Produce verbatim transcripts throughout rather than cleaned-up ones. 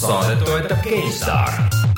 Saadet toetab GameStar.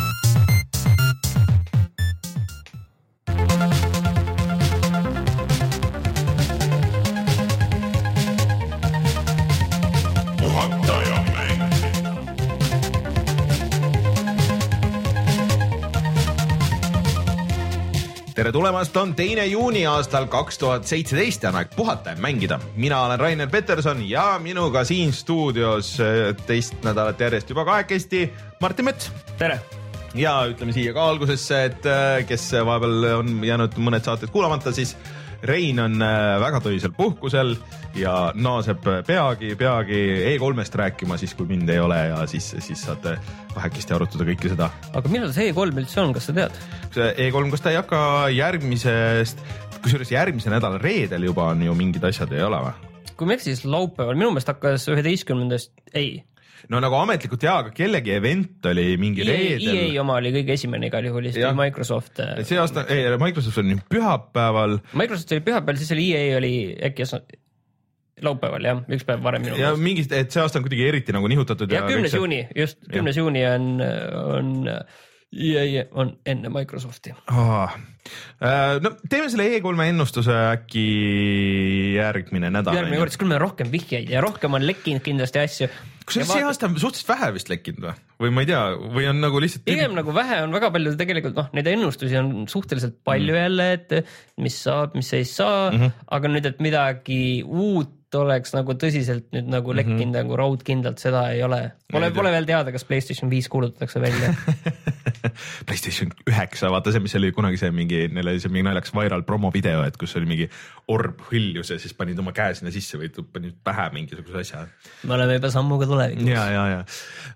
Tere tulemast, on teine juuni aastal kaks tuhat seitseteist ja on aeg puhata ja mängida. Mina olen Rainer Peterson ja minuga siin stuudios teist nädalat järjest juba kahekesti Martin Mets. Tere! Ja ütleme siia ka algusesse, et kes vahepeal on jäänud mõned saated kuulamata, siis Rein on väga töisel puhkusel ja naaseb peagi, peagi E kolmest rääkima siis, kui mind ei ole ja siis, siis saate kahekesti arutada kõike seda. Aga millal see E kolm üldse on, kas sa tead? E kolm, kas ta ei hakka järgmisest, kusjuures järgmise nädala reedel juba on ju mingid asjad, ei ole või? Kui me eksis laupäeval, minu meelest hakkas üheteistkümnendast, ei. No nagu ametlikult jaa, aga kellegi event oli mingi reedel. E A oma oli kõige esimene igal juhul, siis Microsoft. See aasta, ei, Microsoft oli pühapäeval. Microsoft oli pühapäeval, siis oli E A oli äkki laupäeval, jah, üks päev varem minu ja mingist, et see aasta on kuidagi eriti nagu nihutatud. Ja kümnes juuni, just kümnes juuni on, on E A on enne Microsofti. Ah. No teeme selle E kolme ennustuse äkki järgmine nädal. Järgmine kord, siis küll meil rohkem vihjeid ja rohkem on lekkinud kindlasti asju. Kus see vaat... aasta on suhteliselt vähe vist lekkinud või? Või ma ei tea, või on nagu lihtsalt... Pigem nagu vähe on väga palju tegelikult, noh, neid ennustusi on suhteliselt palju mm. jälle, et mis saab, mis ei saa, mm-hmm. aga nüüd, et midagi uut oleks nagu tõsiselt nüüd nagu lekkinud mm-hmm. nagu raudkindlalt, seda ei ole. Pole, pole veel teada, kas PlayStation viis kuulutatakse välja. PlayStation üheksa, vaata see, mis oli kunagi see mingi, neil oli see mingi naljaks viral promo video, et kus oli mingi orb hõljus ja siis panid oma käe sinna sisse või panid pähe mingisuguse asja. Me oleme juba sammuga tulevikus. Ja, ja, ja.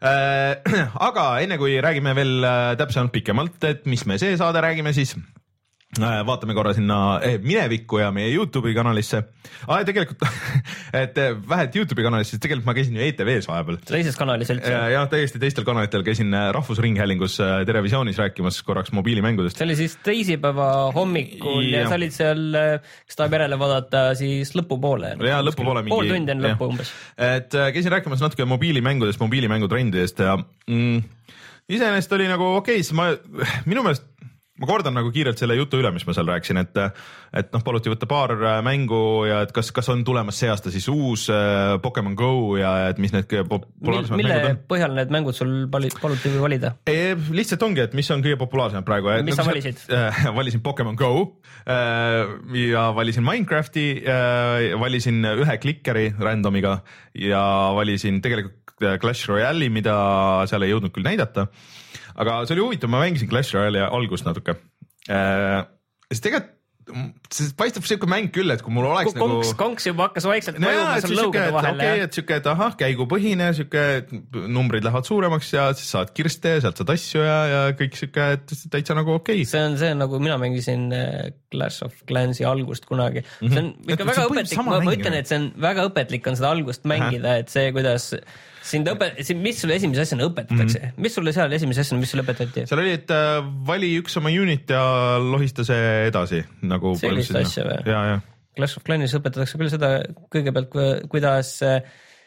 Äh, aga enne kui räägime veel täpsemalt pikemalt, et mis me see saade räägime, siis vaatame korra sinna minevikku ja meie YouTube'i kanalisse. Ah, tegelikult, et vähed YouTube'i kanalisse, tegelikult ma käisin ju E T V-s vahepeal. Teises kanalis üldse? Ja täiesti teistel kanalitel käisin Rahvusringhäälingus Terevisioonis rääkimas korraks mobiilimängudest. See oli siis teisipäeva hommikul ja, ja sa olid seal, kes tahab järele vaadata, siis lõpupoole. Ja lõpupoole mingi. Pool tundi on lõppu umbes. Et käisin rääkimas natuke mobiilimängudest, mobiilimängutrendidest ja mm, iseenesest oli nagu okei, okay, ma, minu meelest ma kordan nagu kiirelt selle jutu üle, mis ma seal rääkisin, et, et noh, paluti võtta paar mängu ja et kas, kas on tulemas see aasta siis uus äh, Pokemon Go ja et mis need kõige populaarsemad Mil, mängud on. Mille põhjal need mängud sul paluti valida? E, lihtsalt ongi, et mis on kõige populaarsemad praegu. Mis sa valisid? Äh, valisin Pokemon Go äh, ja valisin Minecrafti, äh, valisin ühe klikkeri randomiga ja valisin tegelikult Clash Royale'i, mida seal ei jõudnud küll näidata. Aga see oli huvitav, ma mängisin Clash Royale'i algust natuke. Äh, siis tegelikult see paistab selline mäng küll, et kui mul oleks konks, nagu... Konks juba hakkas vaikselt no mõjuma seal lõugade vahel. Okei, et siuke, et ahah, käigupõhine, siuke numbrid lähevad suuremaks ja siis saad kirste, sealt saad asju ja, ja kõik siuke, et täitsa nagu okei. See on see, nagu mina mängisin Clash of Clansi algust kunagi. See on ikka mm-hmm. väga õpetlik, ma, ma ütlen, et see on väga õpetlik on seda algust mängida, et see, kuidas... Sind õpet... mis sulle esimese asjana õpetatakse? Mm-hmm. Mis sulle seal esimese asjana, mis sulle õpetati? Seal oli, et äh, vali üks oma unit ja lohista see edasi. Nagu sellist asja või? Ja, ja. Clash of Clanis õpetatakse küll seda kõigepealt, kuidas äh,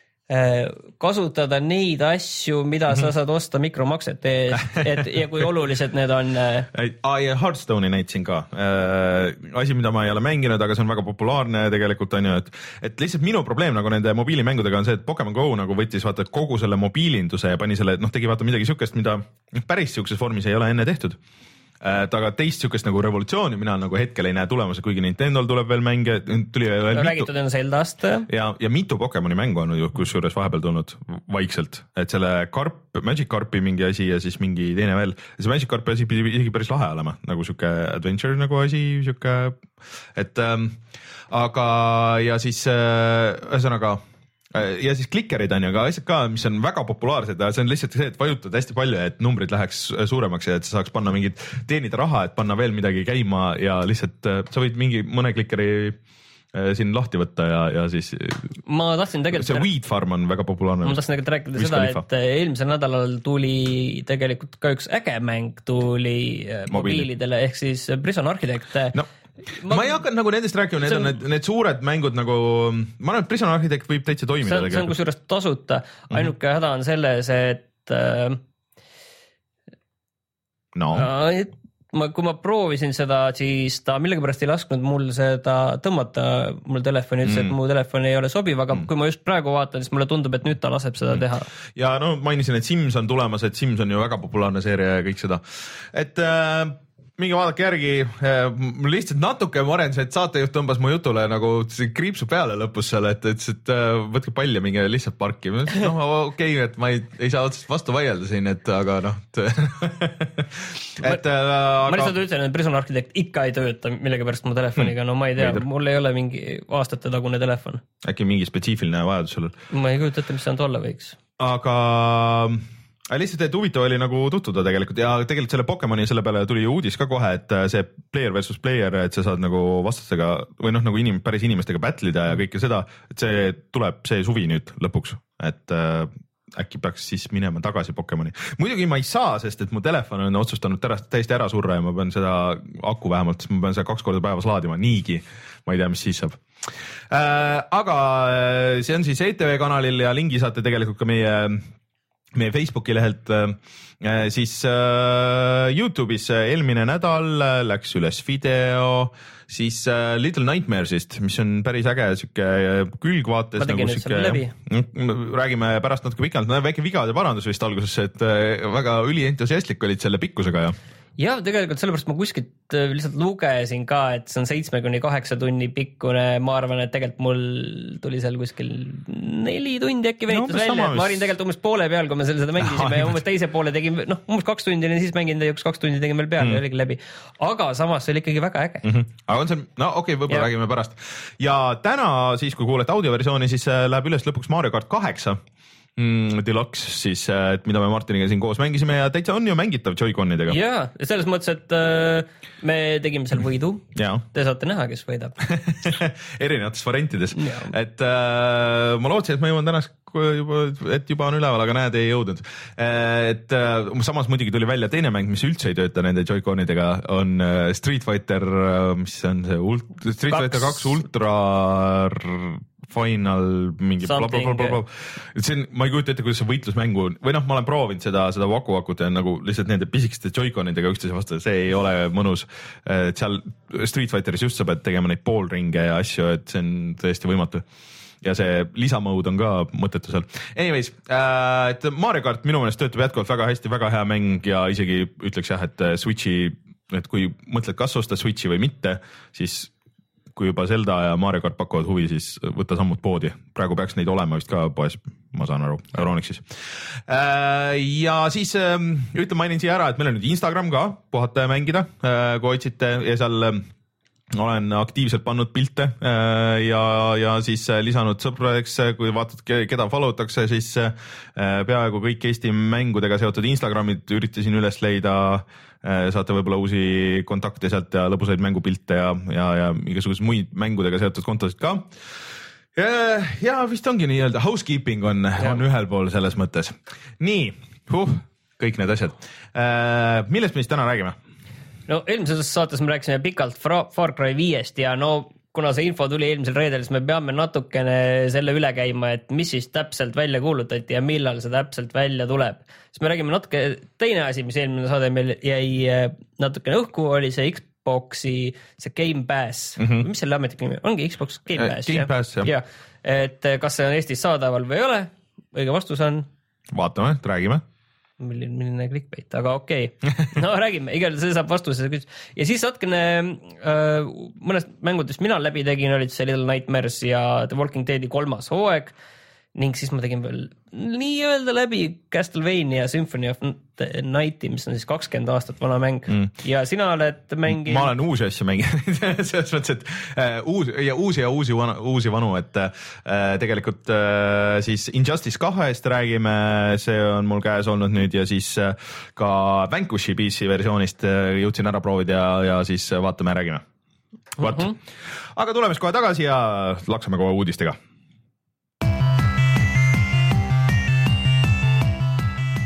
kasutada neid asju, mida mm-hmm. sa saad osta mikromaksete eest, et ja kui olulised need on. Ah, ja Hearthstone'i näitasin ka. Äh, asi, mida ma ei ole mänginud, aga see on väga populaarne tegelikult on ju, et, et lihtsalt minu probleem nagu nende mobiilimängudega on see, et Pokemon Go nagu võttis vaata kogu selle mobiilinduse ja pani selle, noh tegi vaata midagi siukest, mida päris siukses vormis ei ole enne tehtud. Aga teist siukest nagu revolutsiooni mina nagu hetkel ei näe tulemas, kuigi Nintendol tuleb veel mänge, tuli veel no, räägitud on Zeldast. Ja, ja mitu Pokemoni mängu on ju kusjuures vahepeal tulnud vaikselt, et selle Karp, Magic Carpi mingi asi ja siis mingi teine veel. See Magic Carpi asi pidi isegi päris lahe olema, nagu siuke adventure nagu asi, siuke, et ähm, aga ja siis ühesõnaga äh, ja siis klikkerid on ju ka asjad ka, mis on väga populaarsed, see on lihtsalt see, et vajutad hästi palju, et numbrid läheks suuremaks ja et sa saaks panna mingid, teenida raha, et panna veel midagi käima ja lihtsalt sa võid mingi mõne klikkeri siin lahti võtta ja, ja siis ma tahtsin tegelikult see Weed Farm on väga populaarne. Ma tahtsin tegelikult rääkida Wiz seda, Khalifa. Et eelmisel nädalal tuli tegelikult ka üks äge mäng tuli Mobiili. mobiilidele ehk siis Prison Architect. No. Ma, ma ei hakanud nagu nendest rääkima, need on, on need, need suured mängud nagu, ma arvan, et Prison Architect võib täitsa toimida. See on, see on kusjuures tasuta, ainuke mm-hmm. häda on selles, et äh, no. äh, ma, kui ma proovisin seda, siis ta millegipärast ei lasknud mul seda tõmmata mul telefoni, ütles, mm. et mu telefon ei ole sobiv, aga mm. kui ma just praegu vaatan, siis mulle tundub, et nüüd ta laseb seda mm. teha. Ja no mainisin, et Sims on tulemas, et Sims on ju väga populaarne seeria ja kõik seda, et äh, mingi vaadake järgi, mul lihtsalt natuke marendas, et saatejuht tõmbas mu jutule nagu kriipsu peale lõpus seal, et, et, et võtke palli mingi lihtsalt parki. No okei, okay, et ma ei, ei saa otsest vastu vaielda siin, et aga noh. et, ma, aga... ma lihtsalt ütlen, et Prison Architect ikka ei tööta millegipärast mu telefoniga, no ma ei tea, Veider. Mul ei ole mingi aastate tagune telefon. Äkki mingi spetsiifiline vajadus sul? Ma ei kujuta ette, mis see on tolle võiks. Aga... lihtsalt, et huvitav oli nagu tutvuda tegelikult ja tegelikult selle Pokemoni selle peale tuli uudis ka kohe, et see player versus player, et sa saad nagu vastastega või noh, nagu inim, päris inimestega battlida ja kõike seda, et see tuleb see suvi nüüd lõpuks, et äh, äkki peaks siis minema tagasi Pokemoni. Muidugi ma ei saa, sest et mu telefon on otsustanud tärast, täiesti ära surra ja ma pean seda aku vähemalt, ma pean seda kaks korda päevas laadima, niigi, ma ei tea, mis siis saab. Äh, aga see on siis E T V kanalil ja lingi saate tegelikult ka meie meie Facebooki lehelt, siis YouTube'is eelmine nädal läks üles video, siis Little Nightmares'ist, mis on päris äge süke külgvaates. Ma tegin nagu nüüd selle läbi. Räägime pärast natuke pikalt, väike vigade parandus vist alguses, et väga ülientusiastlik olid selle pikkusega ja ja tegelikult sellepärast ma kuskilt lihtsalt lugesin ka, et see on seitsme kuni kaheksa tunni pikkune, ma arvan, et tegelikult mul tuli seal kuskil neli tundi äkki venitus no, välja, et ma olin tegelikult umbes poole peal, kui me selle seda mängisime ja umbes teise poole tegin, noh, umbes kaks tundi ja siis mängin üks kaks tundi tegin veel peale ja mm. oligi läbi. Aga samas see oli ikkagi väga äge. Mm-hmm. Aga on see, no okei okay,, võib-olla ja. Räägime pärast. Ja täna siis, kui kuulete audioversiooni, siis läheb üles lõpuks Mario Kart kaheksa. Mm, Deluxe siis, et mida me Martiniga siin koos mängisime ja täitsa on ju mängitav Joy-Conidega. Jaa, selles mõttes, et äh, me tegime seal võidu. Te saate näha, kes võidab. Erinevates variantides. Ja. Et äh, ma lootsin, et ma jõuan tänas juba, et juba on üleval, aga näed, ei jõudnud. Et äh, samas muidugi tuli välja teine mäng, mis üldse ei tööta nende Joy-Conidega, on äh, Street Fighter, mis on see ult- Street kaks. Fighter kaks Ultra Final mingi blablabla. See on, ma ei kujuta ette, kuidas see võitlusmängu või noh, ma olen proovinud seda, seda vaku-vakut ja nagu lihtsalt nende pisikeste Joy-Conidega üksteise vastu, see ei ole mõnus. Et seal Street Fighteris just sa pead tegema neid poolringe ja asju, et see on tõesti võimatu. Ja see lisamõud on ka mõttetu seal. Anyways, et Mario Kart minu meelest töötab jätkuvalt väga hästi, väga hea mäng ja isegi ütleks jah, et Switchi, et kui mõtled kas osta Switchi või mitte, siis kui juba Zelda ja Mario Kart pakuvad huvi, siis võtta sammud poodi. Praegu peaks neid olema vist ka poes, ma saan aru, Euronixis. Ja siis ütlen, mainin siia ära, et meil on nüüd Instagram ka, puhata ja mängida, kui otsite ja seal olen aktiivselt pannud pilte ja, ja siis lisanud sõpradeks, kui vaatad, keda followtakse, siis peaaegu kõik Eesti mängudega seotud Instagramid üritasin üles leida, saate võib-olla uusi kontakte sealt ja lõbusaid mängupilte ja, ja, ja igasugused muid mängudega seotud kontosid ka. Ja, ja vist ongi nii-öelda housekeeping on, on ühel pool selles mõttes. Nii, huh, kõik need asjad. Millest me siis täna räägime? No eelmises saates me rääkisime pikalt Far Cry viiest ja no kuna see info tuli eelmisel reedel, siis me peame natukene selle üle käima, et mis siis täpselt välja kuulutati ja millal see täpselt välja tuleb. Siis me räägime natuke teine asi, mis eelmine saade meil jäi natukene õhku, oli see Xboxi see Game Pass. Mm-hmm. Mis selle ametlik nimi? Ongi Xbox Game Pass. Game Pass, jah. Ja, et kas see on Eestis saadaval või ei ole? Õige vastus on? Vaatame, räägime. milline, milline clickbait, aga okei okay. No räägime, igal see saab vastuse. Ja siis natukene äh, mõnest mängudest mina läbi tegin, olid see Little Nightmares ja The Walking Deadi kolmas hooaeg ning siis ma tegin veel nii-öelda läbi Castlevania Symphony of Nighti, mis on siis kakskümmend aastat vana mäng mm. ja sina oled mänginud. Ma olen uusi asju mänginud selles mõttes, et äh, uus, ja uusi ja uusi, vanu, uusi vanu, et äh, tegelikult äh, siis Injustice kahest räägime, see on mul käes olnud nüüd ja siis äh, ka Vanquishi P C versioonist äh, jõudsin ära proovida ja, ja siis vaatame ja räägime. What? Mm-hmm. Aga tuleme kohe tagasi ja laksame kohe uudistega.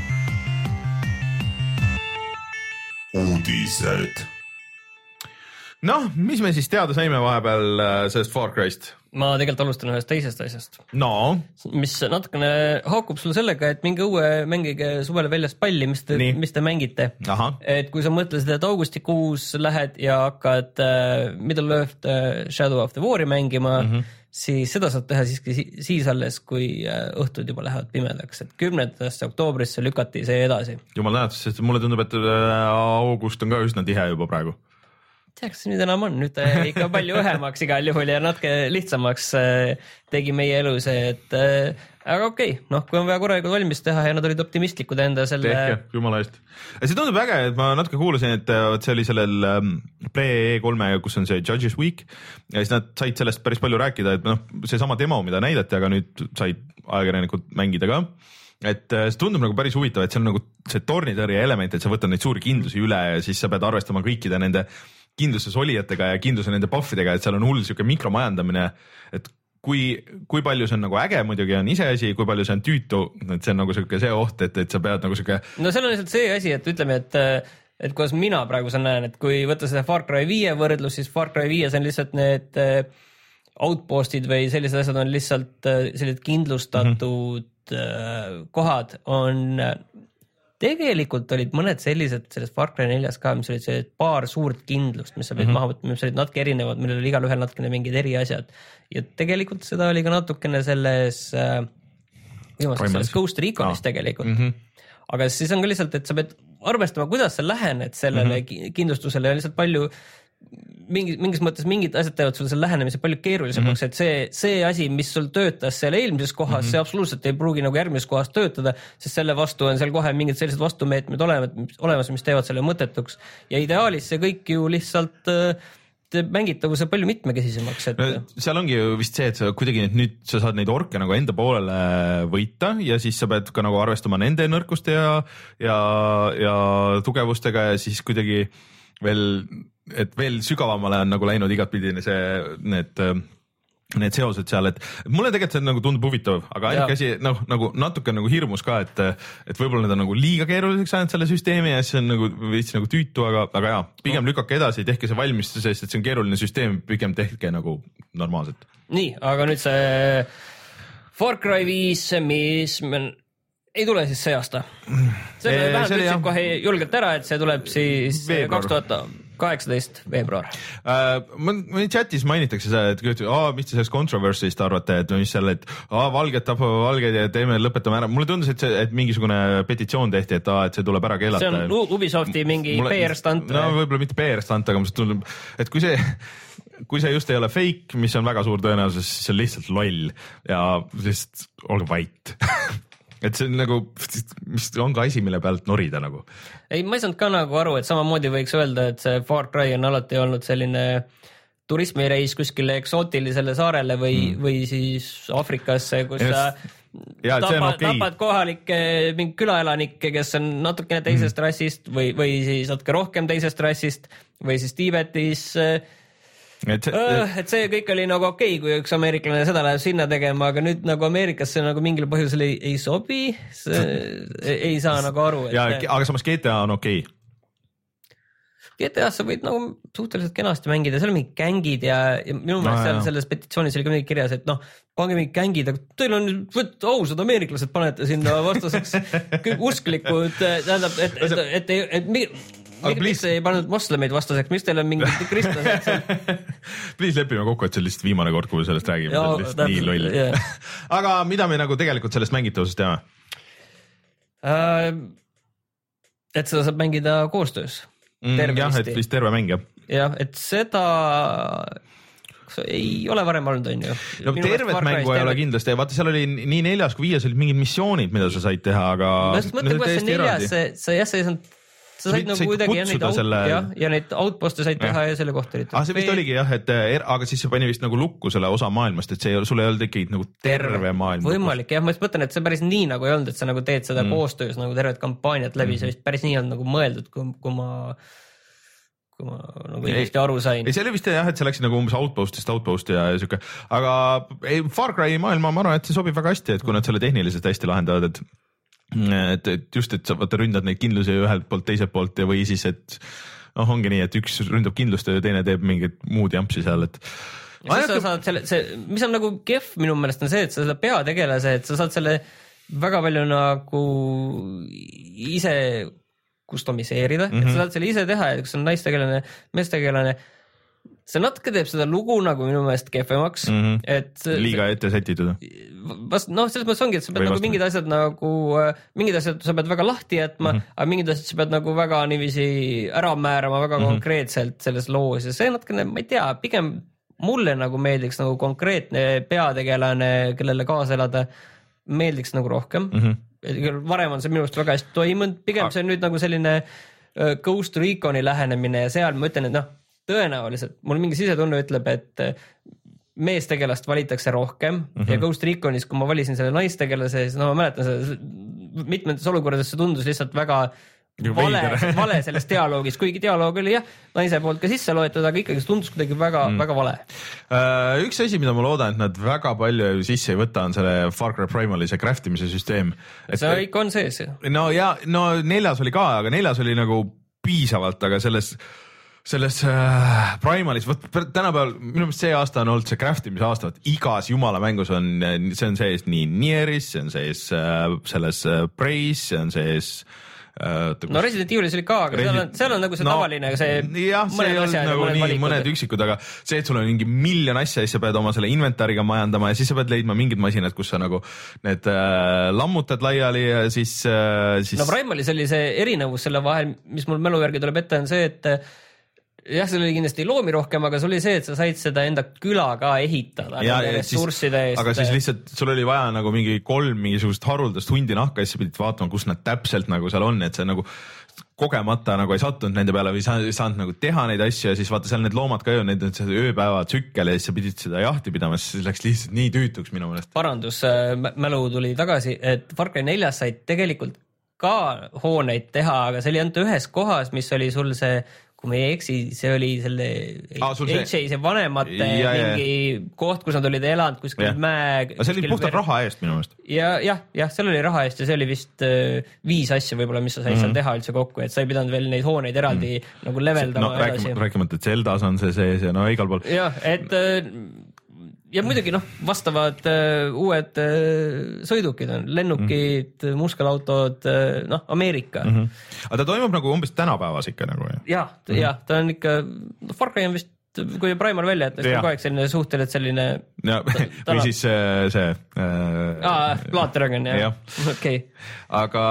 Uudised. noh, mis me siis teada saime vahepeal sellest Far Cry'st? Ma tegelikult alustan ühest teisest asjast. No. Mis natukene haakub sul sellega, et mingi õue mängige suvele väljas palli, mis te, mis te mängite. Aha. Et kui sa mõtlesid, et augustikuus lähed ja hakkad uh, Middle Earth uh, Shadow of the War'i mängima, mm-hmm. siis seda saad teha siiski siis alles, kui uh, õhtud juba lähevad pimedaks. Et kümnendasse oktoobrisse lükati see edasi. Jumal tänatus, sest mulle tundub, et august on ka üsna tihe juba praegu. Teaks, nüüd enam on, nüüd ikka palju õhemaks igal juhul ja natuke lihtsamaks tegi meie elu see, et aga okei, okay, noh, kui on vaja korralikult valmis teha ja nad olid optimistlikud enda selle... Tehke, jumala eest. See tundub äge, et ma natuke kuulasin, et see oli sellel pre-E kolme, kus on see Judges Week ja siis nad said sellest päris palju rääkida, et noh, see sama demo, mida näidati, aga nüüd said ajakirjanikud mängida ka. Et see tundub nagu päris huvitav, et see on nagu see tornitõrje element, et sa võtad neid suuri kindlusi üle ja siis sa pead arvestama kõikide nende kindluses olijatega ja kindluse nende buffidega, et seal on hull siuke mikromajandamine, et kui, kui palju see on nagu äge, muidugi on iseasi, kui palju see on tüütu, et see on nagu siuke see oht, et, et sa pead nagu siuke... No seal on lihtsalt see asi, et ütleme, et, et kuidas mina praegu sa näen, et kui võtta seda Far Cry viie võrdlus, siis Far Cry viies on lihtsalt need outpostid või sellised asjad on lihtsalt sellised kindlustatud mm-hmm. kohad on... Tegelikult olid mõned sellised selles Far Cry neljas ka, mis olid sellised paar suurt kindlust, mis sa pidid mm-hmm. maha võtma, mis olid natuke erinevad, millel oli igal ühel natukene mingid eri asjad. Ja tegelikult seda oli ka natukene selles, äh, selles Ghost Recon'is ah. tegelikult. Mm-hmm. Aga siis on ka lihtsalt, et sa pead arvestama, kuidas sa lähened sellele mm-hmm. kindlustusele ja lihtsalt palju... Mingi, mingis mõttes mingid asjad teevad sulle selle lähenemise palju keerulisemaks, mm-hmm. et see, see asi, mis sul töötas seal eelmises kohas, mm-hmm. see absoluutselt ei pruugi nagu järgmises kohas töötada, sest selle vastu on seal kohe mingid sellised vastumeetmed olemas, mis teevad selle mõttetuks. Ja ideaalis see kõik ju lihtsalt teeb mängitavuse palju mitmekesisemaks. Et... No, seal ongi ju vist see, et sa kuidagi nüüd sa saad neid orke nagu enda poolele võita ja siis sa peed ka nagu arvestama nende nõrkuste ja, ja, ja tugevustega ja siis kuidagi veel... et veel sügavamale on nagu läinud igatpidi see, need, need seosed seal, et mulle tegelikult see nagu tundub huvitav, aga ainuke asi noh, nagu natuke nagu hirmus ka, et, et võib-olla need on nagu liiga keeruliseks ainult selle süsteemi ja siis on nagu veits nagu tüütu, aga, aga jaa, pigem no. lükake edasi, tehke see valmis, sest et see on keeruline süsteem, pigem tehke nagu normaalselt. Nii, aga nüüd see Far Cry viis, mis ei tule siis see aasta. See vähemalt ütlesid kohe julgelt ära, et see tuleb siis kaks tuhat kaheksateist veebruar. Uh, ma chatis mainitakse seda, et oh, mis te sellest controversy'st arvate, et mis seal, et oh, valged tapavad valged ja teeme, lõpetame ära. Mulle tundus, et, see, et mingisugune petitsioon tehti, et, ah, et see tuleb ära keelata. See on Ubisofti mingi Mulle, P R-stant. No võib-olla mitte P R-stant, aga mulle tundub, et kui see, kui see just ei ole fake, mis on väga suur tõenäosus, siis see on lihtsalt loll ja lihtsalt olge vait. Et see on nagu, mis on ka asi, mille pealt norida nagu. Ei, ma ei saanud ka nagu aru, et samamoodi võiks öelda, et see Far Cry on alati olnud selline turismireis kuskile eksootilisele saarele või, mm. või siis Afrikasse, kus yes. sa ja, tapad, okay. tapad kohalikke mingi külaelanikke, kes on natukene teisest mm. rassist või, või siis natuke rohkem teisest rassist või siis Tiibetis... Et see, uh, et see kõik oli nagu okei, okay, kui üks ameeriklane seda läheb sinna tegema, aga nüüd nagu Ameerikas see nagu mingil põhjusel ei, ei sobi, see ei saa nagu aru. Et... Ja, aga samas G T A on okei. Okay. G T A sa võid nagu suhteliselt kenasti mängida, seal on mingid gängid ja, ja minu no, meelest seal selles petitsioonis oli ka midagi kirjas, et noh, pange mingid gängid, aga teil on võt ausad ameeriklased panete sinna vastaseks kõik usklikud, tähendab, et, et, et, et, et, et miks ei pannud moslemeid vastaseks, miks teil on mingid kristlased seal? Please lepime kokku, et see on lihtsalt viimane kord, kui me sellest räägime, see on lihtsalt nii loll. Yeah. Aga mida me nagu tegelikult sellest mängitavusest teame? Uh, et seda saab mängida koostöös. Mm, jah, et vist terve mäng, jah. Jah, et seda ei ole varem olnud, on ju. No, tervet mängu ei ole kindlasti, vaata seal oli nii neljas kui viies olid mingid missioonid, mida sa said teha, aga... No, mõtle, kuidas see neljas, see, see jah, see ei saanud sa said nagu kuidagi ja neid, out, selle... ja, ja neid outposte said teha ja, ja selle kohta oli. Ah, see vist oligi jah, et er, aga siis see pani vist nagu lukku selle osa maailmast, et see sul ei olnud ikkagi nagu terve maailm. Võimalik jah, ma just mõtlen, et see päris nii nagu ei olnud, et sa nagu teed seda mm. koostöös nagu tervet kampaaniat läbi, mm. see vist päris nii on nagu mõeldud, kui, kui ma kui ma nagu õigesti aru sain. Ei, see oli vist jah, et see läks nagu umbes outpostist outposti ja, ja siuke, aga ei, Far Cry maailma ma arvan, et see sobib väga hästi, et kui nad selle tehniliselt hästi lahendavad, et Et, et just, et sa vaata ründad neid kindlusi ühelt poolt, teiselt poolt ja või siis, et noh, ongi nii, et üks ründab kindlust ja teine teeb mingit muud jampsi seal, et ja siis sa saad selle, see, mis on nagu kehv minu meelest on see, et sa selle peategelase, et sa saad selle väga palju nagu ise kustomiseerida, mm-hmm. et sa saad selle ise teha, et kus on naistegelane, meestegelane, see natuke teeb seda lugu nagu minu meelest kehvemaks, mm-hmm. et liiga ette sätitud. Vast, noh, selles mõttes ongi, et sa pead Või nagu vastu. mingid asjad nagu, mingid asjad sa pead väga lahti jätma, mm-hmm. aga mingid asjad sa pead nagu väga niiviisi ära määrama väga mm-hmm. konkreetselt selles loos ja see natukene, ma ei tea, pigem mulle nagu meeldiks nagu konkreetne peategelane, kellele kaasa elada, meeldiks nagu rohkem. Mm-hmm. Varem on see minu arust väga hästi toimunud, pigem see on nüüd nagu selline Ghost Reconi lähenemine ja seal ma ütlen, et noh, tõenäoliselt, mul mingi sisetunne ütleb, et meestegelast valitakse rohkem mm-hmm. ja Ghost Reconis, kui ma valisin selle naistegelase, siis no ma mäletan seda, mitmetes olukordades see tundus lihtsalt väga vale, vale selles dialoogis, kuigi dialoog oli jah, naise poolt ka sisse loetud, aga ikkagi see tundus kuidagi väga, mm. väga vale. Üks asi, mida ma loodan, et nad väga palju sisse ei võta, on selle Far Cry Primali see craftimise süsteem. Et, see ikka on sees. No ja, no neljas oli ka, aga neljas oli nagu piisavalt, aga selles selles äh, Primalis, võt, tänapäeval minu meelest see aasta on olnud see craftimise aasta, et igas jumala mängus on, see on sees nii Nieris, see on sees äh, selles äh, Praise, see on sees äh, kus... no Resident Evilis oli ka, aga Resident... seal, on, seal on nagu see no, tavaline see jah, see on nagu mõned nii valikud. Mõned üksikud, aga see, et sul on mingi miljon asja ja sa pead oma selle inventariga majandama ja siis sa pead leidma mingid masinad, kus sa nagu need äh, lammutad laiali ja siis, äh, siis... no Primalis oli see erinevus selle vahel, mis mul mälu järgi tuleb ette, on see, et jah, seal oli kindlasti loomi rohkem, aga see oli see, et sa said seda enda küla ka ehitada ja, ressursside eest. Aga siis lihtsalt sul oli vaja nagu mingi kolm mingisugust haruldast hundi nahka ja siis pidid vaatama, kus nad täpselt nagu seal on, et see nagu kogemata nagu ei sattunud nende peale või sa ei saanud nagu teha neid asju ja siis vaata seal need loomad ka ju, need on see ööpäeva tsükkel ja siis sa pidid seda jahti pidama, siis läks lihtsalt nii tüütuks minu meelest. Parandus, mälu tuli tagasi, et Far Cry neljas said tegelikult ka hooneid teha, aga see oli ainult ühes kohas, mis oli sul see kui me ei eksi, see oli selle ah, H A see vanemate ja, mingi ja. Koht, kus nad olid elanud kuskil mäe. Aga see oli puhtalt raha eest minu meelest. Ja, jah, jah, seal oli raha eest ja see oli vist äh, viis asja võib-olla, mis sa said mm-hmm. seal teha üldse kokku, et sa ei pidanud veel neid hooneid eraldi mm-hmm. nagu leveldama. No, rääkima, rääkimata, et Zeldas on see sees ja no igal pool. Jah, et äh, ja muidugi noh, vastavad uh, uued uh, sõidukid on, lennukid mm., muskelautod, uh, noh, Ameerika. Mm -hmm. Aga ta toimub nagu umbes tänapäevas ikka nagu, jah? Jah, mm -hmm. jah, ta on ikka, Far Cry on vist, kui Primal välja, et ta on kogu aeg selline suhteliselt selline... Ja, või siis see... see äh, Aa, Blood Dragon, jah. Ja. Okei. Okay. Aga...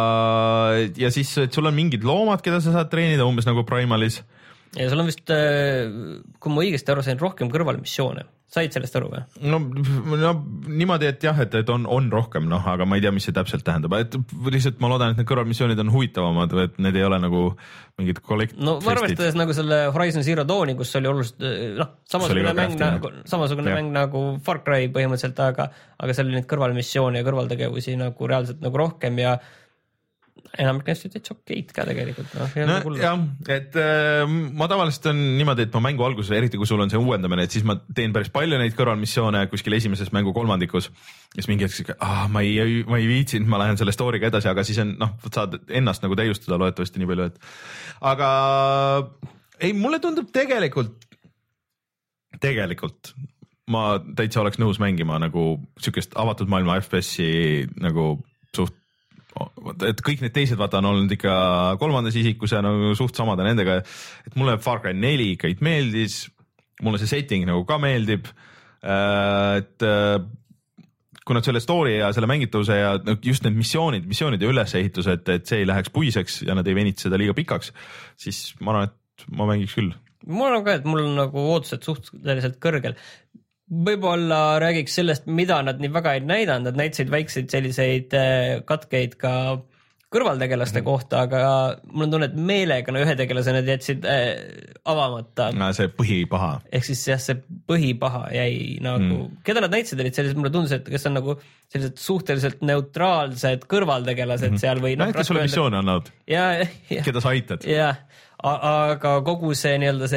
Ja siis sul on mingid loomad, keda sa saad treenida umbes nagu Primalis. Ja sul on vist, kui ma õigesti aru sain, rohkem kõrvalmissioone. Said sellest aru või? No, no niimoodi, et jah, et, et on, on rohkem, noh, aga ma ei tea, mis see täpselt tähendab. Et lihtsalt ma loodan, et need kõrvalmissioonid on huvitavamad, et need ei ole nagu mingid kollekt-... No arvestades nagu selle Horizon Zero Dawni, kus oli oluliselt, noh, samasugune mäng, nagu, samasugune mäng nagu Far Cry põhimõtteliselt, aga, aga seal oli neid kõrvalmissioone ja kõrvaltegevusi nagu reaalselt nagu rohkem ja enamik neist täitsa okeid ka tegelikult. No, no, jah, et äh, ma tavaliselt on niimoodi, et ma mängu alguses, eriti kui sul on see uuendamine, et siis ma teen päris palju neid kõrvalmissioone kuskil esimeses mängu kolmandikus. Siis mingi hetk, ah, ma ei, ma ei viitsinud, ma lähen selle story'ga edasi, aga siis on, noh, saad ennast nagu täiustada loetavasti nii palju, et aga ei, mulle tundub tegelikult, tegelikult ma täitsa oleks nõus mängima nagu sükest avatud maailma F P S-i nagu suht et kõik need teised vaata on olnud ikka kolmandas isikus ja nagu suht samad nendega, et mulle Far Cry neli ikka meeldis, mulle see setting nagu ka meeldib, et kui nad selle story ja selle mängitavuse ja just need missioonid, missioonid ja ülesehitused, et see ei läheks puiseks ja nad ei venita seda liiga pikaks, siis ma arvan, et ma mängiks küll. Mul on ka, et mul on nagu ootused suhteliselt kõrgel. Võib-olla räägiks sellest, mida nad nii väga ei näidanud, nad näitasid väikseid selliseid katkeid ka kõrvaltegelaste mm-hmm. kohta, aga mul on tunne, et meelega no ühe tegelase nad jätsid äh, avamata. No, see põhipaha. Ehk siis jah, see põhipaha jäi nagu, mm. keda nad näitasid, olid sellised, mulle tundus, et kes on nagu sellised suhteliselt neutraalsed kõrvaltegelased mm-hmm. seal või no, näiteks sulle missioone annavad, ja, ja, keda sa aitad. Jah, aga kogu see nii-öelda see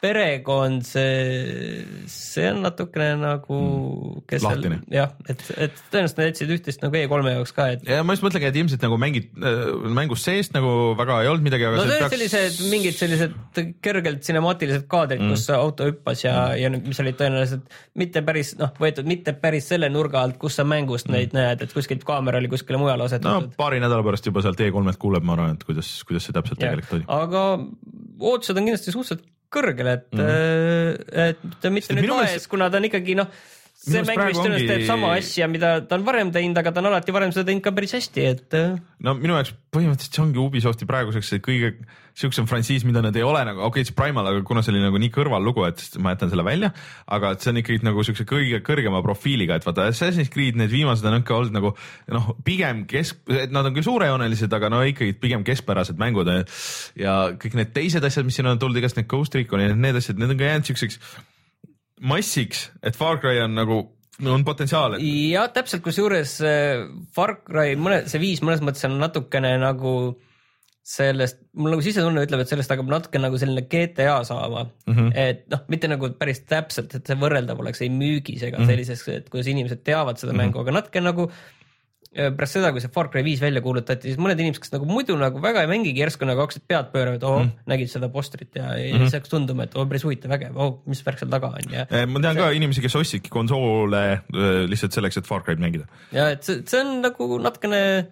perekond, see, see on natukene nagu kes lahtine. Seal, jah, et, et tõenäoliselt nad jätsid üht-teist nagu E kolme jaoks ka. Et... ja ma just mõtlengi, et ilmselt nagu mängid, mängus seest nagu väga ei olnud midagi, aga no see peaks... sellised mingid sellised kergelt cinemaatilised kaadrid, mm. kus auto hüppas ja, mm. ja mis olid tõenäoliselt mitte päris, noh, võetud mitte päris selle nurga alt, kus sa mängust mm. neid näed, et kuskilt kaamera oli kuskile mujale asetatud. No paari nädala pärast juba sealt E kolmelt kuuleb, ma arvan, et kuidas, kuidas see täpselt ja. Tegelikult oli. Aga ootused on kindlasti suhteliselt kõrgel, et mm., et mitte nüüd vaes, kuna ta on ikkagi, noh, see mäng vist tõenäoliselt teeb sama asja, mida ta on varem teinud, aga ta on alati varem seda teinud ka päris hästi, et... no minu jaoks põhimõtteliselt see ongi Ubisofti praeguseks kõige siuksem frantsiis, mida nad ei ole nagu, okei, okay, Primal, aga kuna see oli nagu nii kõrval lugu, et ma jätan selle välja, aga see on ikkagi nagu siukse kõige kõrgema profiiliga, et vaata Assassin's Creed, need viimased on ikka olnud nagu noh, pigem kesk, nad on küll suurejoonelised, aga no ikkagi pigem keskpärased mängud ja kõik need teised asjad, mis siin on tulnud, igast need Ghost Recon ja need asjad, need on ka jäänud siukseks massiks, et Far Cry on nagu on potentsiaal. Et... ja täpselt, kus juures Far Cry, mõne, see viis mõnes mõttes on natukene nagu sellest, mul nagu sisetunne ütleb, et sellest hakkab natuke nagu selline G T A saama, mm -hmm. et noh, mitte nagu päris täpselt, et see võrreldav oleks ei müügis ega mm -hmm. selliseks, et kuidas inimesed teavad seda mm -hmm. mängu, aga natuke nagu pärast seda, kui see Far Cry viis välja kuulutati, siis mõned inimesed, kes nagu muidu nagu väga ei mängigi, järsku nagu hakkasid pead pööravad, oo, mm. nägid seda postrit ja, ja mm -hmm. see hakkas tunduma, et oo, päris huvitav, vägev, oo, mis värk seal taga on. Ja ma tean see... ka inimesi, kes ostsidki konsoole lihtsalt selleks, et Far Cry'd mängida. ja et see, see on nagu natukene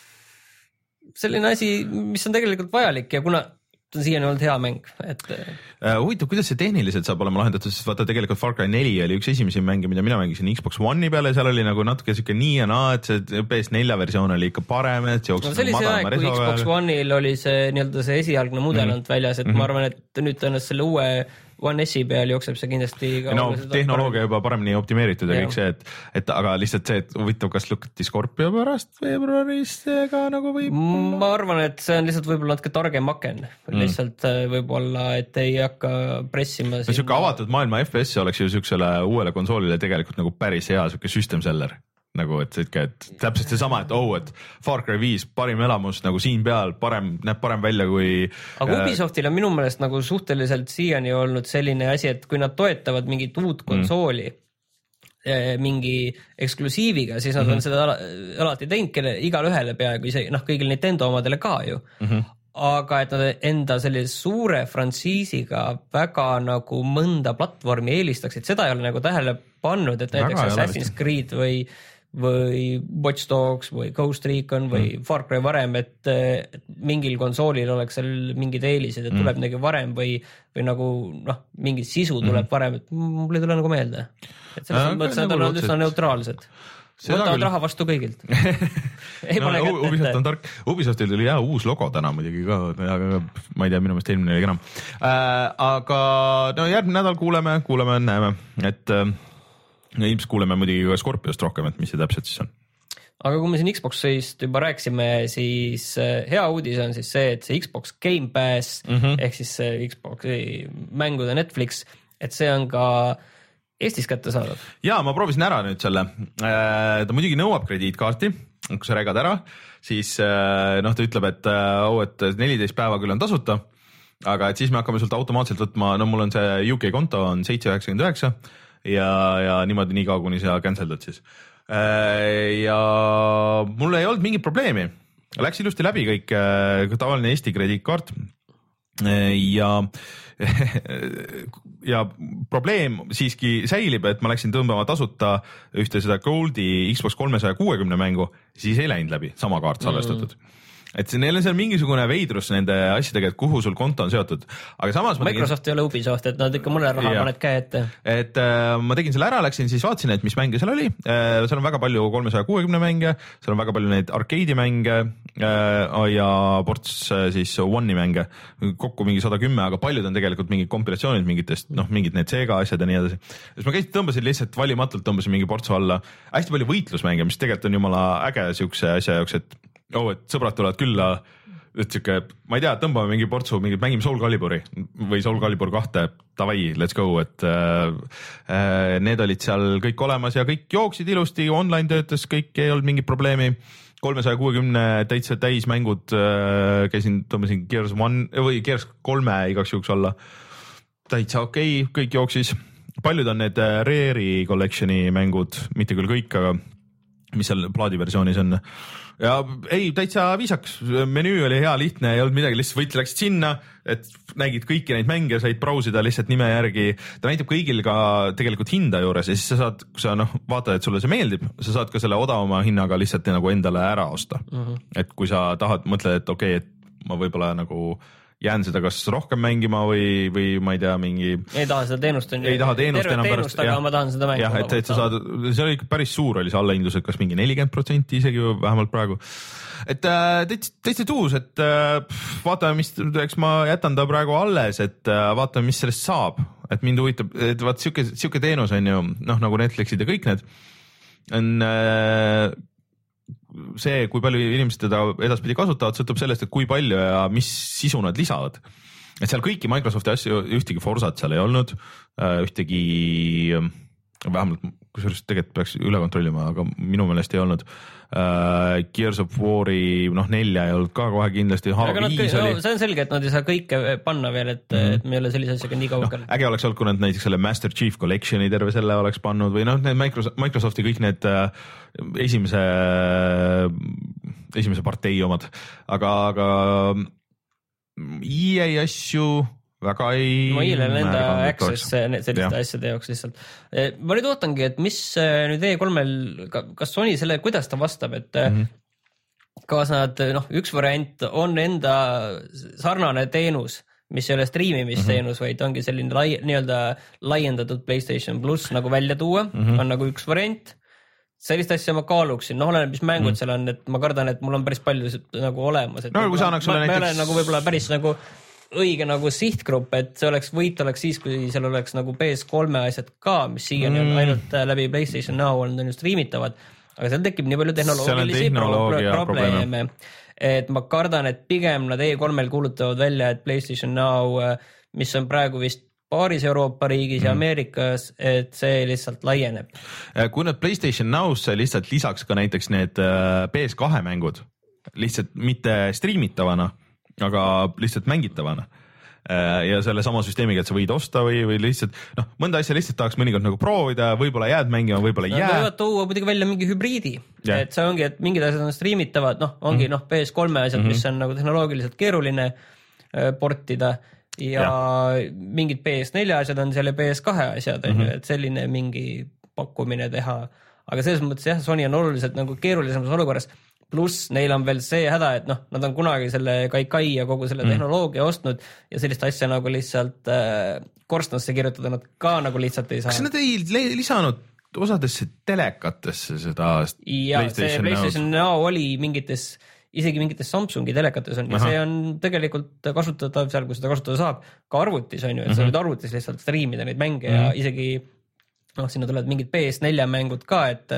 selline asi, mis on tegelikult vajalik ja kuna on siiani olnud hea mäng, et uh, huvitav, kuidas see tehniliselt saab olema lahendatud, sest vaata tegelikult Far Cry neli oli üks esimesi mänge, mida mina mängisin Xbox One'i peale, seal oli nagu natuke siuke nii ja naa, et see P S four versioon oli ikka parem, et see jooksis no, nagu madalama reso peale. Xbox One'il oli see nii-öelda see esialgne mudel mm -hmm. väljas, et mm -hmm. ma arvan, et nüüd tõenäoliselt selle uue One S-i peal jookseb see kindlasti ka no tehnoloogia juba paremini optimeeritud ja, ja kõik see, et, et aga lihtsalt see, et huvitav, kas lükati Scorpio pärast veebruaris ka nagu võib ma arvan, et see on lihtsalt võib-olla natuke targem aken mm. lihtsalt võib-olla, et ei hakka pressima no siuke avatud maailma F P S oleks ju siuksele uuele konsoolile tegelikult nagu päris hea siuke system seller nagu, et, et, et täpselt seesama, et oh, et Far Cry viis parim elamus nagu siin peal, parem, näeb parem välja kui aga Ubisoftil on minu meelest nagu suhteliselt siiani olnud selline asi, et kui nad toetavad mingit uut konsooli mm. mingi eksklusiiviga, siis nad mm -hmm. on seda alati teinud, kelle igale ühele peaaegu isegi, noh, kõigil Nintendo omadele ka ju mm. -hmm. aga et nad enda sellise suure frantsiisiga väga nagu mõnda platvormi eelistaksid, seda ei ole nagu tähele pannud, et näiteks Assassin's Creed või või Watch Dogs või Ghost Recon või mm. Far Cry varem, et, et mingil konsoolil oleks seal mingid eelised, et mm. tuleb midagi varem või, või nagu noh, mingi sisu tuleb mm. varem, et mul ei tule nagu meelde. Et selles äh, mõttes nad on olnud üsna neutraalsed. Võtavad raha vastu kõigilt. ei no, pane kätte. Ubisoft on tark. Ubisoftil tuli jah uus logo täna muidugi ka, aga ma ei tea, minu meelest eelmine oli enam. Äh, aga no järgmine nädal kuuleme, kuuleme, näeme, et ja ilmselt kuuleme muidugi ka Scorpiost rohkem, et mis see täpselt siis on. Aga kui me siin Xboxist juba rääkisime, siis hea uudis on siis see, et see Xbox Game Pass mm -hmm. ehk siis see Xboxi mängude Netflix, et see on ka Eestis kätte saadav. Ja ma proovisin ära nüüd selle. Ta muidugi nõuab krediitkaarti, kui sa regad ära, siis noh, ta ütleb, et, oh, et neliteist päeva küll on tasuta, aga et siis me hakkame sult automaatselt võtma, no mul on see U K konto on seitse üheksakümmend üheksa ja, ja niimoodi nii kaua, kuni sa canceldad siis. Ja mul ei olnud mingit probleemi, läks ilusti läbi kõik, tavaline Eesti krediitkaart ja ja probleem siiski säilib, et ma läksin tõmbama tasuta ühte seda Goldi Xbox kolmesaja kuuekümne mängu, siis ei läinud läbi, sama kaart salvestatud mm. et neil on seal mingisugune veidrus nende asjadega, et kuhu sul konto on seotud, aga samas Microsoft tegin... ei ole Ubisoft, et nad ikka mõne raha ja. paned käe ette. Et äh, ma tegin selle ära, läksin siis vaatasin, et mis mänge seal oli äh,, seal on väga palju kolmesaja kuuekümne mänge, seal on väga palju neid arkeedi mänge äh, ja ports äh, siis One'i mänge, kokku mingi sada kümme, aga paljud on tegelikult mingid kompilatsioonid mingitest, noh, mingid need Sega asjad ja nii edasi. siis ma käisin, tõmbasin lihtsalt valimatult, tõmbasin mingi portsu alla, hästi palju võitlusmänge, mis tegelikult on jumala äge siukse asja jaoks, et oh, et sõbrad tulevad külla, et siuke, ma ei tea, tõmbame mingi portsu, mingi mängime Soul Caliburi või Soul Calibur kahte, davai, let's go, et äh, need olid seal kõik olemas ja kõik jooksid ilusti, online töötas, kõik ei olnud mingit probleemi. kolmesaja kuuekümne täitsa täismängud äh, käisin, tõmbasin Gears One või Gears kolme igaks juhuks alla. täitsa okei okay,, kõik jooksis. Paljud on need Rare'i collection'i mängud, mitte küll kõik, aga mis seal plaadiversioonis on. Ja ei, täitsa viisaks, menüü oli hea, lihtne, ei olnud midagi, lihtsalt võid läksid sinna, et nägid kõiki neid mänge, said brausida lihtsalt nime järgi. Ta näitab kõigil ka tegelikult hinda juures ja siis sa saad, kui sa noh, vaatad, et sulle see meeldib, sa saad ka selle odavama hinnaga lihtsalt nagu endale ära osta. Uh-huh. Et kui sa tahad, mõtled, et okei, okay, et ma võib-olla nagu jään seda kas rohkem mängima või, või ma ei tea, mingi... Ei taha seda teenust. On ei taha teenust enam pärast. Aga ma tahan seda mängima. Jah, et, et sa saad, see oli päris suur, oli see allahindlus, et kas mingi nelikümmend protsenti isegi vähemalt praegu. Et täitsa tuus, et vaatame, mis, eks ma jätan ta praegu alles, et vaatame, mis sellest saab. Et mind huvitab, et vaat siuke, siuke teenus on ju, noh nagu Netflixid ja kõik need, on... see, kui palju inimesed teda edaspidi kasutavad, sõltub sellest, et kui palju ja mis sisu nad lisavad. Et seal kõiki Microsofti asju, ühtegi Forzat seal ei olnud, ühtegi, vähemalt, kusjuures tegelikult peaks üle kontrollima, aga minu meelest ei olnud. Gears of War'i, noh nelja ei olnud ka kohe kindlasti. Aga nad, no, see on selge, et nad ei saa kõike panna veel, et, mm. et me ei ole sellise asjaga nii kaugel. No, äge oleks olnud, kui nad näiteks selle Master Chief Collection'i terve selle oleks pannud või noh, need Microsofti kõik need esimese, esimese partei omad, aga, aga E A asju väga ei... Ma hiilen enda access selliste ja. asjade jaoks lihtsalt. Ma nüüd ootangi, et mis nüüd E kolmel, kas Sony selle, kuidas ta vastab, et mm-hmm. kas nad, noh, üks variant on enda sarnane teenus, mis ei ole streamimisteenus, mm-hmm. vaid ongi selline lai, nii-öelda laiendatud PlayStation Plus nagu välja tuua, mm-hmm. on nagu üks variant. Sellist asja ma kaaluksin, noh olen, mis mängud mm. seal on, et ma kardan, et mul on päris palju nagu olemas. Et no, kui sa annaks sulle näiteks... Ma olen nagu võib-olla päris nagu õige nagu sihtgrupp, et see oleks võit oleks siis, kui seal oleks nagu P S kolme asjad ka, mis siiani mm. on ainult läbi PlayStation Now on ju streamitavad, aga seal tekib nii palju tehnoloogilisi probleeme, et ma kardan, et pigem nad E kolmel kuulutavad välja, et PlayStation Now, mis on praegu vist paaris Euroopa riigis ja Ameerikas, et see lihtsalt laieneb. Kui nad PlayStation Now'sse lihtsalt lisaks ka näiteks need P S kahe mängud, lihtsalt mitte streamitavana, aga lihtsalt mängitavana ja selle sama süsteemiga, et sa võid osta või, või lihtsalt, noh, mõnda asja lihtsalt tahaks mõnikord nagu proovida, võib-olla jääd mängima, võib-olla ei jää. Nad võivad tuua muidugi välja mingi hübriidi, yeah. et see ongi, et mingid asjad on streamitavad, noh, ongi mm. noh, P S kolme asjad, mm-hmm. mis on nagu tehnoloogiliselt keeruline portida ja, ja mingid P S nelja asjad on selle P S kahe asjad, mm-hmm. et selline mingi pakkumine teha. Aga selles mõttes jah, Sony on oluliselt nagu keerulisemas olukorras, pluss neil on veel see häda, et noh, nad on kunagi selle Kaikai ja kogu selle mm. tehnoloogia ostnud ja sellist asja nagu lihtsalt äh, korstnasse kirjutada nad ka nagu lihtsalt ei saa. Kas nad ei lisanud osadesse telekatesse seda ja PlayStation, see PlayStation Now, Now oli mingites isegi mingites Samsungi telekates on ja Aha. see on tegelikult kasutatav seal, kui seda kasutada saab, ka arvutis on ju, et mm-hmm. sa võid arvutis lihtsalt streamida neid mänge mm-hmm. ja isegi noh, sinna tulevad mingid P S nelja mängud ka, et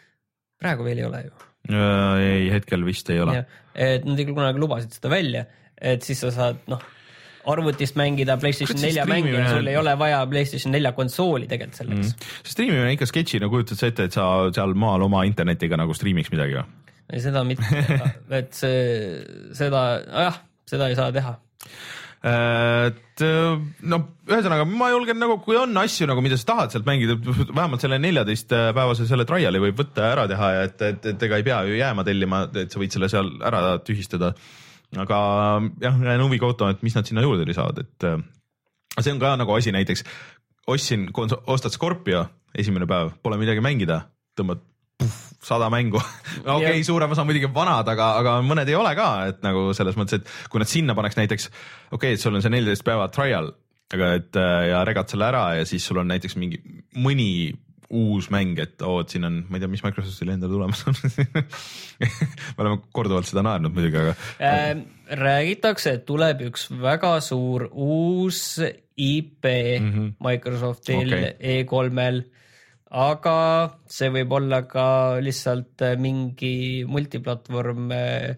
praegu veel ei ole ju. Ei, hetkel vist ei ole. Ja, et nad ikka kunagi lubasid seda välja, et siis sa saad noh, arvutist mängida PlayStation nelja mänge ja sul ei ole vaja PlayStation nelja konsooli tegelikult selleks. Mm. See streamimine ikka sketši, no kujutad sa ette, et sa seal maal oma internetiga nagu streamiks midagi või? Ei, seda mitte, et see, seda, jah, seda ei saa teha. Et no ühesõnaga ma julgen nagu, kui on asju nagu, mida sa tahad sealt mängida, vähemalt selle neljateist päevase selle triali võib võtta ära teha ja et, et, et ega ei pea ju jääma tellima, et sa võid selle seal ära tühistada. Aga jah, jään huviga ootama, et mis nad sinna juurde lisavad, et see on ka nagu asi näiteks, ostsin, ostad Scorpio esimene päev, pole midagi mängida, tõmbad puh, sada mängu. okei, okay, suurem osa muidugi vanad, aga, aga mõned ei ole ka, et nagu selles mõttes, et kui nad sinna paneks näiteks, okei okay,, et sul on see neliteist päeva trial, aga et ja regad selle ära ja siis sul on näiteks mingi mõni uus mäng, et oo, et siin on, ma ei tea, mis Microsoftil endale tulemas on. Me oleme korduvalt seda naernud muidugi, aga äh, räägitakse, et tuleb üks väga suur uus I P mm-hmm. Microsoftil okay. E kolmel, aga see võib olla ka lihtsalt mingi multiplatvorm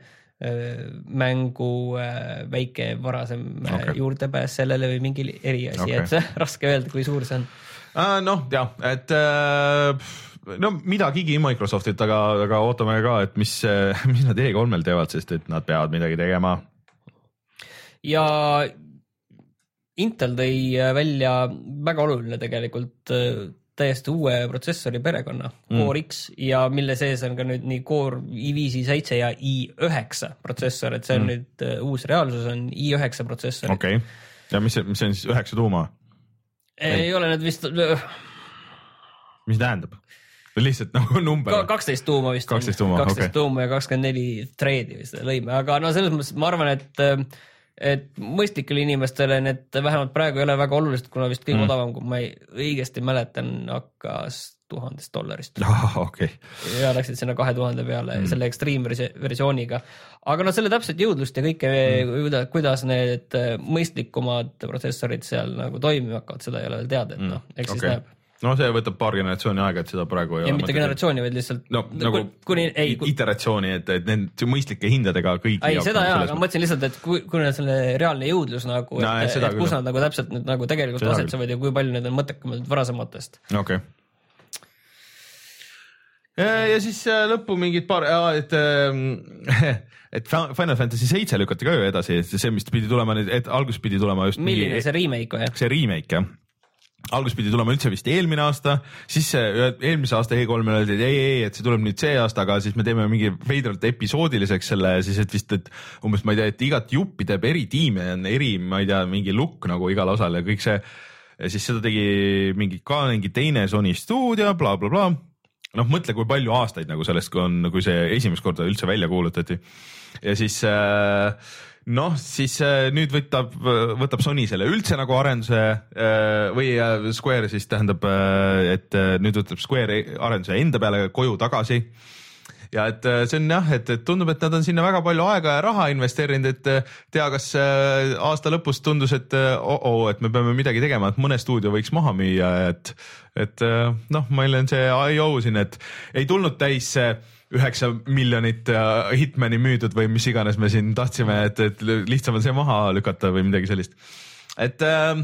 mängu väike varasem okay. juurdepääs sellele või mingi eriasi okay., et see raske öelda, kui suur see on. Noh, jah, et no midagigi Microsoftilt, aga, aga ootame ka, et mis, mis nad E kolmel teevad, sest et nad peavad midagi tegema. Ja Intel tõi välja väga oluline tegelikult täiesti uue protsessori perekonna mm. Core X ja mille sees on ka nüüd nii Core i viis, i seitse ja i üheksa protsessor, et see on mm. nüüd uh, uus reaalsus on i üheksa protsessor. Okei, okay. Ja mis, mis on siis üheksa tuuma? Ei, ei ole need vist... Mis tähendab? Lihtsalt nagu number? kaksteist tuuma vist. kaksteist tuuma, okei. kaksteist tuuma ja kakskümmend neli treedi vist lõime, aga no selles mõttes ma arvan, et et mõistlikele inimestele need vähemalt praegu ei ole väga olulised, kuna vist kõige mm. odavam, kui ma ei, õigesti mäletan, hakkas tuhandest dollarist. Oh, okay. Ja läksid sinna kahe tuhande peale mm. selle extreme versiooniga. Aga no selle täpselt jõudlust ja kõike, mm. kuidas need mõistlikumad protsessorid seal nagu toimima hakkavad, seda ei ole veel teada, et noh, eks okay. siis näeb. No see võtab paar generatsiooni aega, et seda praegu ei ja ole. Ja mitte generatsiooni, vaid lihtsalt no, nagu kuni, ei, iteratsiooni, et, et need mõistlike hindadega kõik. Ei, seda jah, aga ma mõtlesin lihtsalt, et kui, kui on selle reaalne jõudlus nagu, no, et, et kus nad nagu täpselt nüüd nagu tegelikult asetsevad ja kui palju need on mõttekamad varasematest. Okei. Okay. Ja, ja siis lõppu mingid paar, et, et Final Fantasy seitse lükati ka ju edasi, see, mis pidi tulema, et algus pidi tulema just milline mingi, see remake või? See remake, jah. Algus pidi tulema üldse vist eelmine aasta, siis eelmise aasta E kolm öeldi, et ei, ei, et see tuleb nüüd see aasta, aga siis me teeme mingi veidralt episoodiliseks selle, siis et vist, et umbes ma ei tea, et igat juppi teeb eri tiime, on eri, ma ei tea, mingi look nagu igal osal ja kõik see, ja siis seda tegi mingi ka mingi teine Sony stuudio, bla, bla, bla. Noh, mõtle, kui palju aastaid nagu sellest, kui on, kui see esimest korda üldse välja kuulutati. Ja siis... Äh, noh, siis nüüd võtab, võtab Sony selle üldse nagu arenduse või Square siis tähendab, et nüüd võtab Square arenduse enda peale koju tagasi. Ja et see on jah, et, et tundub, et nad on sinna väga palju aega ja raha investeerinud, et tea, kas aasta lõpus tundus, et oh, oh, et me peame midagi tegema, et mõne stuudio võiks maha müüa, et, et noh, meil on see I O siin, et ei tulnud täis üheksa miljonit Hitmani müüdud või mis iganes me siin tahtsime, et, et lihtsam on see maha lükata või midagi sellist. Et äh,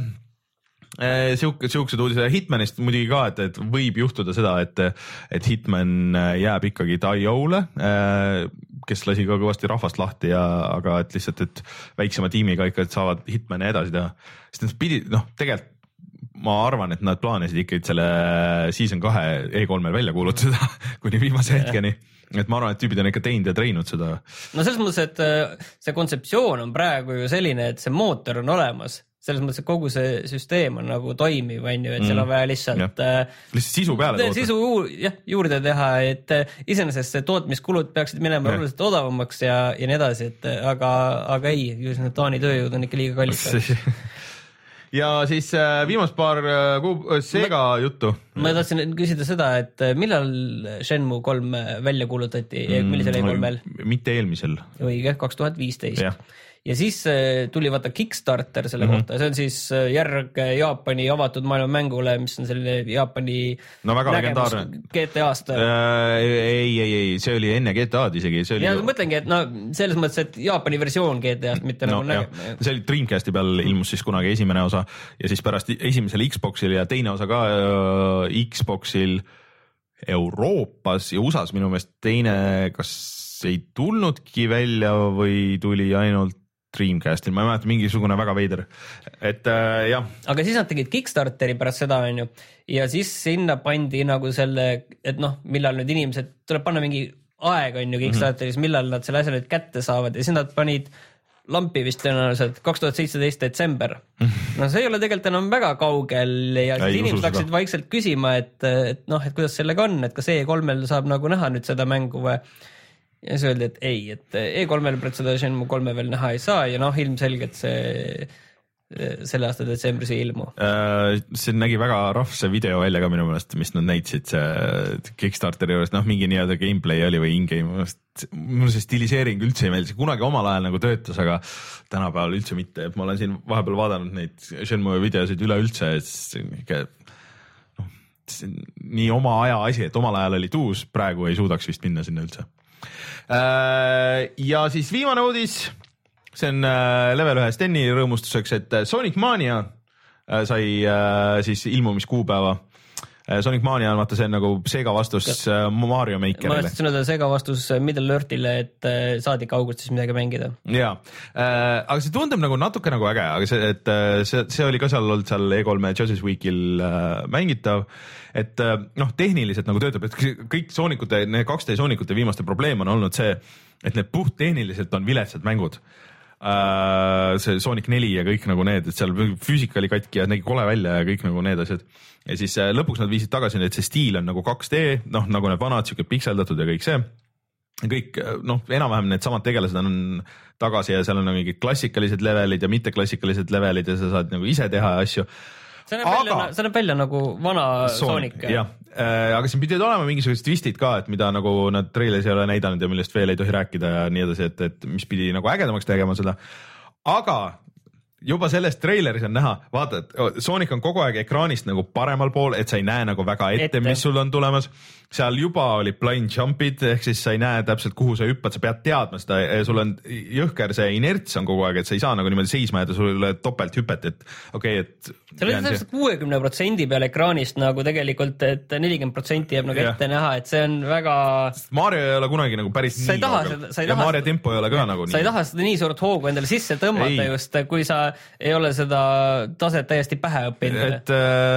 siuk, siuksed uudised Hitmanist muidugi ka, et, et võib juhtuda seda, et, et Hitman jääb ikkagi I O-le, äh, kes lasi ka kõvasti rahvast lahti, ja, aga et lihtsalt, et väiksema tiimiga ikka saavad Hitmani edasi teha. Sest nad pidi, noh, tegelikult ma arvan, et nad plaanisid ikkagi selle season kahe E kolmel välja kuulutada kuni viimase hetkeni. Et ma arvan, et tüübid on ikka teinud ja treeninud seda. No selles mõttes, et see kontseptsioon on praegu ju selline, et see mootor on olemas. Selles mõttes, et kogu see süsteem on nagu toimiv, on ju, et seal on vaja lihtsalt... Lihtsalt sisu peale toota. Sisu jah, juurde teha, et iseenesest see tootmiskulud peaksid minema oluliselt odavamaks ja, ja nii edasi, et aga, aga ei, ju see Taani tööjõud on ikka liiga kallid. Ja siis viimast paar kuu Sega ma, juttu. Ma tahtsin küsida seda, et millal Shenmue kolm välja kuulutati, millisel E kolmel? Mitte eelmisel. Õige, kaks tuhat viisteist. Ja. ja siis tuli vaata Kickstarter selle mm-hmm. kohta, see on siis järg Jaapani avatud maailma mängule, mis on selline Jaapani no väga legendaarne G T A-st. Äh, ei, ei, ei, see oli enne G T A-d isegi. See oli ja ju... mõtlengi, et no selles mõttes, et Jaapani versioon G T A-st, mitte no, nagu nägema. See oli Dreamcasti peal ilmus siis kunagi esimene osa ja siis pärast esimesel Xboxil ja teine osa ka äh, Xboxil Euroopas ja U S A-s minu meelest teine, kas ei tulnudki välja või tuli ainult Dreamcastil, ma ei mäleta, mingisugune väga veider, et äh, jah. Aga siis nad tegid Kickstarteri pärast seda, on ju, ja siis sinna pandi nagu selle, et noh, millal nüüd inimesed, tuleb panna mingi aeg, on ju, Kickstarteris, mm-hmm. millal nad selle asja nüüd kätte saavad ja siis nad panid lampi vist tõenäoliselt kaks tuhat seitseteist detsember. No see ei ole tegelikult enam väga kaugel ja siis inimesed hakkasid vaikselt küsima, et, et noh, et kuidas sellega on, et kas E kolmel saab nagu näha nüüd seda mängu või ja siis öeldi, et ei, et E kolmel seda Shenmue kolme veel näha ei saa ja noh, ilmselgelt see selle aasta detsembris ei ilmu. See nägi väga rahv see video välja ka minu meelest, mis nad näitasid see Kickstarteri juures, noh mingi nii-öelda gameplay oli või in-game, mul see stiliseering üldse ei meeldi, see kunagi omal ajal nagu töötas, aga tänapäeval üldse mitte, et ma olen siin vahepeal vaadanud neid Shenmue videosid üleüldse, et see ikka noh, see nii oma aja asi, et omal ajal oli tuus, praegu ei suudaks vist minna sinna üldse. Ja siis viimane uudis, see on level ühe Steni rõõmustuseks, et Sonic Mania sai siis ilmumiskuupäeva Sonic Mania on vaata see on nagu Sega vastus ja. Mario Makerile. Ma mõtlesin öelda Sega vastus Middle Earthile, et saadik augustis midagi mängida. Jaa, äh, aga see tundub nagu natuke nagu äge, aga see, et see, see oli ka seal olnud seal E kolme Justice Weekil äh, mängitav, et äh, noh, tehniliselt nagu töötab, et kõik Sonicute, need kaks D Sonicute viimaste probleem on olnud see, et need puht tehniliselt on viletsad mängud. Uh, see Sonic neli ja kõik nagu need, et seal füüsika oli katki ja nägi kole välja ja kõik nagu need asjad. Ja siis uh, lõpuks nad viisid tagasi, et see stiil on nagu kaks D, noh nagu need vanad, siuke pikseldatud ja kõik see. Kõik, noh, enam-vähem need samad tegelased on tagasi ja seal on mingid klassikalised levelid ja mitte klassikalised levelid ja sa saad nagu ise teha asju. See näeb, aga... välja, see näeb välja nagu vana Sonic. Sonic jah, äh, aga siin pidid olema mingisugused twistid ka, et mida nagu nad treilis ei ole näidanud ja millest veel ei tohi rääkida ja nii edasi, et, et mis pidi nagu ägedamaks tegema seda. Aga juba sellest treileris on näha, vaata, et Sonic on kogu aeg ekraanist nagu paremal pool, et sa ei näe nagu väga ette, ette. mis sul on tulemas. Seal juba oli blind jumpid, ehk siis sa ei näe täpselt kuhu sa hüppad, sa pead teadma seda ja sul on jõhker see inerts on kogu aeg, et sa ei saa nagu niimoodi seisma jääda, sul ei ole topelt hüpet, et okei, okay, et seal on täpselt kuuekümne protsendi peal ekraanist nagu tegelikult, et nelikümmend protsenti jääb nagu ette näha, et see on väga Mario ei ole kunagi nagu päris sa nii kaugel ja Mario seda... tempo ei ole ka nagu sa nii. Sa ei taha seda nii suurt hoogu endale sisse tõmmata ei. Just, kui sa ei ole seda taset täiesti pähe õppinud. Et,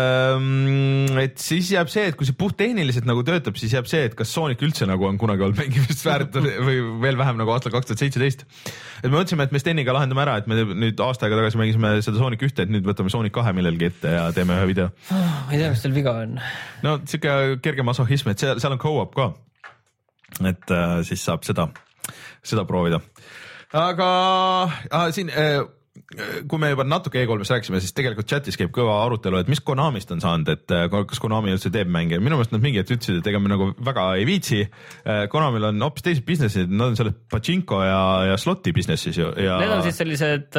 äh, et siis jääb see, et kui see puht tehniliselt nagu töötab, siis jääb see, et kas Sonic üldse nagu on kunagi olnud mängimist väärt või veel vähem nagu aastal kaks tuhat seitseteist. Et me mõtlesime, et me Steniga lahendame ära, et me nüüd aasta aega tagasi mängisime seda Sonic ühte, et nüüd võtame Sonic kahe millelgi ette ja teeme ühe video. Oh, ma ei tea, mis teil viga on. No siuke kerge masohism, et seal, seal on co-op ka. Et äh, siis saab seda, seda proovida. Aga äh, siin... Äh, kui me juba natuke E kolmest rääkisime, siis tegelikult chatis käib kõva arutelu, et mis Konamist on saanud, et kas Konami üldse teeb mänge. Minu meelest nad mingi hetk ütlesid, et ega me nagu väga ei viitsi. Konamil on hoopis teised businessid, nad on selles pachinko ja, ja sloti businessis ju. Ja... Need on siis sellised,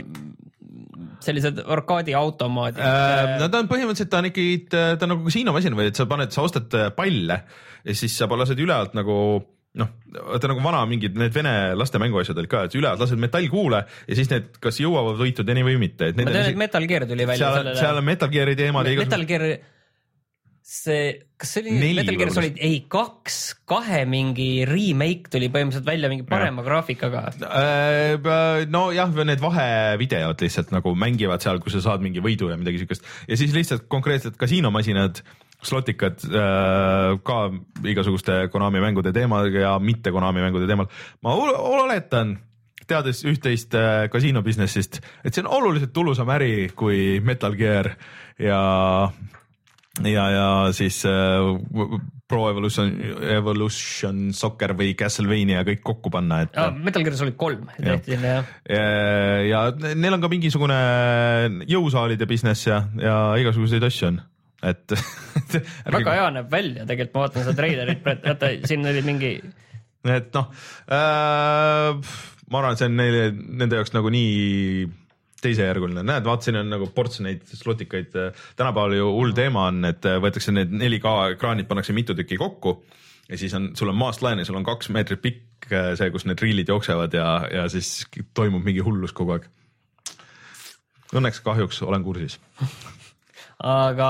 sellised arkaadi automaadid. Nad on põhimõtteliselt, ta on ikkagi, ta on nagu kasiinomasin või et sa paned, sa ostad palle ja siis sa lased üle alt nagu noh, vaata nagu vana mingid need vene laste mänguasjad olid ka, et ülead lased metallkuule ja siis need kas jõuavad võitudeni või mitte. Et ma tean, et Metal Gear tuli välja seal, sellele. Seal on Metal Geari teemad. Me, Metal Gear, see, kas see oli Neli Metal Gear olid, ei kaks, kahe mingi remake tuli põhimõtteliselt välja mingi parema ja. Graafikaga. No jah, need vahevideod lihtsalt nagu mängivad seal, kus sa saad mingi võidu ja midagi sükest ja siis lihtsalt konkreetselt kasiinomasinad slotikad äh, ka igasuguste Konami mängude teemal ja mitte Konami mängude teemal. Ma oletan, teades üht-teist äh, kasiino businessist, et see on oluliselt tulusam äri kui Metal Gear ja, ja, ja siis äh, Pro Evolution, Evolution Soccer või Castlevania kõik kokku panna. Et, ja, Metal Gearis oli kolm. Ja. Ja, ja neil on ka mingisugune jõusaalide business ja, ja igasuguseid asju on. Et väga hea näeb välja, tegelikult ma vaatan seda treilerit, vaata siin oli mingi et noh äh, ma arvan, et see on neile, nende jaoks nagu nii teisejärguline, näed, vaat siin on nagu ports neid slotikaid, tänapäeval ju hull teema on, et võetakse need neli K ekraanid, pannakse mitu tükki kokku ja siis on, sul on maast laine, sul on kaks meetrit pikk see, kus need riilid jooksevad ja, ja siis toimub mingi hullus kogu aeg. Õnneks kahjuks olen kursis. Aga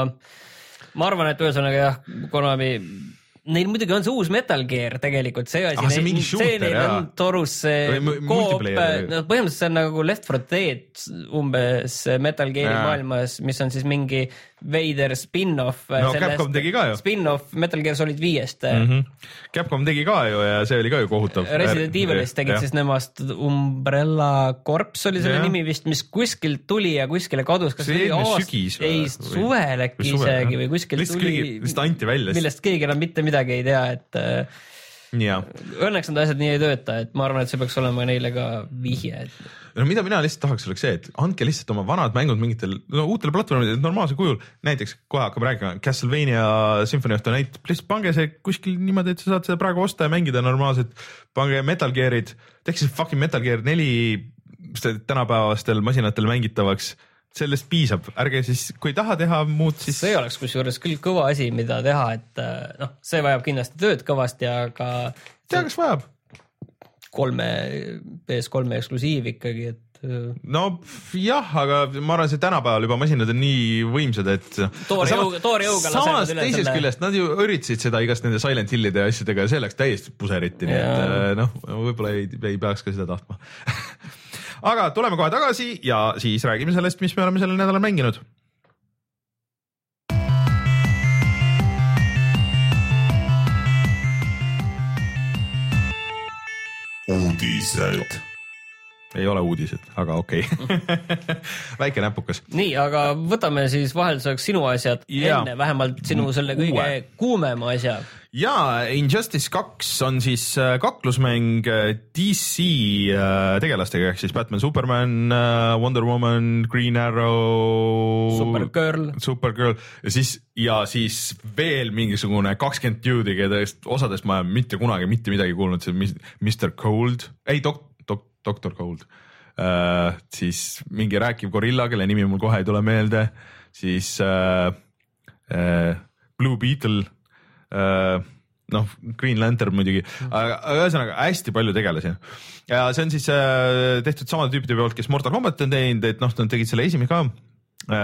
ma arvan, et ühesõnaga jah, Konami, neil muidugi on see uus Metal Gear tegelikult, see asi, ah, see, neil, shooter, see neil on torus see koop, no, põhimõtteliselt see on nagu Left four Dead umbes Metal Geari ja. Maailmas, mis on siis mingi veider spin-off no, Capcom tegi ka ju. Spin-off Metal Gear Solid viiest mm-hmm. Capcom tegi ka ju ja see oli ka ju kohutav. Resident Evilist tegid ja. Siis nemast Umbrella Corps oli selle ja. Nimi vist, mis kuskilt tuli ja kuskile kadus, kas see oli aast... sügis, ei suvel äkki isegi või kuskilt List tuli vist anti välja, millest keegi enam mitte midagi ei tea, et ja. Õnneks need asjad nii ei tööta, et ma arvan, et see peaks olema neile ka vihje, et no mida mina lihtsalt tahaks oleks see, et andke lihtsalt oma vanad mängud mingitel no, uutel platvormidel normaalsel kujul, näiteks kohe hakkab rääkima Castlevania Symphony of the Night, lihtsalt pange see kuskil niimoodi, et sa saad seda praegu osta ja mängida normaalselt, pange Metal Gearid, tehke see fucking Metal Gear neli tänapäevastel masinatel mängitavaks, sellest piisab, ärge siis, kui ei taha teha muud, siis see oleks kusjuures küll kõva asi, mida teha, et noh, see vajab kindlasti tööd kõvasti, aga tea, kas vajab? kolme P S kolme eksklusiiv ikkagi, et no jah, aga ma arvan, see tänapäeval juba masinad on nii võimsad, et toore jõuga, toore jõuga samas teisest selle... küljest nad ju üritasid seda igast nende Silent Hillide ja asjadega ja see läks täiesti puseriti, nii et noh, võib-olla ei, ei peaks ka seda tahtma aga tuleme kohe tagasi ja siis räägime sellest, mis me oleme sellel nädalal mänginud. Uudised. Ei ole uudised, aga okei okay. väike näpukas. Nii, aga võtame siis vahelduseks sinu asjad ja. Enne, vähemalt sinu selle kõige Uue. Kuumema asja. Ja Injustice kaks on siis kaklusmäng D C tegelastega, ehk siis Batman, Superman, Wonder Woman, Green Arrow, Supergirl, Supergirl ja siis, ja siis veel mingisugune kakskümmend dude'i, kedest osadest ma mitte kunagi mitte midagi kuulnud, see mister Cold, ei dok, dok, doktor Cold, uh, siis mingi rääkiv gorilla, kelle nimi mul kohe ei tule meelde, siis uh, uh, Blue Beetle, Uh, noh, Green Lantern muidugi, aga ühesõnaga hästi palju tegelasi ja see on siis uh, tehtud samade tüüpide pealt, kes Mortal Kombat on teinud, et noh, nad tegid selle esimese ka uh,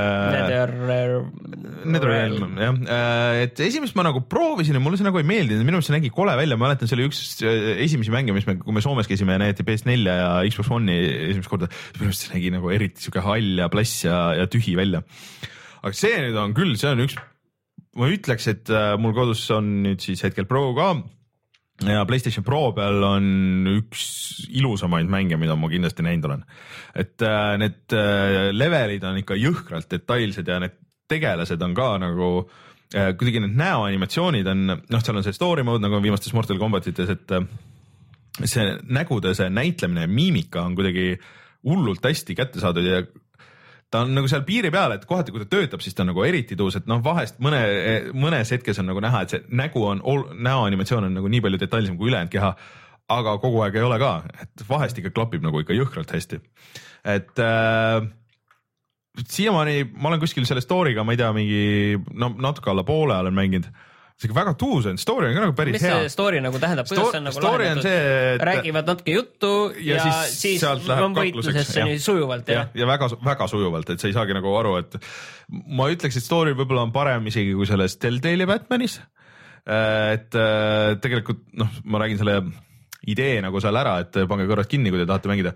Netherrealm, jah, uh, et esimest ma nagu proovisin ja mulle see nagu ei meeldinud, minu meelest see nägi kole välja, ma mäletan, see oli üks esimesi mänge, mis me, kui me Soomes käisime ja näeti P S neli ja Xbox One'i esimest korda, minu meelest see nägi nagu eriti siuke hall ja plass ja, ja tühi välja, aga see nüüd on küll, see on üks ma ütleks, et mul kodus on nüüd siis hetkel Pro ka ja PlayStation Pro peal on üks ilusamaid mänge, mida ma kindlasti näinud olen. Et need levelid on ikka jõhkralt detailsed ja need tegelased on ka nagu, kuidagi need näoanimatsioonid on, noh, seal on see story mode nagu viimastes Mortal Kombatites, et see nägude, see näitlemine ja miimika on kuidagi hullult hästi kätte saadud ja ta on nagu seal piiri peal, et kohati, kui ta töötab, siis ta on nagu eriti tuus, et noh, vahest mõne, mõnes hetkes on nagu näha, et see nägu on, näoanimatsioon on nagu nii palju detailsem kui ülejäänud keha, aga kogu aeg ei ole ka, et vahest ikka klapib nagu ikka jõhkralt hästi. Et äh, siiamaani ma olen kuskil selle story'ga, ma ei tea, mingi no, natuke alla poole olen mänginud. See väga tuus on, story on ka nagu päris mis hea. Mis see story nagu tähendab? Sto see on nagu story on see, et... räägivad natuke juttu ja, ja siis, siis on võitlusesse nii sujuvalt. Ja, ja väga, väga sujuvalt, et sa ei saagi nagu aru, et ma ütleks, et story võib-olla on parem isegi kui selles Telltale'i Batmanis. Et tegelikult, noh, ma räägin selle idee nagu seal ära, et pange kõrvad kinni, kui te tahate mängida.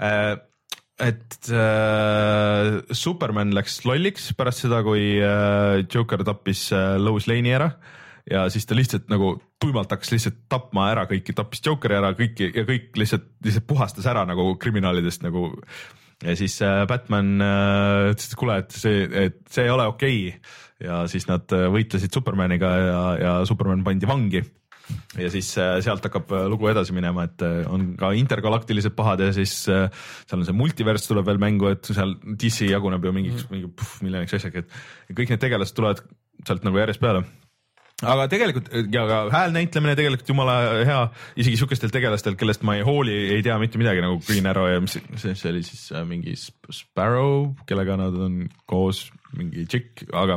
Et äh, Superman läks lolliks pärast seda, kui äh, Joker tappis äh, Lois Lane'i ära ja siis ta lihtsalt nagu tuimalt hakkas lihtsalt tapma ära kõiki, tappis Jokeri ära kõiki ja kõik lihtsalt, lihtsalt puhastas ära nagu kriminaalidest nagu ja siis äh, Batman äh, ütles, et kuule, et see, et see ei ole okei okay. Ja siis nad võitlesid Supermaniga ja, ja Superman pandi vangi. Ja siis sealt hakkab lugu edasi minema, et on ka intergalaktilised pahad ja siis seal on see multivers tuleb veel mängu, et seal D C jaguneb ju mingiks, mingi puh, miljoniks asjagi, et kõik need tegelased tulevad sealt nagu järjest peale. Aga tegelikult ja ka häälnäitlemine tegelikult jumala hea, isegi sükestel tegelastel, kellest ma ei hooli, ei tea mitte midagi nagu Green Arrow ja mis, see oli siis mingi Sparrow, kellega nad on koos, mingi tšikk, aga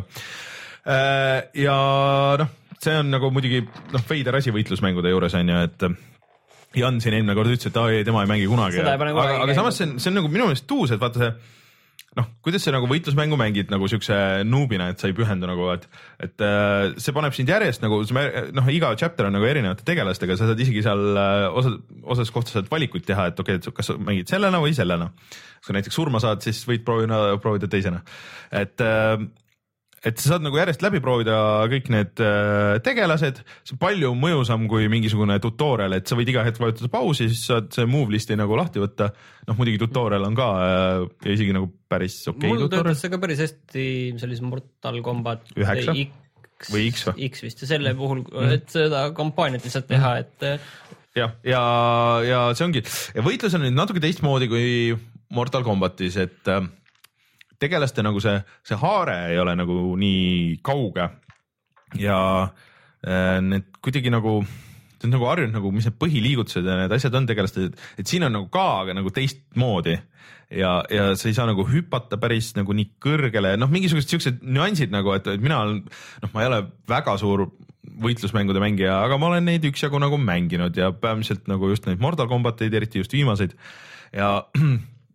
ja noh, see on nagu muidugi noh, veider asi võitlusmängude juures on ju, et Jan siin eelmine kord ütles, et ai, tema ei mängi kunagi, aga, aga samas see on, see on nagu minu meelest tuus, et vaata see noh, kuidas see nagu võitlusmängu mängid nagu siukse noobina, et sa ei pühendu nagu, et, et see paneb sind järjest nagu, noh, iga chapter on nagu erinevate tegelastega, sa saad isegi seal osad, osas kohtas saad valikuid teha, et okei, et kas sa mängid sellena või sellena. Kui näiteks surma saad, siis võid proovida, proovida teisena. Et et sa saad nagu järjest läbi proovida kõik need äh, tegelased, see on palju mõjusam kui mingisugune tutorial, et sa võid iga hetk vajutada pausi, siis saad see move listi nagu lahti võtta. Noh, muidugi tutorial on ka äh, ja isegi nagu päris okei okay mul tutorial. Mul töötas see ka päris hästi sellise Mortal Kombat üheksa X, või X, X vist ja selle puhul, et seda kampaaniat lihtsalt teha, et ja, ja, ja see ongi ja võitlus on nüüd natuke teistmoodi kui Mortal Kombatis, et äh, tegelaste nagu see, see haare ei ole nagu nii kauge ja äh, need kuidagi nagu, see on nagu harjunud nagu, mis need põhiliigutused ja need asjad on tegelaste, et siin on nagu ka, aga nagu teistmoodi ja, ja sa ei saa nagu hüpata päris nagu nii kõrgele, noh, mingisugused siuksed nüansid nagu, et, et mina olen, noh, ma ei ole väga suur võitlusmängude mängija, aga ma olen neid üksjagu nagu mänginud ja päevaselt nagu just neid Mortal Kombateid, eriti just viimaseid ja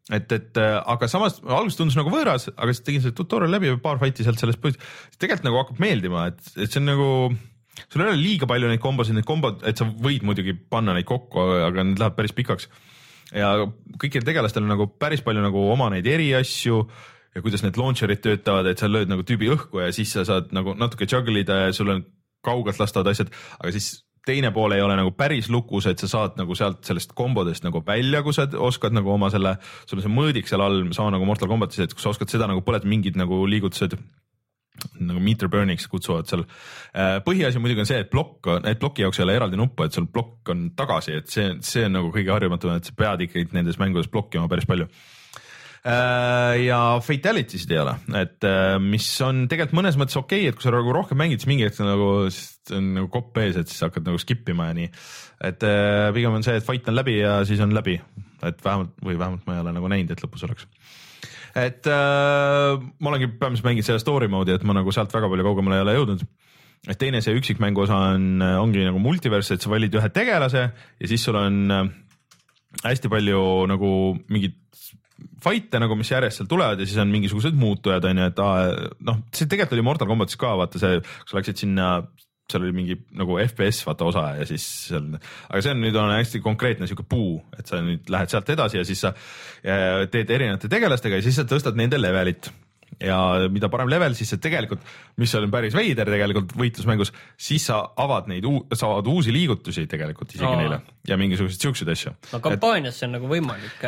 et, et aga samas alguses tundus nagu võõras, aga siis tegin selle tutorial läbi paar fighti sealt sellest põhjust, tegelikult nagu hakkab meeldima, et, et see on nagu, sul ei ole liiga palju neid kombosid, neid kombod, et sa võid muidugi panna neid kokku, aga need läheb päris pikaks ja kõikidel tegelastel on nagu päris palju nagu oma neid eriasju ja kuidas need launcher'id töötavad, et sa lööd nagu tüübi õhku ja siis sa saad nagu natuke juggle ida ja sul on kaugelt lastavad asjad, aga siis teine pool ei ole nagu päris lukus, et sa saad nagu sealt sellest kombodest nagu välja, kui sa oskad nagu oma selle, sul on see mõõdik seal all, sama nagu Mortal Kombatis, et kui sa oskad seda nagu põled mingid nagu liigutused, nagu meter burning's kutsuvad seal. Põhiasi muidugi on see, et plokk, et ploki jaoks ei ole eraldi nuppu, et sul plokk on tagasi, et see, see on nagu kõige harjumatum, et sa pead ikkagi nendes mängudes blokkima päris palju. Ja fatality'sid ei ole, et mis on tegelikult mõnes mõttes okei okay,, et kui sa nagu rohkem mängid, siis mingi hetk nagu, on nagu kopp ees, et siis hakkad nagu skip ima ja nii. Et pigem on see, et fight on läbi ja siis on läbi, et vähemalt või vähemalt ma ei ole nagu näinud, et lõpus oleks. Et äh, ma olengi põhimõtteliselt mänginud selle story mode'i, et ma nagu sealt väga palju kaugemale ei ole jõudnud. Et teine see üksikmängu osa on, ongi nagu multiverse, et sa valid ühe tegelase ja siis sul on hästi palju nagu mingid fight'e nagu, mis järjest seal tulevad ja siis on mingisugused muutujad, on ju, et noh, see tegelikult oli Mortal Kombatis ka, vaata see, kui sa läksid sinna, seal oli mingi nagu F P S vaata osa ja siis seal, aga see on nüüd on hästi konkreetne siuke puu, et sa nüüd lähed sealt edasi ja siis sa teed erinevate tegelastega ja siis sa tõstad nende levelit. Ja mida parem level, siis see tegelikult, mis on päris veider tegelikult võitlusmängus, siis sa avad neid, saavad uusi liigutusi tegelikult isegi Aa. neile ja mingisugused siuksed asju. No kampaanias see on nagu võimalik.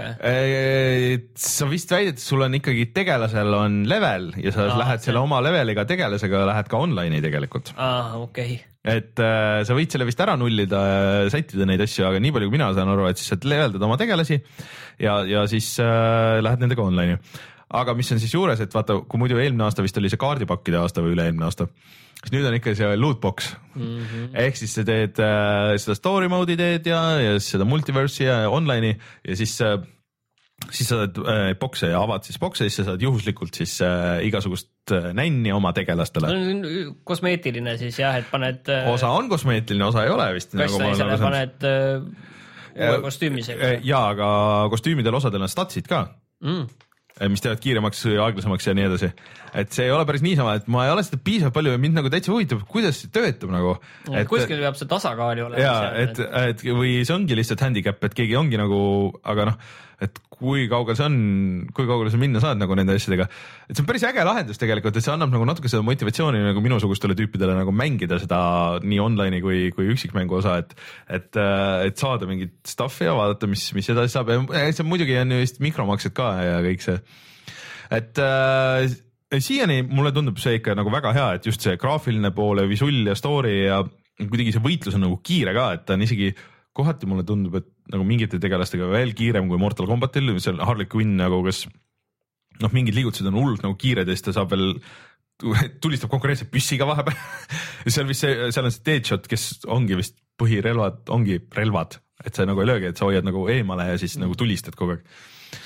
Et sa vist väidad, et sul on ikkagi tegelasel on level ja sa Aa, lähed see. selle oma leveliga tegelasega, lähed ka online'i tegelikult. Aa, okei. Okay. Et äh, sa võid selle vist ära nullida ja sättida neid asju, aga nii palju kui mina saan aru, et siis sa leveldad oma tegelasi ja, ja siis äh, lähed nendega online'i. Aga mis on siis juures, et vaata, kui muidu eelmine aasta vist oli see kaardipakkide aasta või üle eelmine aasta, siis nüüd on ikka see lootbox. Mm-hmm. Ehk siis sa teed äh, seda story mode'i teed ja, ja seda multiverse'i ja online'i ja siis, äh, siis sa saad äh, boxe ja avad siis boxe, siis sa saad juhuslikult siis äh, igasugust äh, nänni oma tegelastele. Kosmeetiline siis jah, et paned... Äh, osa on kosmeetiline, osa ei ole vist. Kas sa isele paned äh, uue kostüümisega? Jaa, aga kostüümidel osadel on statsid ka. Mm. Mis teevad kiiremaks, aeglasemaks ja nii edasi. Et see ei ole päris niisama, et ma ei ole seda piisavalt palju ja mind nagu täitsa huvitab, kuidas see töötab nagu. Et, kuskil peab see tasakaali olema. Jaa, et, et või see ongi lihtsalt handicap, et keegi ongi nagu, aga noh, et kui kaugel see on, kui kaugel sa minna saad nagu nende asjadega. Et see on päris äge lahendus tegelikult, et see annab nagu natuke seda motivatsiooni nagu minusugustele tüüpidele nagu mängida seda nii online'i kui, kui üksikmängu osa, et, et, et saada mingit stuffi ja vaadata, mis, mis edasi saab. Ja see muidugi on ju vist mikromaksed ka ja kõik see. Et äh, siiani mulle tundub see ikka nagu väga hea, et just see graafiline pool ja visull ja story ja kuidagi see võitlus on nagu kiire ka, et ta on isegi kohati mulle tundub, et nagu mingite tegelastega veel kiirem kui Mortal Kombatil, see on Harley Quinn nagu, kes noh, mingid liigutused on hullult nagu kiired ja siis ta saab veel, tulistab konkureentselt püssiga vahepeal seal vist see, seal on see Deadshot, kes ongi vist põhirelvad, ongi relvad, et sa nagu ei löögi, et sa hoiad nagu eemale ja siis mm. nagu tulistad kogu aeg.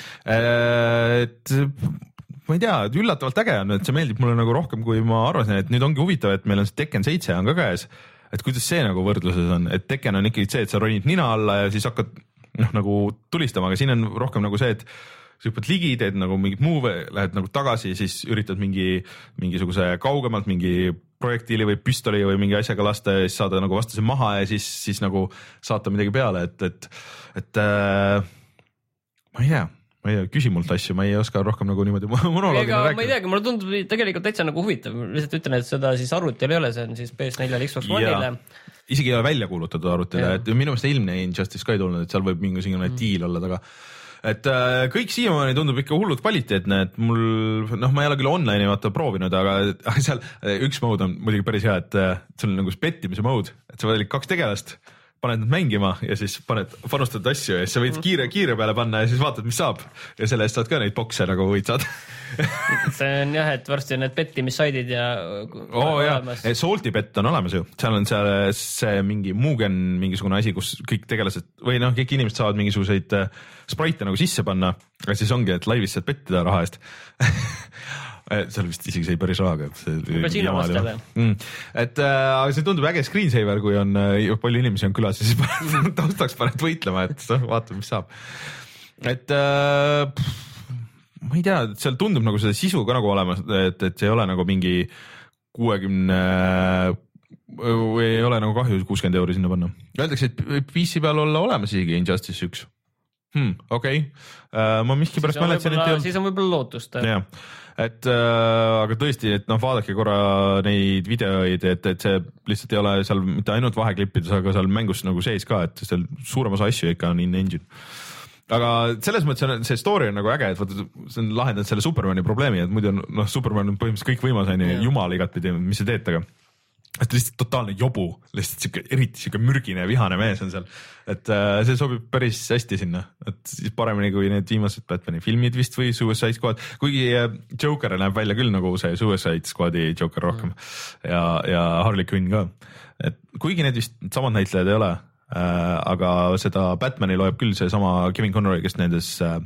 Et ma ei tea, üllatavalt äge on, et see meeldib mulle nagu rohkem, kui ma arvasin, et nüüd ongi huvitav, et meil on see Tekken seitse on ka käes. Et kuidas see nagu võrdluses on, et Tekken on ikkagi see, et sa ronid nina alla ja siis hakkad noh, nagu tulistama, aga siin on rohkem nagu see, et sa hüppad ligi, teed nagu mingit move, lähed nagu tagasi, siis üritad mingi, mingisuguse kaugemalt mingi projektiili või püstoli või mingi asjaga lasta ja siis saada nagu vastase maha ja siis, siis nagu saata midagi peale, et, et, et äh, ma ei tea. Ma ei tea, küsi mult asju, ma ei oska rohkem nagu niimoodi monoloogina rääkida. Ma ei teagi, mulle tundub tegelikult täitsa nagu huvitav. Lihtsalt ütlen, et seda siis arvutil ei ole, see on siis P S neljale Xbox One'ile. Isegi ei ole välja kuulutatud arvutile, et minu meelest ilmne Injustice ka ei tulnud, et seal võib mingisugune mm. diil olla taga. Et äh, kõik siiamaani tundub ikka hullult kvaliteetne, et mul, noh, ma ei ole küll online'i vaata proovinud, aga seal üks mode on muidugi päris hea, et see on nagu pettimise mode, et sa valid kaks tegelast, paned nad mängima ja siis paned, panustad asju ja siis sa võid kiire, kiire peale panna ja siis vaatad, mis saab. Ja selle eest saad ka neid bokse nagu võid saada. see on jah, et varsti on need pettimissaidid ja oh, jah. Salty bet on olemas ju. Seal on seal see mingi Mugen mingisugune asi, kus kõik tegelased või noh, kõik inimesed saavad mingisuguseid spraite nagu sisse panna, aga siis ongi, et laivis saad pettida raha eest. seal vist isegi sai päris rahaga. Mm. Et äh, aga see tundub äge screensaver, kui on äh, palju inimesi on külas ja siis taustaks paned võitlema, et vaatab, mis saab. et äh, pff, ma ei tea, seal tundub nagu seda sisu ka nagu olemas, et, et see ei ole nagu mingi kuuekümne või ei ole nagu kahju kuuskümmend euri sinna panna. Öeldakse, et P C peal olla olemas isegi Injustice üks. Hmm, okei okay. uh, ma miski pärast mäletsin, et ei... siis on võib-olla lootust. jah, et uh, aga tõesti, et noh, vaadake korra neid videoid, et, et see lihtsalt ei ole seal mitte ainult vaheklippides, aga seal mängus nagu sees ka, et seal suurem osa asju ikka on in-engine. Aga selles mõttes on, see story on nagu äge, et vaata, see on lahendanud selle Supermani probleemi, et muidu on, noh, Superman on põhimõtteliselt kõik võimas, on ju, jumal igatpidi, mis sa teed, aga et lihtsalt totaalne jobu, lihtsalt siuke, eriti siuke mürgine ja vihane mees on seal, et äh, see sobib päris hästi sinna, et siis paremini kui need viimased Batmani filmid vist või Suicide Squad, kuigi äh, Joker näeb välja küll nagu see Suicide Squadi Joker rohkem mm. ja, ja Harley Quinn ka, et kuigi need vist samad näitlejad ei ole äh,, aga seda Batmani loeb küll see sama Kevin Conroy, kes nendes äh,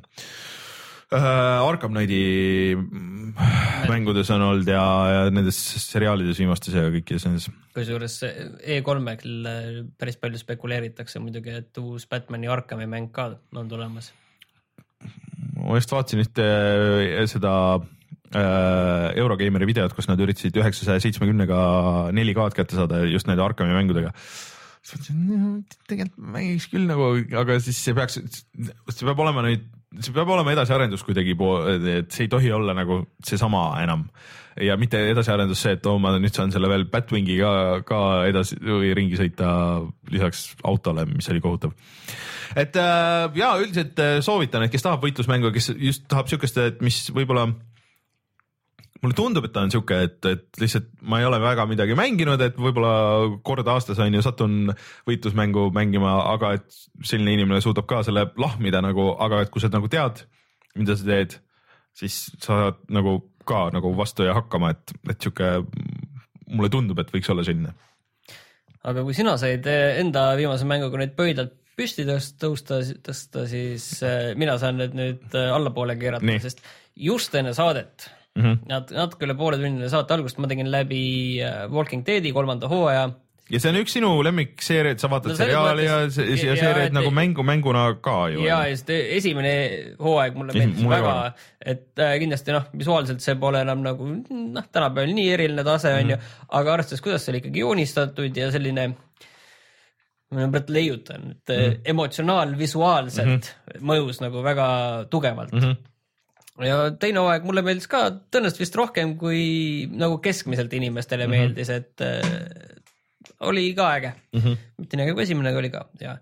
Uh, Arkham Knighti mängudes on olnud ja, ja nendes seriaalides viimastes ja kõikides nendes. Kusjuures E kolmel päris palju spekuleeritakse muidugi, et uus Batmani Arkhami mäng ka on tulemas. Ma just vaatasin ühte seda uh, Eurogeimeri videot, kus nad üritasid üheksasaja seitsmekümnega neli K-d kätte saada just nende Arkhami mängudega. Tegelikult mängiks küll nagu, aga siis see peaks, see peab olema nüüd see peab olema edasiarendus kuidagi, et see ei tohi olla nagu seesama enam ja mitte edasiarendus see, et oh, ma nüüd saan selle veel Batwingiga ka edasi või ringi sõita lisaks autole, mis oli kohutav. Et ja üldiselt soovitan, et kes tahab võitlusmängu, kes just tahab siukest, et mis võib-olla mulle tundub, et ta on siuke, et, et lihtsalt ma ei ole väga midagi mänginud, et võib-olla kord aastas on ju satun võitlusmängu mängima, aga et selline inimene suudab ka selle lahmida nagu, aga et kui sa nagu tead, mida sa teed, siis sa saad nagu ka nagu vastu ja hakkama, et, et siuke mulle tundub, et võiks olla selline. Aga kui sina said enda viimase mänguga neid pöidlalt püsti tõusta, tõsta, siis mina saan need nüüd allapoole keerata, Nii. Sest just enne saadet Mm -hmm. Nad, natuke üle poole tunnile saate algust ma tegin läbi Walking Deadi kolmanda hooaja. Ja see on üks sinu lemmikseeria, et sa vaatad no, seriaali ja, ja, ja seeriaid nagu mängu mänguna ka ju. Ja, ja esimene hooaeg mulle meeldis väga, et äh, kindlasti noh, visuaalselt see pole enam nagu noh, tänapäeval nii eriline tase on mm -hmm. ju, aga arvestades, kuidas see oli ikkagi joonistatud ja selline ma praegu leiutan, et mm -hmm. emotsionaal-visuaalselt mm -hmm. mõjus nagu väga tugevalt. Mm -hmm. Ja teine hooaeg mulle meeldis ka tõenäoliselt vist rohkem kui nagu keskmiselt inimestele mm -hmm. meeldis, et äh, oli ka äge mm. -hmm. mitte nii äge kui esimene, aga oli ka, jah.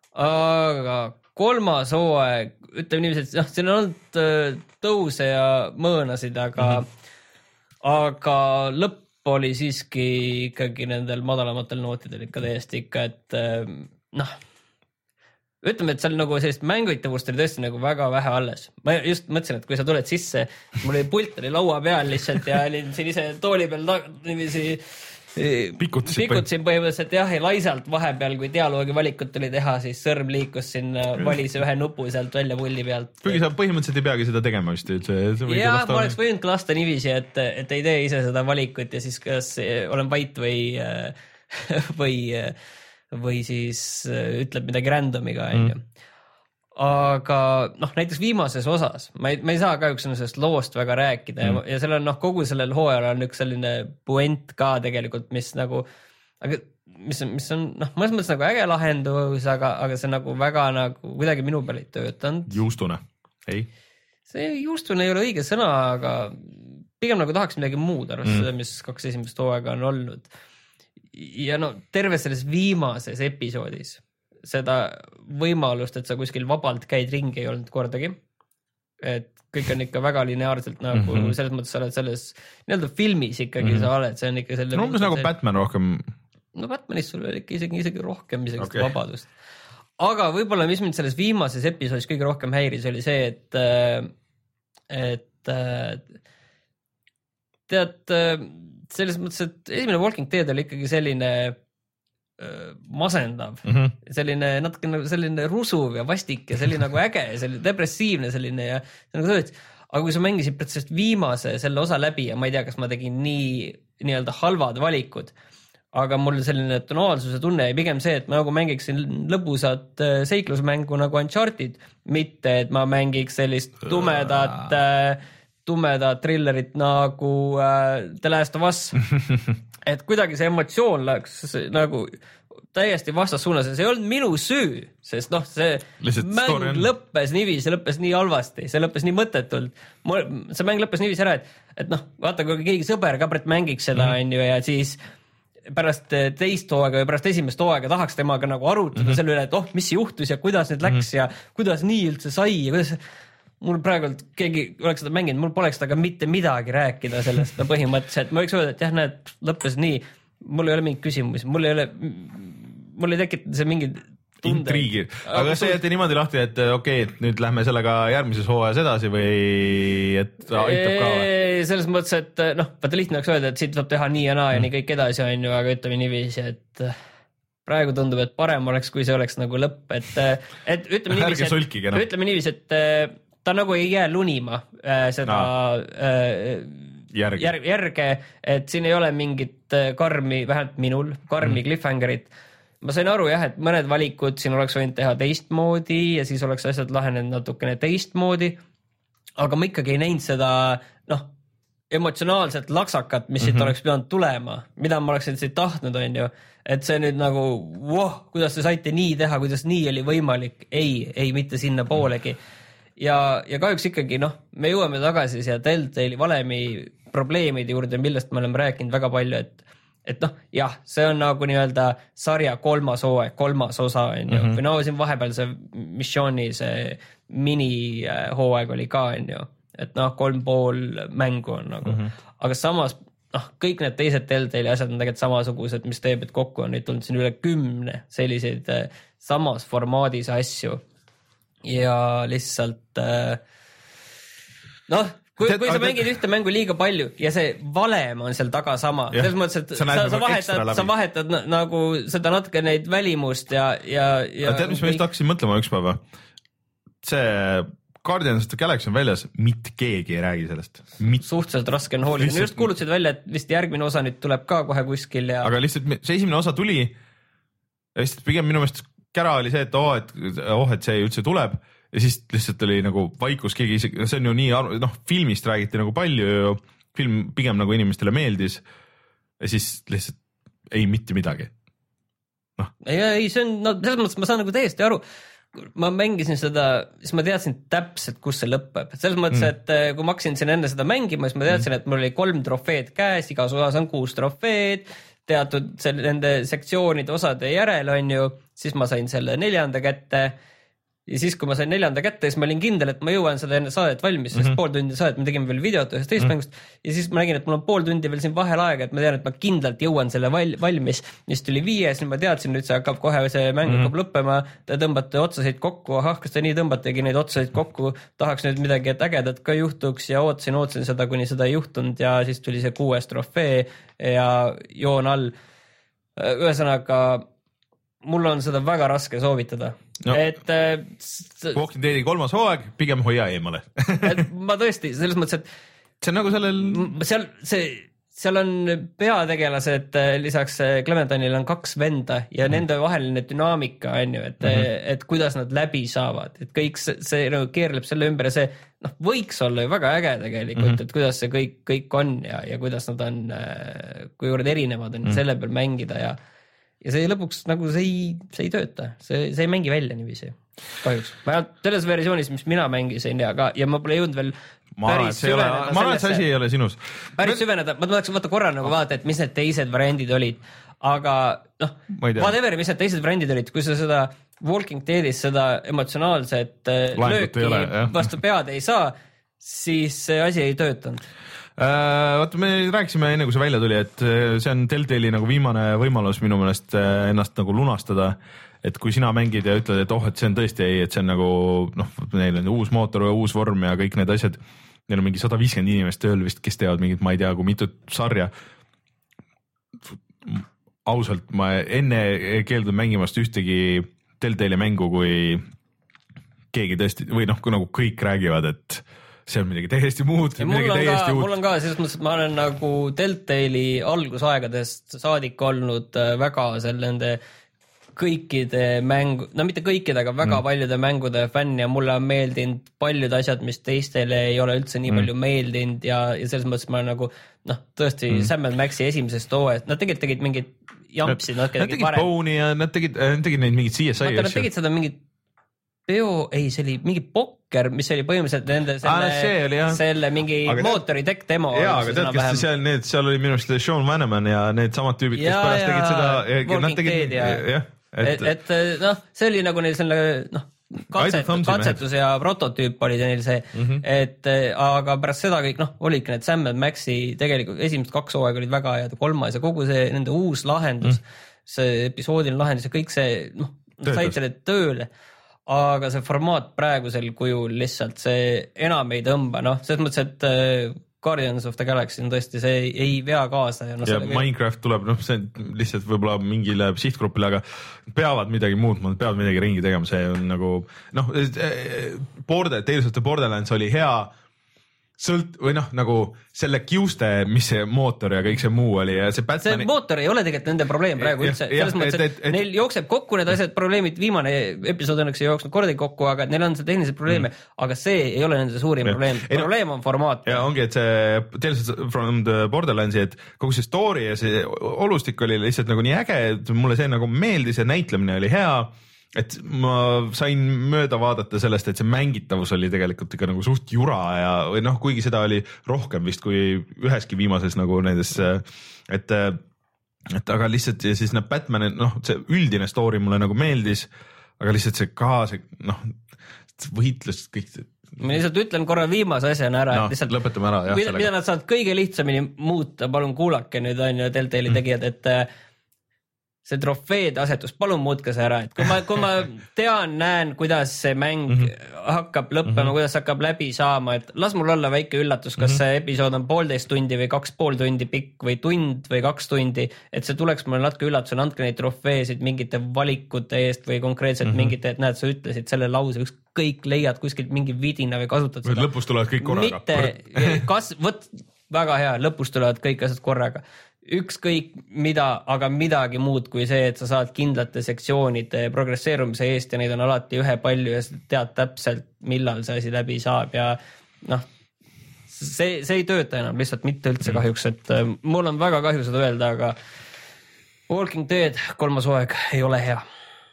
Aga kolmas hooaeg, ütleme niiviisi, et noh, siin on olnud äh, tõuse ja mõõnasid, aga mm, -hmm. aga lõpp oli siiski ikkagi nendel madalamatel nootidel ikka täiesti ikka, et äh, noh, ütleme, et seal nagu sellist mänguvitavust oli tõesti nagu väga vähe alles. Ma just mõtlesin, et kui sa tuled sisse, mul oli pult oli laua peal lihtsalt ja olin siin ise tooli peal niiviisi pikutasin põhimõtteliselt jah, ja laisalt vahepeal, kui dialoogi valikut tuli teha, siis sõrm liikus sinna, valis ühe nupu sealt välja pulli pealt. Kuigi sa põhimõtteliselt ei peagi seda tegema vist. Jaa, ma oleks võinud ka lasta niiviisi, et, et ei tee ise seda valikut ja siis kas olen vait või, või või siis ütleb midagi randomiga, on ju. Aga noh, näiteks viimases osas, ma ei, ma ei saa kahjuks sellest loost väga rääkida mm. ja, ja seal on noh, kogu sellel hooajal on üks selline puent ka tegelikult, mis nagu, aga mis, mis on noh, mõnes mõttes nagu äge lahendus, aga, aga see nagu väga nagu kuidagi minu peal ei töötanud. Juustune, ei? See juustune ei ole õige sõna, aga pigem nagu tahaks midagi muud arvast mm. seda, mis kaks esimest hooaega on olnud. Ja no terve selles viimases episoodis seda võimalust, et sa kuskil vabalt käid ringi ei olnud kordagi. Et kõik on ikka väga lineaarselt nagu mm -hmm. selles mõttes sa oled selles nii-öelda filmis ikkagi mm -hmm. sa oled, see on ikka selle... No mis nagu see... Batman rohkem... No Batmanis sul oli ikka isegi, isegi rohkem isegi okay. vabadust. Aga võib-olla mis mind selles viimases episoodis kõige rohkem häiris oli see, et et tead... selles mõttes, et esimene Walking Dead oli ikkagi selline äh, masendav, mm -hmm. selline natuke nagu selline rusuv ja vastik ja selline nagu äge ja selline depressiivne selline ja nagu sõit. Aga kui sa mängisid protsessist viimase selle osa läbi ja ma ei tea, kas ma tegin nii nii-öelda halvad valikud, aga mul selline tonaalsuse tunne ja pigem see, et ma nagu mängiksin lõbusat seiklusmängu nagu Uncharted, mitte et ma mängiks sellist tumedat, tumedat thrillerit nagu The Last of Us. Et kuidagi see emotsioon läks nagu täiesti vastassuunas ja see ei olnud minu süü, sest noh, see Lihtsalt mäng lõppes niiviisi, see lõppes nii halvasti, see lõppes nii mõttetult. See mäng lõppes niiviisi ära, et, et noh, vaata, kui keegi sõber ka pärit mängiks seda, on ju, ja siis pärast teist hooaega või pärast esimest hooaega tahaks temaga nagu arutada mm -hmm. selle üle, et oh, mis juhtus ja kuidas nüüd läks mm -hmm. ja kuidas nii üldse sai ja kuidas mul praegu keegi oleks seda mänginud, mul poleks temaga mitte midagi rääkida sellest no, põhimõtteliselt. Ma võiks öelda, et jah, näed, lõppes nii, mul ei ole mingit küsimusi, mul ei ole, mul ei tekita see mingid intriigi, aga see jäeti niimoodi lahti, et okei okay,, et nüüd lähme sellega järgmises hooajas edasi või et aitab ka või? Selles mõttes, et noh, vaata lihtne oleks öelda, et siit saab teha nii ja naa ja mm. nii kõik edasi on ju, aga ütleme niiviisi, et praegu tundub, et parem oleks, kui see oleks nagu lõpp, et, et ütleme niiviisi, et, no. ütleme niiviisi, et ta nagu ei jää lunima seda no. äh, järge. Järg, järge, et siin ei ole mingit karmi, vähemalt minul, karmi mm. cliffhangerit. Ma sain aru jah, et mõned valikud siin oleks võinud teha teistmoodi ja siis oleks asjad lahenenud natukene teistmoodi, aga ma ikkagi ei näinud seda noh, emotsionaalset laksakat, mis siit mm -hmm. oleks pidanud tulema, mida ma oleksin siit tahtnud, on ju, et see nüüd nagu voh, kuidas te saite nii teha, kuidas nii oli võimalik, ei, ei mitte sinna poolegi ja, ja kahjuks ikkagi noh, me jõuame tagasi siia Telltale'i valemi probleemide juurde, millest me oleme rääkinud väga palju, et et noh, jah, see on nagu nii-öelda sarja kolmas hooaeg, kolmas osa on ju, või no siin vahepeal see missiooni, see mini hooaeg oli ka on ju, et noh, kolm pool mängu on nagu, mm -hmm. aga samas noh, kõik need teised Telltale'i asjad on tegelikult samasugused, mis teeb, et kokku on neid tulnud siin üle kümne selliseid samas formaadis asju ja lihtsalt noh, kui, kui sa mängid ühte mängu liiga palju ja see valem on seal taga sama, selles mõttes, et sa, sa, sa vahetad, sa vahetad na, nagu seda natuke neid välimust ja, ja, ja tead, mis ma just hakkasin mõtlema üks päeva, see Guardians of the Galaxy on väljas, mitte keegi ei räägi sellest. Mit... Suhteliselt raske on hoolida. Lihtsalt... Just kuulutasid välja, et vist järgmine osa nüüd tuleb ka kohe kuskil. Ja... Aga lihtsalt see esimene osa tuli ja lihtsalt pigem minu meelest kära oli see, et oh, et, oh, et see üldse tuleb ja siis lihtsalt oli nagu vaikus keegi, see on ju nii, noh, filmist räägiti nagu palju ja film pigem nagu inimestele meeldis ja siis lihtsalt ei mitte midagi. No. Ei, ei, see on, no selles mõttes ma saan nagu täiesti aru. Ma mängisin seda, siis ma teadsin täpselt, kus see lõpeb. Selles mõttes, et mm. kui ma hakkasin siin enne seda mängima, siis ma teadsin, et mul oli kolm trofeed käes, igas osas on kuus trofeed, teatud selle, nende sektsioonide osade järel on ju, siis ma sain selle neljanda kätte ja siis, kui ma sain neljanda kätte, siis ma olin kindel, et ma jõuan seda enne saadet valmis, sest mm -hmm. pool tundi saadet, me tegime veel videot ühest teist mm -hmm. mängust ja siis ma nägin, et mul on pool tundi veel siin vahel aega, et ma tean, et ma kindlalt jõuan selle val valmis. Siis tuli viies, siis ma teadsin, nüüd see hakkab kohe, see mäng mm -hmm. hakkab lõppema, te tõmbate otsaseid kokku, ahah, kas te nii tõmbategi neid otsaseid kokku, tahaks nüüd midagi, et ägedat ka juhtuks ja ootasin, ootasin seda, kuni seda ei juhtunud ja siis tuli see kuues trofee ja joon all. Ühesõnaga, mul on seda väga raske soovitada. No, et äh, Walking Deadi kolmas hooaeg, pigem hoia eemale. Et ma tõesti, selles mõttes, et see on nagu sellel seal, see, seal on peategelased, lisaks Clementine'il on kaks venda ja mm. nende vaheline dünaamika on ju, et, mm -hmm. et kuidas nad läbi saavad, et kõik see, see nagu keerleb selle ümber ja see noh, võiks olla ju väga äge tegelikult, mm -hmm. et kuidas see kõik, kõik on ja, ja kuidas nad on, kuivõrd erinevad on mm -hmm. selle peal mängida ja ja see lõpuks nagu see ei, see ei tööta, see, see ei mängi välja niiviisi, kahjuks. Vähemalt selles versioonis, mis mina mängisin ja ka, ja ma pole jõudnud veel ma arvan, et see asi ei ole sinus. Päris süveneda, ma tahaks vaata korra nagu vaadata, et mis need teised variandid olid, aga noh, whatever, mis need teised variandid olid, kui sa seda Walking Deadis seda emotsionaalset Laengut lööki vastu pead ei saa, siis see asi ei töötanud. Uh, vaata, me rääkisime enne, kui see välja tuli, et see on Telltale'i nagu viimane võimalus minu meelest ennast nagu lunastada, et kui sina mängid ja ütled, et oh, et see on tõesti ei, et see on nagu noh, neil on uus mootor ja uus vorm ja kõik need asjad, neil on mingi sada viiskümmend inimest tööl vist, kes teevad mingit, ma ei tea, kui mitut sarja. Ausalt, ma enne keeldun mängimast ühtegi Telltale'i mängu, kui keegi tõesti või noh, kui nagu kõik räägivad, et see on midagi täiesti muud. Mul on, ka, mul on ka selles mõttes, et ma olen nagu Telltale'i algusaegadest saadik olnud väga selle nende kõikide mängu, no mitte kõikide, aga väga mm. paljude mängude fänn ja mulle on meeldinud paljud asjad, mis teistele ei ole üldse nii mm. palju meeldinud ja, ja selles mõttes ma nagu noh, tõesti mm. Sam and Maxi esimesest hooajast, nad tegelikult tegid mingid jampsid, nad tegid varem. Bone'i ja nad tegid, nad tegid neid mingid C S I. Nad tegid seda mingid peo, ei, see oli mingi pokker, mis oli põhimõtteliselt nende selle, ah, oli, selle mingi aga mootori tech demo. Jaa, aga tead, kes seal, need, seal oli minu arust Sean Vanneman ja need samad tüübid, kes ja, pärast ja, tegid seda. Walking Dead ja, ja et, et, et noh, see oli nagu neil selle noh, katset, katsetus ja prototüüp oli neil see, mm-hmm. et aga pärast seda kõik, noh, olidki need Sam and Maxi tegelikult esimesed kaks hooaega olid väga head ja kolmas ja kogu see nende uus lahendus, mm. see episoodiline lahendus ja kõik see, noh, said selle tööle. Aga see formaat praegusel kujul lihtsalt see enam ei tõmba, noh, selles mõttes, et Guardians of the Galaxy on tõesti, see ei, ei vea kaasa. Ja, no, ja Minecraft tuleb, noh, see lihtsalt võib-olla mingile sihtgrupile, aga peavad midagi muutma, peavad midagi ringi tegema, see on nagu, noh, Border, Tales of the Borderlands oli hea, sõlt, või noh, nagu selle kiuste, mis see mootor ja kõik see muu oli ja see Batmani... See mootor ei ole tegelikult nende probleem praegu üldse, selles mõttes, et, et, et neil jookseb kokku need asjad, probleemid, viimane episood õnneks ei jooksnud kordagi kokku, aga neil on see tehnilised probleeme, mm. aga see ei ole nende suurim ja. probleem, ei, probleem on formaat. Ja ongi, et see Tales from the Borderlandsi, et kogu see story ja see olustik oli lihtsalt nagu nii äge, et mulle see nagu meeldis ja näitlemine oli hea, et ma sain mööda vaadata sellest, et see mängitavus oli tegelikult ikka nagu suht jura ja või noh, kuigi seda oli rohkem vist kui üheski viimases nagu nendes, et, et aga lihtsalt ja siis need Batman, noh, see üldine story mulle nagu meeldis, aga lihtsalt see ka see, noh, võitlus kõik. Ma lihtsalt ütlen korra viimase asjana ära, no, et lihtsalt lõpetame ära, jah, mida, mida nad saavad kõige lihtsamini muuta, palun kuulake nüüd on ju Telltale'i mm. tegijad, et see trofeede asetus, palun muutke see ära, et kui ma, kui ma tean, näen, kuidas see mäng mm-hmm. hakkab lõppema, mm-hmm. kuidas hakkab läbi saama, et las mul olla väike üllatus, kas mm-hmm. see episood on poolteist tundi või kaks pool tundi pikk või tund või kaks tundi, et see tuleks mulle natuke üllatusena, andke neid trofeesid mingite valikute eest või konkreetselt mm-hmm. mingite, et näed, sa ütlesid selle lause, ükskõik leiad kuskilt mingi vidina või kasutad seda. Lõpus tulevad kõik korraga. Mitte, kas, võt, väga hea, lõpus tulevad kõik asjad korraga. Ükskõik mida, aga midagi muud kui see, et sa saad kindlate sektsioonide progresseerumise eest ja neid on alati ühe palju ja sa tead täpselt, millal see asi läbi saab ja noh, see, see ei tööta enam lihtsalt mitte üldse kahjuks, et mul on väga kahju seda öelda, aga Walking Dead kolmas hooaeg ei ole hea.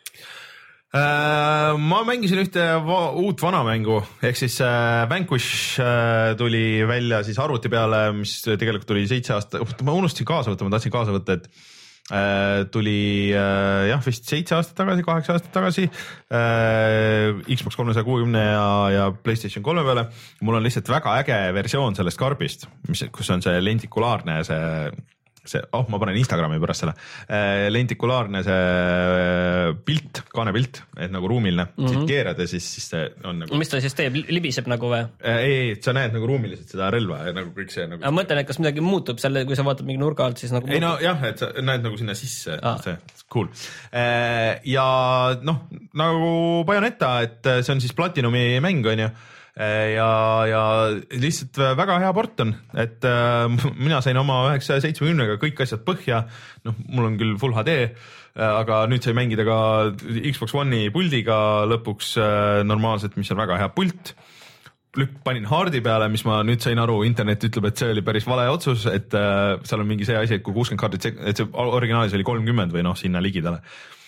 Uh, ma mängisin ühte va- uut vanamängu, ehk siis uh, Vanquish uh, tuli välja siis arvuti peale, mis tegelikult tuli seitse aasta, ma unustasin kaasa võtta, ma tahtsin kaasa võtta, et uh, tuli uh, jah, vist seitse aastat tagasi, kaheksa aastat tagasi uh, Xbox kolmesaja kuuekümne ja, ja PlayStation kolme peale. Mul on lihtsalt väga äge versioon sellest karbist, mis, kus on see lentikulaarne see see, oh, ma panen Instagrami pärast selle, lentikulaarne see pilt, kaanepilt, et nagu ruumiline, mm-hmm. siit keerad ja siis, siis see on nagu... Mis ta siis teeb, libiseb nagu või? Ei, ei, sa näed nagu ruumiliselt seda relva ja nagu kõik see nagu... Aga mõtlen, et kas midagi muutub selle, kui sa vaatad mingi nurga alt, siis nagu... Ei muutub. No jah, et sa näed nagu sinna sisse, ah. see, cool. Ja noh, nagu Bayonetta, et see on siis Platinumi mäng, on ju, ja, ja lihtsalt väga hea port on, et äh, mina sain oma üheksasaja seitsmekümnega kõik asjad põhja, noh, mul on küll full H D, aga nüüd sai mängida ka Xbox One'i puldiga lõpuks äh, normaalselt, mis on väga hea pult. Lükk panin hardi peale, mis ma nüüd sain aru, internet ütleb, et see oli päris vale otsus, et äh, seal on mingi see asi, et kui kuuskümmend kaardit, et see originaalis oli kolmkümmend või noh, sinna ligidale.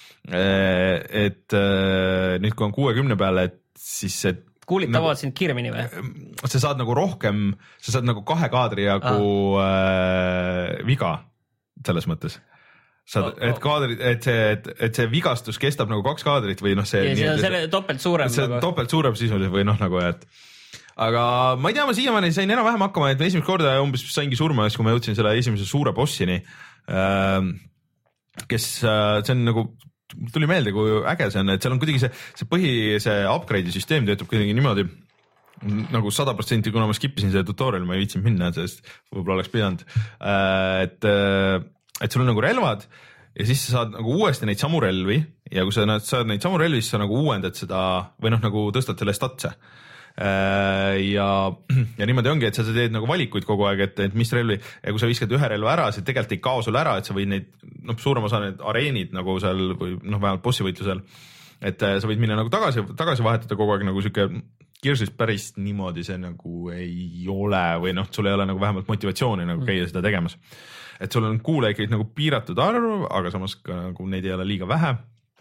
Äh, et äh, nüüd kui on kuuekümne peale, et siis et kuulid tavad nagu, sind kiiremini või? Sa saad nagu rohkem, sa saad nagu kahe kaadri jagu ah. äh, viga selles mõttes. Saad, oh, oh. Et, kaadri, et, see, et, et see vigastus kestab nagu kaks kaadrit või noh, see... Ja see on selle topelt suurem. See nagu. Topelt suurem sisuliselt või noh, nagu et... Aga ma ei tea, ma siiamaani sain enam vähem hakkama, et esimest korda umbes saingi surma, kui ma jõudsin selle esimese suure bossini, äh, kes, äh, see on nagu... tuli meelde, kui äge see on, et seal on kuidagi see, see põhi, see upgrade'i süsteem töötab kuidagi niimoodi nagu sada protsenti, kuna ma skipisin selle tutorial, ma ei viitsinud minna, sest võib-olla oleks pidanud, et, et sul on nagu relvad ja siis sa saad nagu uuesti neid samu relvi ja kui sa saad neid samu relvi, siis sa nagu uuendad seda või noh, nagu tõstad selle statse. ja, ja niimoodi ongi, et sa teed nagu valikuid kogu aeg, et, et mis relvi ja kui sa viskad ühe relva ära, see tegelikult ei kao sulle ära, et sa võid neid, noh, suurem osa need areenid nagu seal või noh, vähemalt bossi võitlusel, et sa võid minna nagu tagasi, tagasi vahetada kogu aeg nagu siuke Gearsis päris niimoodi see nagu ei ole või noh, sul ei ole nagu vähemalt motivatsiooni nagu käia seda tegemas. Et sul on kuule ikkagi nagu piiratud arv, aga samas ka nagu neid ei ole liiga vähe.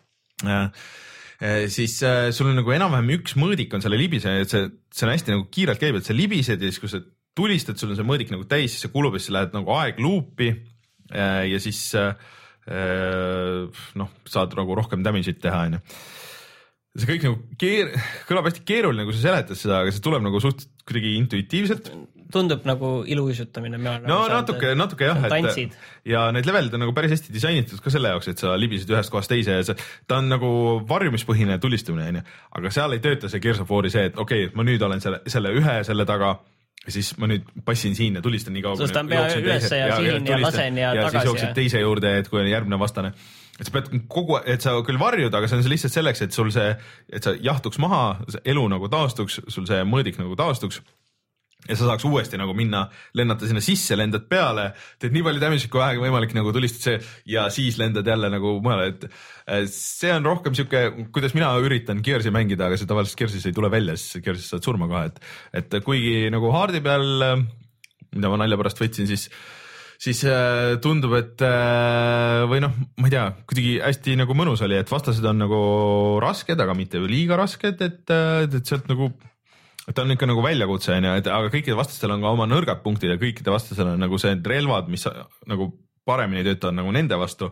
Siis sul on nagu enam-vähem üks mõõdik on selle libise, et see, see on hästi nagu kiirelt käib, et sa libised ja siis kui sa tulistad, sul on see mõõdik nagu täis, siis see kulub ja siis lähed nagu aeg luupi ja siis noh, saad nagu rohkem damage'it teha, on ju. See kõik nagu keer... kõlab hästi keeruline, kui sa seletad seda, aga see tuleb nagu suht kuidagi intuitiivselt. Tundub nagu iluisutamine. No nagu natuke, natuke jah, et ja need levelid on nagu päris hästi disainitud ka selle jaoks, et sa libisid ühest kohast teise ja see, ta on nagu varjumispõhine tulistamine, aga seal ei tööta see Gears of War'i see, et okei, okay, ma nüüd olen selle, selle ühe selle taga ja siis ma nüüd passin siin ja tulistan nii kaua. Sest ta on pea üles ja, ja siin ja, ja lasen ja, ja tagasi. Ja siis jooksid teise juurde, et kui on järgmine vastane. Et sa pead kogu, et sa küll varjud, aga see on lihtsalt selleks, et sul see, et sa jahtuks maha, elu nagu taastuks, sul see mõõdik nagu taastuks ja sa saaks uuesti nagu minna, lennata sinna sisse, lendad peale, teed nii palju damage'it kui vähegi võimalik nagu tulistad see ja siis lendad jälle nagu mõele, et see on rohkem siuke, kuidas mina üritan Gearsi mängida, aga see tavaliselt Gearsis ei tule välja, siis Gearsis saad surma kohe, et, et kuigi nagu hardi peal, mida ma nalja pärast võtsin, siis siis tundub, et või noh, ma ei tea, kuidagi hästi nagu mõnus oli, et vastased on nagu rasked, aga mitte liiga rasked, et, et sealt nagu, et ta on ikka nagu väljakutse, aga kõikide vastastel on ka oma nõrgad punktid ja kõikide vastastel on nagu see relvad, mis nagu paremini töötavad nagu nende vastu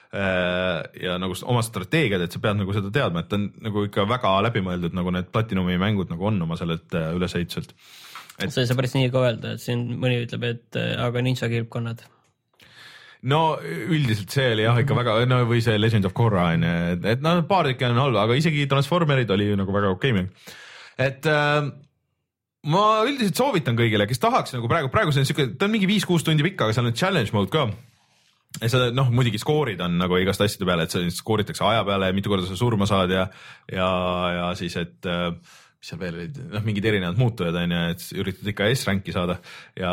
ja nagu oma strateegiad, et sa pead nagu seda teadma, et ta on nagu ikka väga läbimõeldud, nagu need Platinumi mängud nagu on oma sellelt ülesehituselt. Et... see ei saa päris nii ka öelda, et siin mõni ütleb, et aga ninja kilpkonnad. No üldiselt see oli jah ikka väga, no või see Legend of Korra on, et, et no paar tükki on halva, aga isegi Transformerid oli nagu väga okei mäng. Et äh, ma üldiselt soovitan kõigile, kes tahaks nagu praegu, praegu see on siuke, ta on mingi viis kuus tundi pikka, aga seal on challenge mode ka. Ja sa noh, muidugi skoorid on nagu igast asjade peale, et sa skooritakse aja peale ja mitu korda sa surma saad ja, ja, ja siis, et äh, mis seal veel olid, noh, mingid erinevad muutujad on ja et üritad ikka S-ranki saada ja,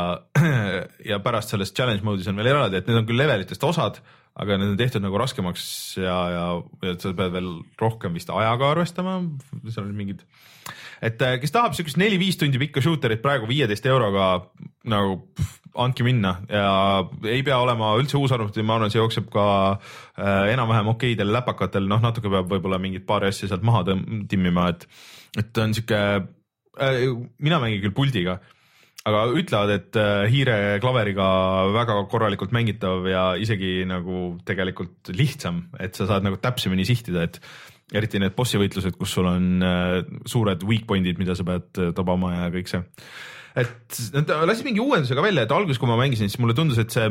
ja pärast sellest challenge mode'is on veel eraldi, et need on küll levelitest osad, aga need on tehtud nagu raskemaks ja, ja, ja sa pead veel rohkem vist ajaga arvestama, seal on mingid, et kes tahab siukest neli viis tundi pikka shooterit praegu viieteist euroga nagu pff, andki minna ja ei pea olema üldse uus arvuti, ma arvan, see jookseb ka äh, enam-vähem okeidel läpakatel, noh natuke peab võib-olla mingid paari asja sealt maha timmima, et et on siuke äh,, mina mängin küll puldiga, aga ütlevad, et äh, hiire klaveriga väga korralikult mängitav ja isegi nagu tegelikult lihtsam, et sa saad nagu täpsemini sihtida, et eriti need bossi võitlused, kus sul on äh, suured weak point'id, mida sa pead äh, tabama ja kõik see. Et nad lasid mingi uuendusega välja, et alguses, kui ma mängisin, siis mulle tundus, et see,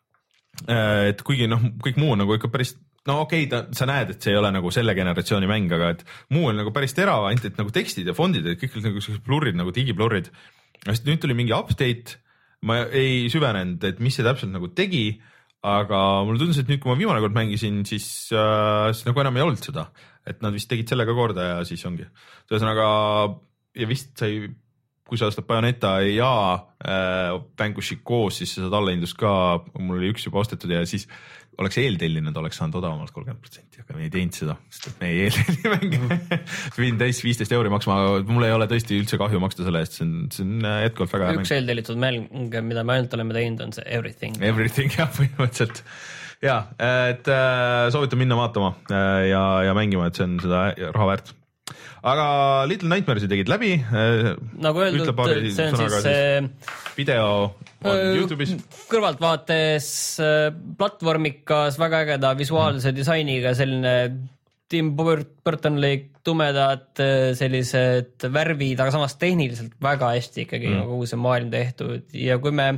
äh, et kuigi noh, kõik muu on nagu ikka päris no okei okay,, sa näed, et see ei ole nagu selle generatsiooni mäng, aga et muu on nagu päris terav, ainult et nagu tekstid ja fondid, et kõik nagu blurrid, nagu digiblurrid. Nüüd tuli mingi update, ma ei süvenenud, et mis see täpselt nagu tegi, aga mulle tundus, et nüüd, kui ma viimane kord mängisin, siis, äh, siis nagu enam ei olnud seda, et nad vist tegid sellega korda ja siis ongi. Ühesõnaga, ja vist sai, kui sa ostad Bayonetta ja äh, Vanquish'i koos, siis sa saad allahindlust ka, mul oli üks juba ostetud ja siis oleks eeltellinud, oleks saanud odavamalt kolmkümmend protsenti, aga me ei teinud seda, sest et me ei eeltelli mänge. Pidin täis viisteist euri maksma, aga mul ei ole tõesti üldse kahju maksta selle eest, see on, see on hetkalt väga üks mäng. Eeltellitud mäng, mida me ainult oleme teinud, on see Everything. Everything, jah, põhimõtteliselt. Ja, et äh, soovitan minna vaatama äh, ja, ja mängima, et see on seda raha väärt. Aga Little Nightmares'i tegid läbi. Nagu öeldud, see on siis, siis video on YouTube'is. Kõrvaltvaates platvormikas, väga ägeda visuaalse disainiga, selline Tim Burtonlik tumedad sellised värvid, aga samas tehniliselt väga hästi ikkagi mm. kogu see maailm tehtud. Ja kui me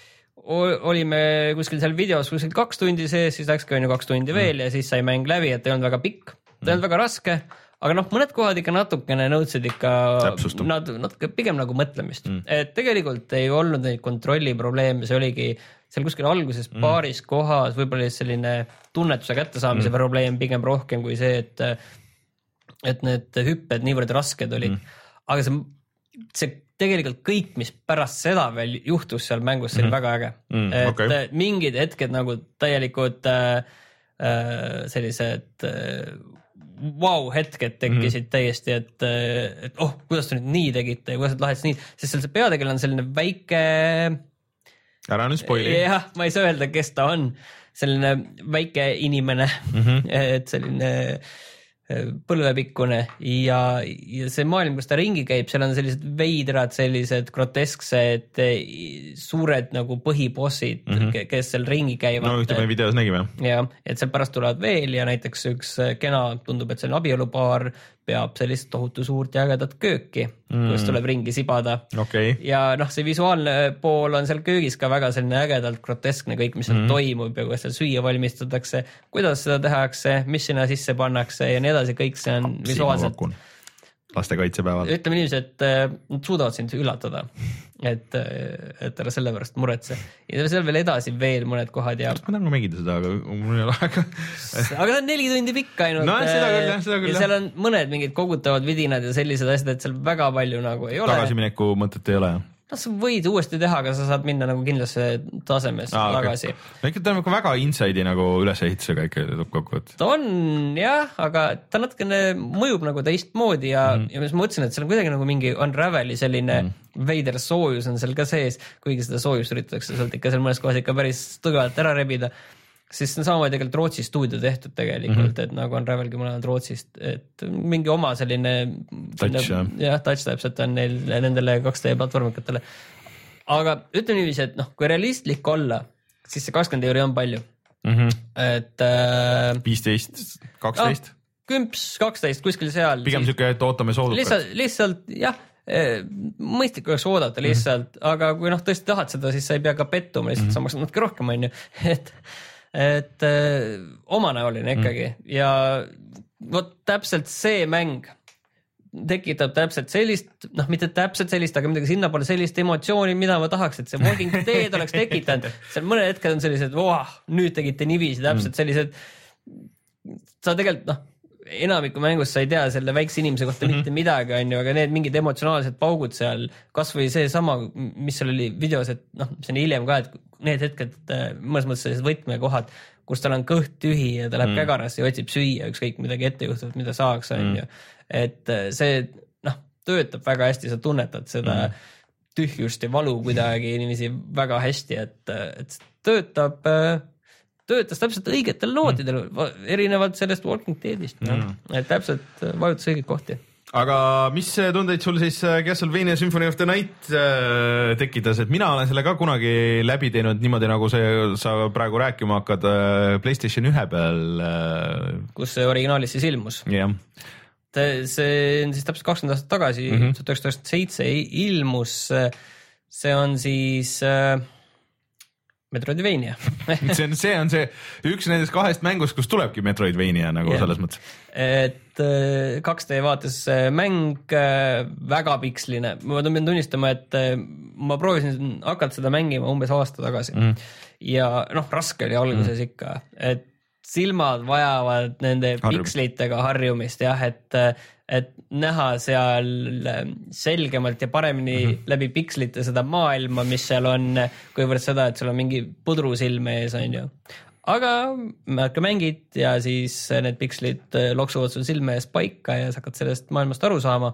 olime kuskil seal videos kuskil kaks tundi sees, siis läkski on ju kaks tundi veel mm. ja siis sai mäng läbi, et ei olnud väga pikk, ta ei olnud väga raske. Aga noh, mõned kohad ikka natukene nõudsid ikka nad, natuke pigem nagu mõtlemist. Mm. Et tegelikult ei olnud neid kontrolli probleeme, see oligi seal kuskil alguses mm. paaris kohas võib-olla selline tunnetuse kättesaamise mm. probleem pigem rohkem kui see, et, et need hüpped niivõrd rasked olid. Mm. Aga see see tegelikult kõik, mis pärast seda veel juhtus seal mängus, see oli mm. väga äge mm,. et okay. mingid hetked nagu täielikult äh, sellised äh, vau wow, hetked tekkisid mm-hmm. täiesti, et, et oh, kuidas te nüüd nii tegite ja kuidas te lahendasite nii, sest seal see peategelane on selline väike ära nüüd spoili. Jah, ma ei saa öelda, kes ta on, selline väike inimene mm-hmm. et selline põlvepikkune ja, ja see maailm, kus ta ringi käib, seal on sellised veidrad, sellised grotesksed suured nagu põhibossid mm-hmm. kes seal ringi käivad. No ühte me videos nägime. Ja, et seal pärast tulevad veel ja näiteks üks kena, tundub, et see on abielupaar, peab sellist tohutu suurt ja ägedat kööki, mm. kus tuleb ringi sibada. Okay. Ja noh, see visuaalne pool on seal köögis ka väga selline ägedalt groteskne kõik, mis seal mm. toimub ja kuidas seal süüa valmistatakse, kuidas seda tehakse, mis sinna sisse pannakse ja nii edasi, kõik see on Apsi, visuaalselt. Lastekaitsepäeval. Ütleme niiviisi, et nad suudavad sind üllatada, et, et ära selle pärast muretse. Ja seal veel edasi veel mõned kohad. Ja... ma tahan ka mängida seda, aga mul ei ole aega. aga ta on neli tundi pikk ainult. No, seda küll, jah, seda küll. Ja seal on mõned mingid kogutavad vidinad ja sellised asjad, et seal väga palju nagu ei ole. Tagasimineku mõtet ei ole, jah? No, sa võid uuesti teha, aga sa saad minna nagu kindlasse tasemes ah, tagasi. Okay. No ikka ta on väga inside'i nagu ülesehitusega ikka kokkuvõttes. Ta on jah, aga ta natukene mõjub nagu teistmoodi ja, mm. ja mis ma mõtlesin, et seal on kuidagi nagu mingi Unraveli selline mm. veider soojus on seal ka sees, kuigi seda soojust üritatakse sealt ikka seal mõnes kohas ikka päris tõgavalt ära rebida. Siis on samamoodi tegelikult Rootsi stuudio tehtud tegelikult, mm-hmm. et nagu on Ravelgi mõlemad Rootsist, et mingi oma selline touch, jah, ja, touch täpselt on neil nendele kaks D platvormikatele. Aga ütleme niiviisi, et noh, kui realistlik olla, siis see kakskümmend euri on palju. Mm-hmm. Et äh, viisteist, kaksteist? No, kümps, kaksteist, kuskil seal. Pigem siis, siuke, et ootame soodukat. Lihtsalt, lihtsalt jah, mõistlik oleks oodata lihtsalt, mm-hmm. aga kui noh, tõesti tahad seda, siis sa ei pea ka pettuma, lihtsalt mm-hmm. sa maksad natuke rohkem, on ju, et et äh, omanäoline ikkagi mm. ja vot täpselt see mäng tekitab täpselt sellist, noh mitte täpselt sellist, aga midagi sinna pole sellist emotsiooni, mida ma tahaks, et see Walking Dead oleks tekitanud. Seal mõned hetked on sellised, oh, nüüd tegite niiviisi, täpselt sellised, sa tegelikult noh, enamiku mängus sa ei tea selle väikse inimese kohta mm-hmm. mitte midagi, on ju, aga need mingid emotsionaalsed paugud seal, kas või see sama, mis seal oli videos, et noh, see on hiljem ka, et need hetked, mõnes mõttes sellised võtmekohad, kus tal on kõht tühi ja ta läheb mm. kägarasse ja otsib süüa ükskõik midagi ette juhtuvalt, mida saaks, on mm. ju. Et see noh, töötab väga hästi, sa tunnetad seda mm. tühjust ja valu kuidagi niiviisi väga hästi, et, et töötab töötas täpselt õigetel nootidel, mm. erinevalt sellest Walking Deadist, mm. et täpselt vajutas õiget kohti. Aga mis tundeid sul siis Castlevania Symphony of the Night äh, tekitas, et mina olen selle ka kunagi läbi teinud niimoodi, nagu see, sa praegu rääkima hakkad äh, PlayStation ühe peal äh.... kus see originaalis siis ilmus. jah. See on siis täpselt kakskümmend aastat tagasi, mm-hmm. tuhat üheksasada üheksakümmend seitse ilmus, see on siis äh, Metroidvania. see on see on see üks nendest kahest mängust, kus tulebki Metroidvania nagu yeah. selles mõttes. Et kaks D vaates mäng väga piksline. Ma pean tunnistama, et ma proovisin hakata seda mängima umbes aasta tagasi. Mm. Ja noh, raske oli alguses mm. ikka, et silmad vajavad nende Harjum. pikslitega harjumist, jah, et et näha seal selgemalt ja paremini mm-hmm. läbi pikslite seda maailma, mis seal on, kuivõrd seda, et seal on mingi pudru silme ees, on ju. Aga ka mängid ja siis need pikslid loksuvad sul silme ees paika ja sa hakkad sellest maailmast aru saama.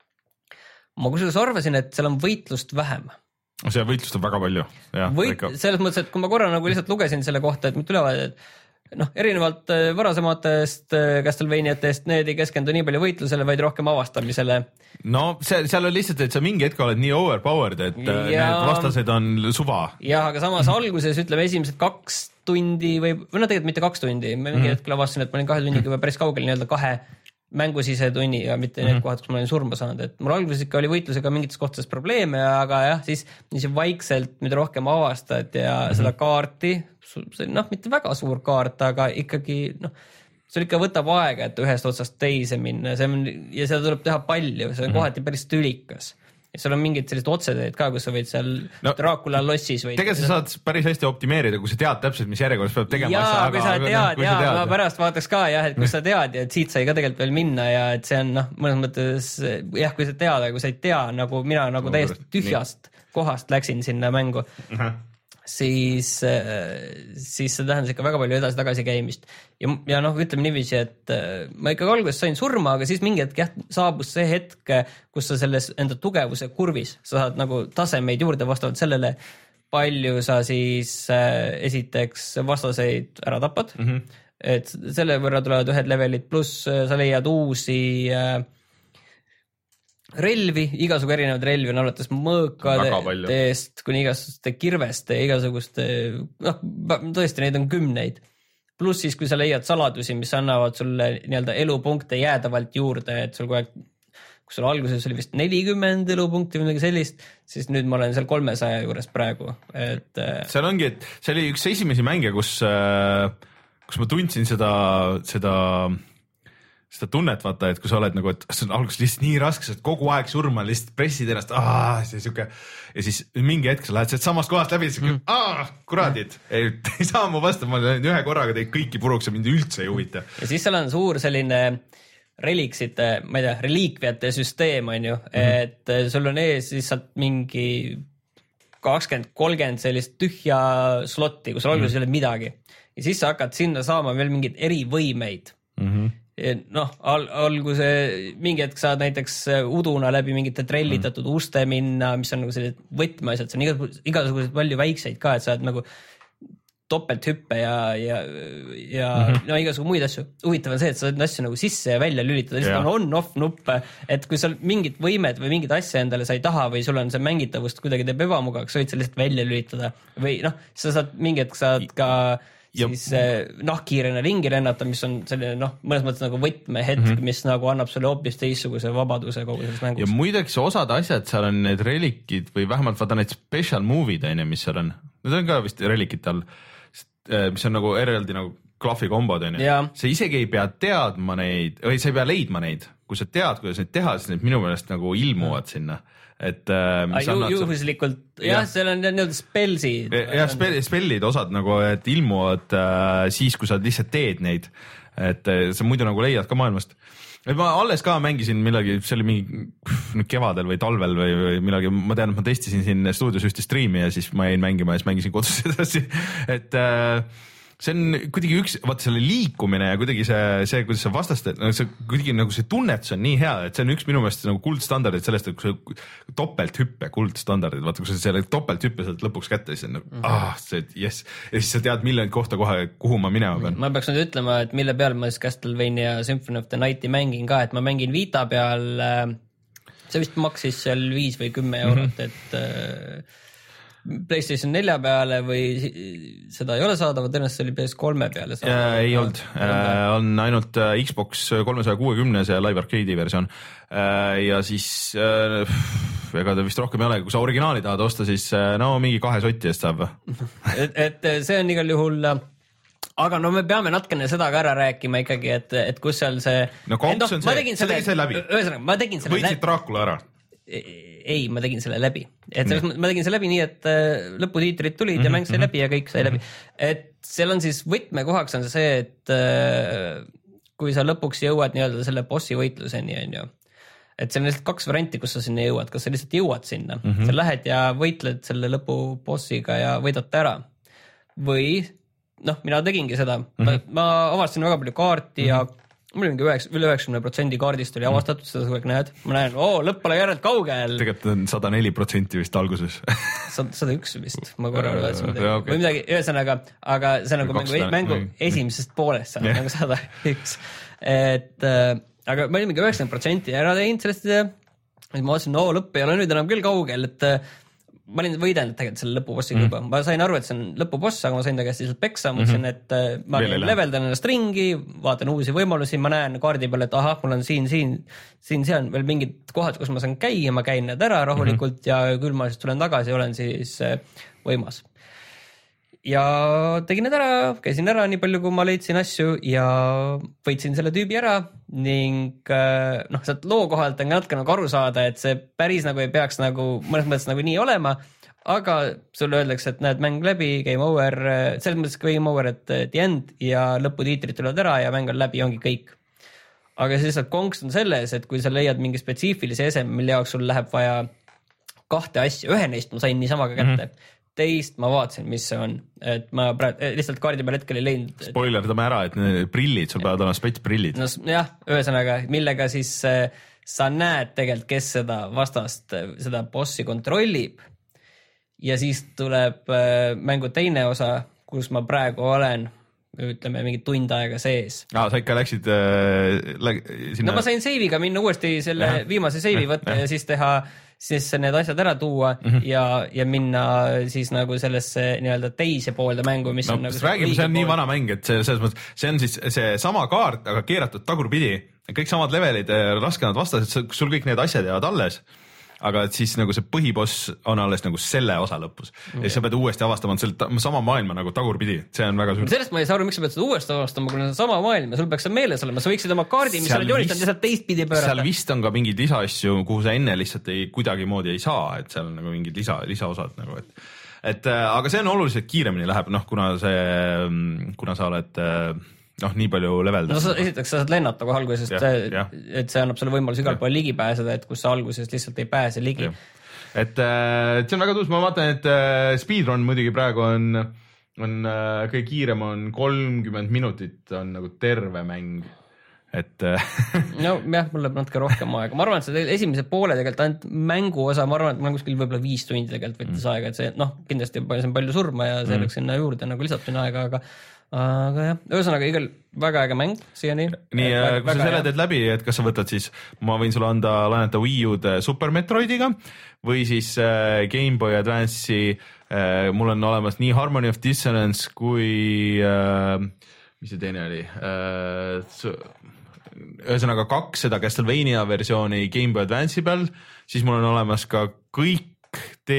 Ma kusjuures arvasin, et seal on võitlust vähem. See võitlust on väga palju. Ja, Võit, selles mõttes, et kui ma korra nagu lihtsalt lugesin selle kohta, et mitte ülevaid, et noh, erinevalt varasematest Castlevaniatest, need ei keskendu nii palju võitlusele, vaid rohkem avastamisele. No see, seal on lihtsalt, et sa mingi hetk oled nii overpowered, et ja, need vastased on suva. Jah, aga samas alguses ütleme esimesed kaks tundi või, või no tegelikult mitte kaks tundi, ma mingi mm-hmm. hetkel avastasin, et ma olin kahe tunniga mm-hmm. päris kaugel nii-öelda kahe mängusise tunni ja mitte mm-hmm. need kohad, kus ma olin surma saanud, et mul alguses ikka oli võitlusega mingites kohtades probleeme, aga jah, siis nii vaikselt, mida rohkem avastad ja mm-hmm. seda kaarti, see noh, mitte väga suur kaart, aga ikkagi noh, sul ikka võtab aega, et ühest otsast teise minna see on, ja seda tuleb teha palju, see on mm-hmm. kohati päris tülikas. ja seal on mingid sellised otseteed ka, kus sa võid seal no, Dracula lossis või tegelikult sa saad päris hästi optimeerida, kui sa tead täpselt, mis järjekorras peab tegema jaa, asja, kui sa tead, jaa, tead, ma pärast vaataks ka jah, et kui sa tead ja et siit sai ka tegelikult veel minna ja et see on noh, mõnes mõttes jah, kui sa tead, aga kui sa ei tea, nagu mina nagu no, täiesti tühjast nii. kohast läksin sinna mängu uh-huh. siis, siis see tähendas ikka väga palju edasi-tagasi käimist. Ja, ja noh, ütleme niiviisi, et ma ikkagi alguses sain surma, aga siis mingi hetk jah, saabus see hetk, kus sa selles enda tugevuse kurvis, sa saad nagu tasemeid juurde vastavalt sellele, palju sa siis esiteks vastaseid ära tapad. Mm-hmm. Et selle võrra tulevad ühed levelid, pluss sa leiad uusi relvi, igasugu erinevad relvi on alates mõõkadest kuni igasuguste kirveste, igasuguste, noh, tõesti neid on kümneid. Pluss siis, kui sa leiad saladusi, mis annavad sulle nii-öelda elupunkte jäädavalt juurde, et sul kogu aeg, kui sul alguses oli vist nelikümmend elupunkti või midagi sellist, siis nüüd ma olen seal kolmesaja juures praegu. Et, seal ongi, et see oli üks esimesi mänge, kus, kus ma tundsin seda, seda seda tunnet vaata, et kui sa oled nagu, et see on alguses lihtsalt nii raske, et kogu aeg surma lihtsalt pressid ennast, aah, see siuke ja siis mingi hetk sa lähed sealt samast kohast läbi, siis mm. aah, kuradid, ei, ei saa mu vastu, ma olen ühe korraga teid kõiki puruks ja mind üldse ei huvita. Ja siis seal on suur selline reliiksite, ma ei tea, reliikviate süsteem on ju, mm-hmm. et sul on ees lihtsalt mingi kakskümmend kolmkümmend sellist tühja slotti, kus alguses mm-hmm. ei ole midagi ja siis sa hakkad sinna saama veel mingeid erivõimeid. Mhm. Noh, al- alguse mingi hetk saad näiteks uduna läbi mingite trellitatud mm. uste minna, mis on nagu sellised võtmeasjad, see on igasugused palju väikseid ka, et saad nagu topelthüppe ja, ja, ja mm-hmm. no igasugu muid asju. Huvitav on see, et sa saad asju nagu sisse ja välja lülitada, lihtsalt on on-off nuppe, et kui sul mingid võimed või mingid asja endale sa ei taha või sul on see mängitavust kuidagi teeb ebamugavaks, sa võid sa lihtsalt välja lülitada või noh, sa saad mingi hetk saad ka ja siis nahkkiirena ringi rennata, mis on selline noh, mõnes mõttes nagu võtmehetk, mm-hmm. mis nagu annab sulle hoopis teistsuguse vabaduse kogu selles mängus. Ja muideks osad asjad, seal on need relikid või vähemalt vaata need special movie'd, mis seal on, need on ka vist relikid all, mis on nagu eraldi nagu klahvi kombod, sa isegi ei pea teadma neid, või sa ei pea leidma neid, kui sa tead, kuidas neid teha, siis need minu meelest nagu ilmuvad mm. sinna. Et, äh, ju, juhuslikult, jah, jah, seal on nii-öelda spellsid. Jah, spell, spellid osad nagu, et ilmuvad äh, siis, kui sa lihtsalt teed neid, et äh, sa muidu nagu leiad ka maailmast. Et ma alles ka mängisin millegi, see oli mingi kevadel või talvel või, või millegi, ma tean, et ma testisin siin stuudios ühte striimi ja siis ma jäin mängima ja siis mängisin kodus edasi, et äh, see on kuidagi üks, vaata selle liikumine ja kuidagi see, see, kuidas sa vastast, no see kuidagi nagu see tunnetus on nii hea, et see on üks minu meelest nagu kuldstandardid sellest, et kui sa topelthüppe kuldstandardid, vaata kui sa selle topelthüppe saad lõpuks kätte, siis on nagu, ah, see, yes. Ja siis sa tead miljonit kohta kohe, kuhu ma minema pean. Ma peaks nüüd ütlema, et mille peal ma siis Castlevania Symphony of the Nighti mängin ka, et ma mängin Vita peal, see vist maksis seal viis või kümme eurot, mm-hmm. et PlayStation nelja peale või seda ei ole saadavat, ennast oli P S kolme peale saadavat. Ei olnud, on ainult Xbox kolmesaja kuuekümne ja Live Arcade'i versioon ja siis ega ta vist rohkem ei ole, kui sa originaali tahad osta, siis no mingi kahe sotti eest saab. et, et see on igal juhul, aga no me peame natkene seda ka ära rääkima ikkagi, et, et kus seal see no konks on see, see tegi see läbi. Ühesõnaga, ma tegin selle võitsid Dracula ära. Ei, ma tegin selle läbi. Et selles, ma tegin selle läbi nii, et lõputiitrid tulid mm-hmm. ja mäng sai läbi ja kõik sai mm-hmm. läbi. Et seal on siis võtmekohaks on see, et kui sa lõpuks jõuad nii-öelda selle bossi võitluseni, on ju. Et see on lihtsalt kaks varianti, kus sa sinna jõuad. Kas sa lihtsalt jõuad sinna? Mm-hmm. Sa lähed ja võitled selle lõpu bossiga ja võidad ära. Või, noh, mina tegingi seda. Mm-hmm. Ma, ma avastasin väga palju kaarti mm-hmm. ja mul mingi üle üheksakümne protsendi kaardist oli avastatud, seda sa kõik näed. Ma näen, oo, lõpp pole järelt kaugel. Tegelikult on sada neli protsenti vist alguses. sada üks vist, ma korra vaatasin midagi. Okay. Või midagi, ühesõnaga, aga see on nagu mängu, mängu esimesest poolest saab nagu sada üks. Et, äh, aga ma olin mingi üheksakümmend protsenti ära teinud sellest ja ma vaatasin, oo, lõpp ei ole nüüd enam küll kaugel, et ma olin võidelnud tegelikult selle lõpubossiga juba. Mm. Ma sain aru, et see on lõpuboss, aga ma sain ta käest lihtsalt peksa. Ma mõtlesin, et ma leveldan ennast ringi, vaatan uusi võimalusi, ma näen kaardi peal, et ahah, mul on siin, siin, siin, see on veel mingid kohad, kus ma saan käia, ma käin need ära rahulikult mm-hmm. ja küll ma siis tulen tagasi ja olen siis võimas. ja tegin need ära, käisin ära nii palju, kui ma leidsin asju ja võitsin selle tüübi ära ning noh, sealt loo kohalt on natuke nagu aru saada, et see päris nagu ei peaks nagu mõnes mõttes nagu nii olema, aga sulle öeldakse, et näed mäng läbi, game over, selles mõttes game over, et the end ja lõputiitrid tulevad ära ja mäng on läbi, ongi kõik. Aga siis konks on selles, et kui sa leiad mingi spetsiifilise eseme, mille jaoks sul läheb vaja kahte asja, ühe neist ma sain niisamaga kätte, mm-hmm. teist ma vaatasin, mis see on, et ma praegu lihtsalt kaardi peal hetkel ei leidnud. Spoilerdame ära, et need prillid, sul peavad olema spets prillid. No jah, ühesõnaga, millega siis sa näed tegelikult, kes seda vastast, seda bossi kontrollib. Ja siis tuleb mängu teine osa, kus ma praegu olen, ütleme mingi tund aega sees. Ah, sa ikka läksid äh, läg, sinna... No ma sain seiviga minna uuesti selle ja. viimase seivi võtta ja. ja siis teha, siis need asjad ära tuua mm-hmm. ja, ja minna siis nagu sellesse nii-öelda teise poolde mängu, mis no, on nagu... Räägime, see on pool. Nii vana mäng, et see, selles mõttes, see on siis see sama kaart, aga keeratud tagurpidi. Kõik samad levelid, raskemad vastased, sul kõik need asjad jäävad alles. Aga et siis nagu see põhiboss on alles nagu selle osa lõpus ja siis sa pead uuesti avastama selle sama maailma nagu tagurpidi, see on väga suur. Sellest ma ei saa aru, miks sa pead seda uuesti avastama, kui on sama maailma, sul peaks see meeles olema, sa võiksid oma kaardi, mis sa oled joonistanud ja sealt teistpidi pöörata. Seal vist on ka mingid lisaasju, kuhu sa enne lihtsalt ei, kuidagi moodi ei saa, et seal on nagu mingid lisa, lisaosad nagu, et, et aga see on oluliselt kiiremini läheb, noh, kuna see, kuna sa oled noh, nii palju leveldad. No sa, esiteks sa saad lennata kohe algusest, et see annab sulle võimalus igal pool ligi pääseda, et kus sa algusest lihtsalt ei pääse ligi. Et, et see on väga tuus, ma vaatan, et speedrun muidugi praegu on, on kõige kiirem on kolmkümmend minutit on nagu terve mäng. Et no jah, mul läheb natuke rohkem aega. Ma arvan, et see esimese poole tegelikult ainult mängu osa, ma arvan, et ma kuskil võib-olla viis tundi tegelikult võttis mm. aega, et see noh, kindlasti see on palju surma ja see mm. läks sinna juurde nagu lisab sinna aega, aga aga jah, ühesõnaga igal väga äge mäng siiani. Nii, äh, kui sa selle teed läbi, et kas sa võtad siis, ma võin sulle anda laenata Wii U'd Super Metroidiga või siis äh, Game Boy Advance'i äh, mul on olemas nii Harmony of Dissonance kui äh, mis see teine oli äh, ühesõnaga kaks seda Castlevania versiooni Game Boy Advance'i peal, siis mul on olemas ka kõik D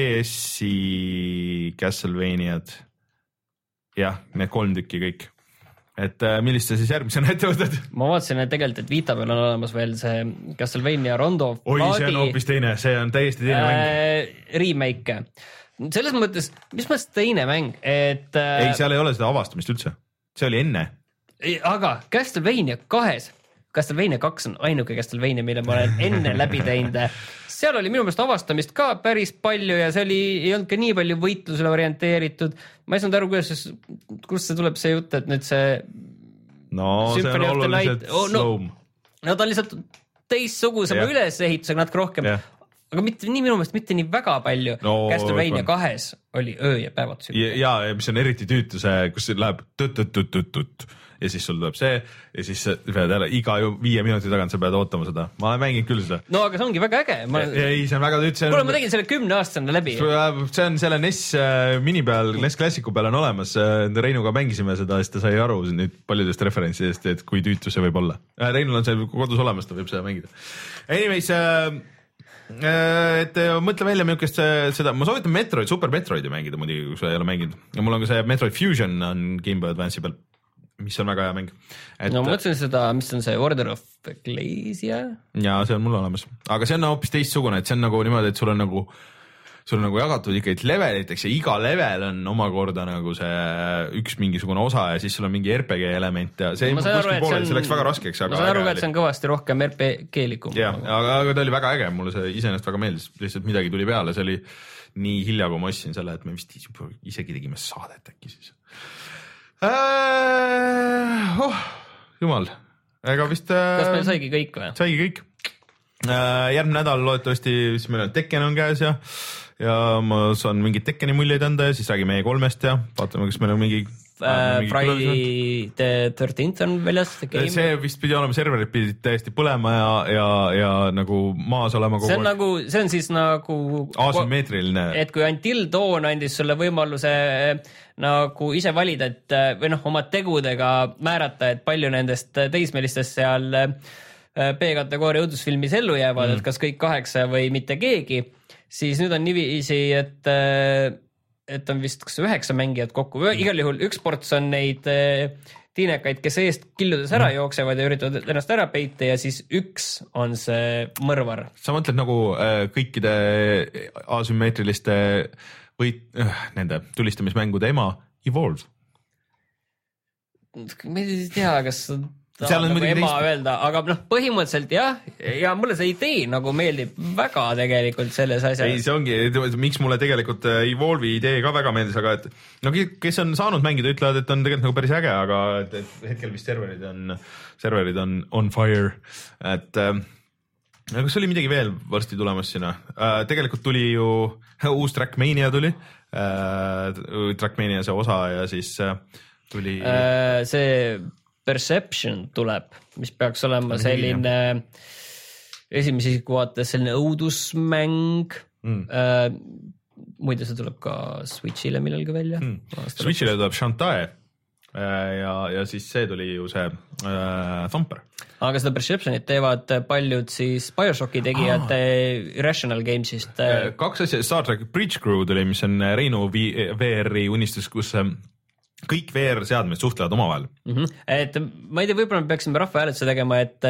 S-i Castlevaniad. Jah, need kolm tükki kõik. Et äh, millist sa siis järgmisena ette võtad? Ma vaatasin, et tegelikult, et Vita peal on olemas veel see Castlevania Rondo of Bloodi. Oi, see on hoopis teine, see on täiesti teine äh, mäng. Remake. Selles mõttes, mis mõttes teine mäng? Et, äh, ei, seal ei ole seda avastamist üldse. See oli enne. Aga Castlevania kahes, Castlevania kaks on ainuke Castlevania, mille ma olen enne läbi teinud. Seal oli minu meelest avastamist ka päris palju ja see oli, ei olnud ka nii palju võitlusele orienteeritud. Ma ei saanud aru, kuidas, kus see tuleb see jutt, et nüüd see no Symphony see on oluliselt oh, no, slow. No ta on lihtsalt teistsugusema yeah. ülesehitusega natuke rohkem, yeah. aga mitte nii minu meelest mitte nii väga palju. No, Castlevania kahes oli öö ja päevad. Ja, ja, mis on eriti tüütu see, kus läheb tut-tut-tut-tut ja siis sul tuleb see ja siis pead jälle iga viie minuti tagant sa pead ootama seda. Ma olen mänginud küll seda. No aga see ongi väga äge. Ma... ei, see on väga tüütu. Kuule, ma tegin selle kümne aastasena läbi. See on selle N E S mini peal, N E S Classicu peal on olemas. Reinuga mängisime seda, siis ta sai aru nüüd paljudest referentsidest, et kui tüütu see võib olla. Reinul on see kodus olemas, ta võib seda mängida. Anyways, et mõtle välja milkest seda, ma soovitan Metroid, Super Metroidi mängida muidugi, kui sa ei ole mänginud. Ja mul on ka see Metroid Fusion on Game Boy Advance'i peal, mis on väga hea mäng. Et, no ma mõtlesin seda, mis on see Order of Ecclesia? Ja see on mul olemas. Aga see on hoopis teistsugune, et see on nagu niimoodi, et sul on nagu, sul on nagu jagatud ikka leveliteks ja iga level on omakorda nagu see üks mingisugune osa ja siis sul on mingi R P G element ja see, aru, poole, see, see läks väga raskeks. Ma saan aru, et see on kõvasti rohkem R P G-likum. Jah, aga, aga ta oli väga äge, mulle see iseenesest väga meeldis, lihtsalt midagi tuli peale, see oli nii hilja, kui ma ostsin selle, et me vist isegi tegime saadet äkki siis. Äh, oh, jumal, ega vist äh, kas meil saigi kõik või? Saigi kõik äh, järgmine nädal loodetavasti siis meil on Tekken on käes ja ja ma saan mingid Tekkeni muljeid anda ja siis räägime E kolmest ja vaatame, kas meil on mingi äh, Friday the thirteenth on väljas see vist pidi olema, serverid pidid täiesti põlema ja, ja, ja nagu maas olema kogu see on, nagu, see on siis nagu asümmeetriline, et kui Until Dawn andis sulle võimaluse nagu ise valida, et või noh, oma tegudega määrata, et palju nendest teismelistest seal B-kategooria õudusfilmis ellu jäävad, mm. et kas kõik kaheksa või mitte keegi, siis nüüd on niiviisi, et et on vist kas üheksa mängijat kokku, igal juhul üks ports on neid tiinekaid, kes eest killudes ära jooksevad ja üritavad ennast ära peita ja siis üks on see mõrvar. Sa mõtled nagu äh, kõikide asümmeetriliste või äh, nende tulistamismängude ema Evolve? Ma ei tea, kas seal on nagu ema teist... öelda, aga noh, põhimõtteliselt jah, ja mulle see idee nagu meeldib väga tegelikult selles asjas. Ei, see ongi, miks mulle tegelikult Evolve'i idee ka väga meeldis, aga et no kes on saanud mängida, ütlevad, et on tegelikult nagu päris äge, aga et, et hetkel vist serverid on, serverid on on fire, et äh, kas oli midagi veel varsti tulemas sinna? Äh, tegelikult tuli ju uus Trackmania tuli, äh, Trackmania see osa ja siis äh, tuli äh, see Perception tuleb, mis peaks olema selline esimese isiku vaates selline õudusmäng mm.. Äh, muide, see tuleb ka Switchile millalgi välja mm.. Switchile tuleb Shantae ja, ja siis see tuli ju see äh, Thumper. Aga seda Perceptionit teevad paljud siis BioShocki tegijad ah. Irrational Gamesist. Kaks asja, Star Trek Bridge Crew tuli, mis on Reinu V R-i unistus, kus kõik V R-seadmed suhtlevad omavahel. Mm -hmm. Et ma ei tea, võib-olla me peaksime rahvahääletuse tegema, et,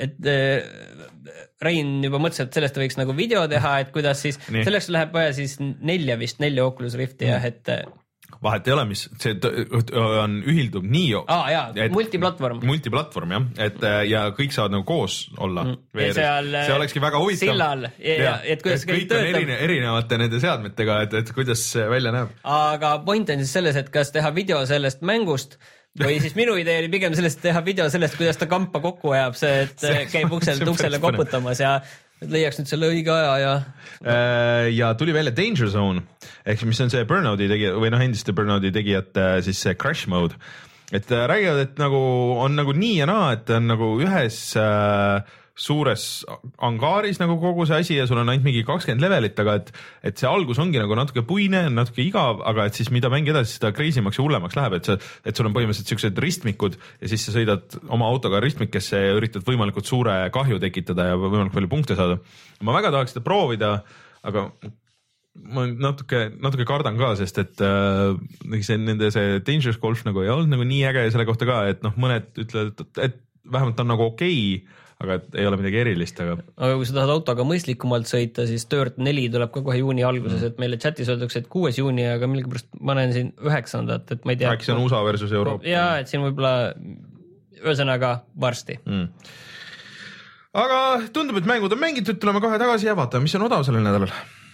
et Rein juba mõtles, et sellest võiks nagu video teha, et kuidas siis, nii. Selleks läheb vaja siis nelja vist, nelja Oculus Rifti mm. ja et vahet ei ole, mis see on ühildub nii ah, jaa, et, multiplatvorm multiplatvorm jah, et ja kõik saavad nagu koos olla mm. seal, see olekski väga huvitav sillal, ja, ja, et kuidas et kõik töötab. On erine, erinevate nende seadmetega, et, et kuidas see välja näeb. Aga point on siis selles, et kas teha video sellest mängust või siis minu idee oli pigem sellest teha video sellest, kuidas ta kampa kokku ajab, see, et see, käib ukselt uksele koputamas ja et leiaks nüüd selle õige aja ja ja tuli välja Danger Zone ehk mis on see Burnouti tegija või noh, endiste Burnouti tegijate siis see crash mode, et räägivad, et nagu on nagu nii ja naa, et on nagu ühes äh, suures angaaris nagu kogu see asi ja sul on ainult mingi kakskümmend levelit, aga et, et see algus ongi nagu natuke puine, natuke igav, aga et siis mida mängi edasi, seda crazy'maks ja hullemaks läheb, et, see, et sul on põhimõtteliselt siuksed ristmikud ja siis sa sõidad oma autoga ristmikesse ja üritad võimalikult suure kahju tekitada ja võimalikult palju punkte saada. Ma väga tahaks seda proovida, aga ma natuke, natuke kardan ka, sest et äh, see, nende see Dangerous Golf nagu ei olnud nagu nii äge ja selle kohta ka, et noh, mõned ütlevad, et, et vähemalt on nagu okei okay, aga ei ole midagi erilist, aga aga kui sa tahad autoga mõistlikumalt sõita, siis Dirt neli tuleb ka kohe juuni alguses, et meile chatis öeldakse, et kuues juuni, aga millegipärast ma näen siin üheksandat, et ma ei tea. Äkki see on U S A versus Euroopa. Jaa, et siin võib-olla ühesõnaga varsti. Mm. Aga tundub, et mängud on mängitud, tuleme kohe tagasi ja vaatame, mis on odav sellel nädalal.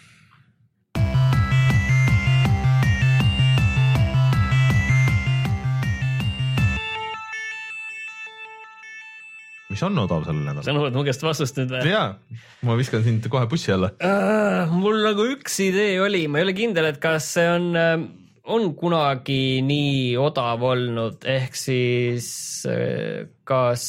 Mis on odav sellel nädal? Sa nõuad mu käest vastust nüüd või? Jaa, ma viskan sind kohe bussi alla. Uh, mul nagu üks idee oli, ma ei ole kindel, et kas see on, on kunagi nii odav olnud, ehk siis kas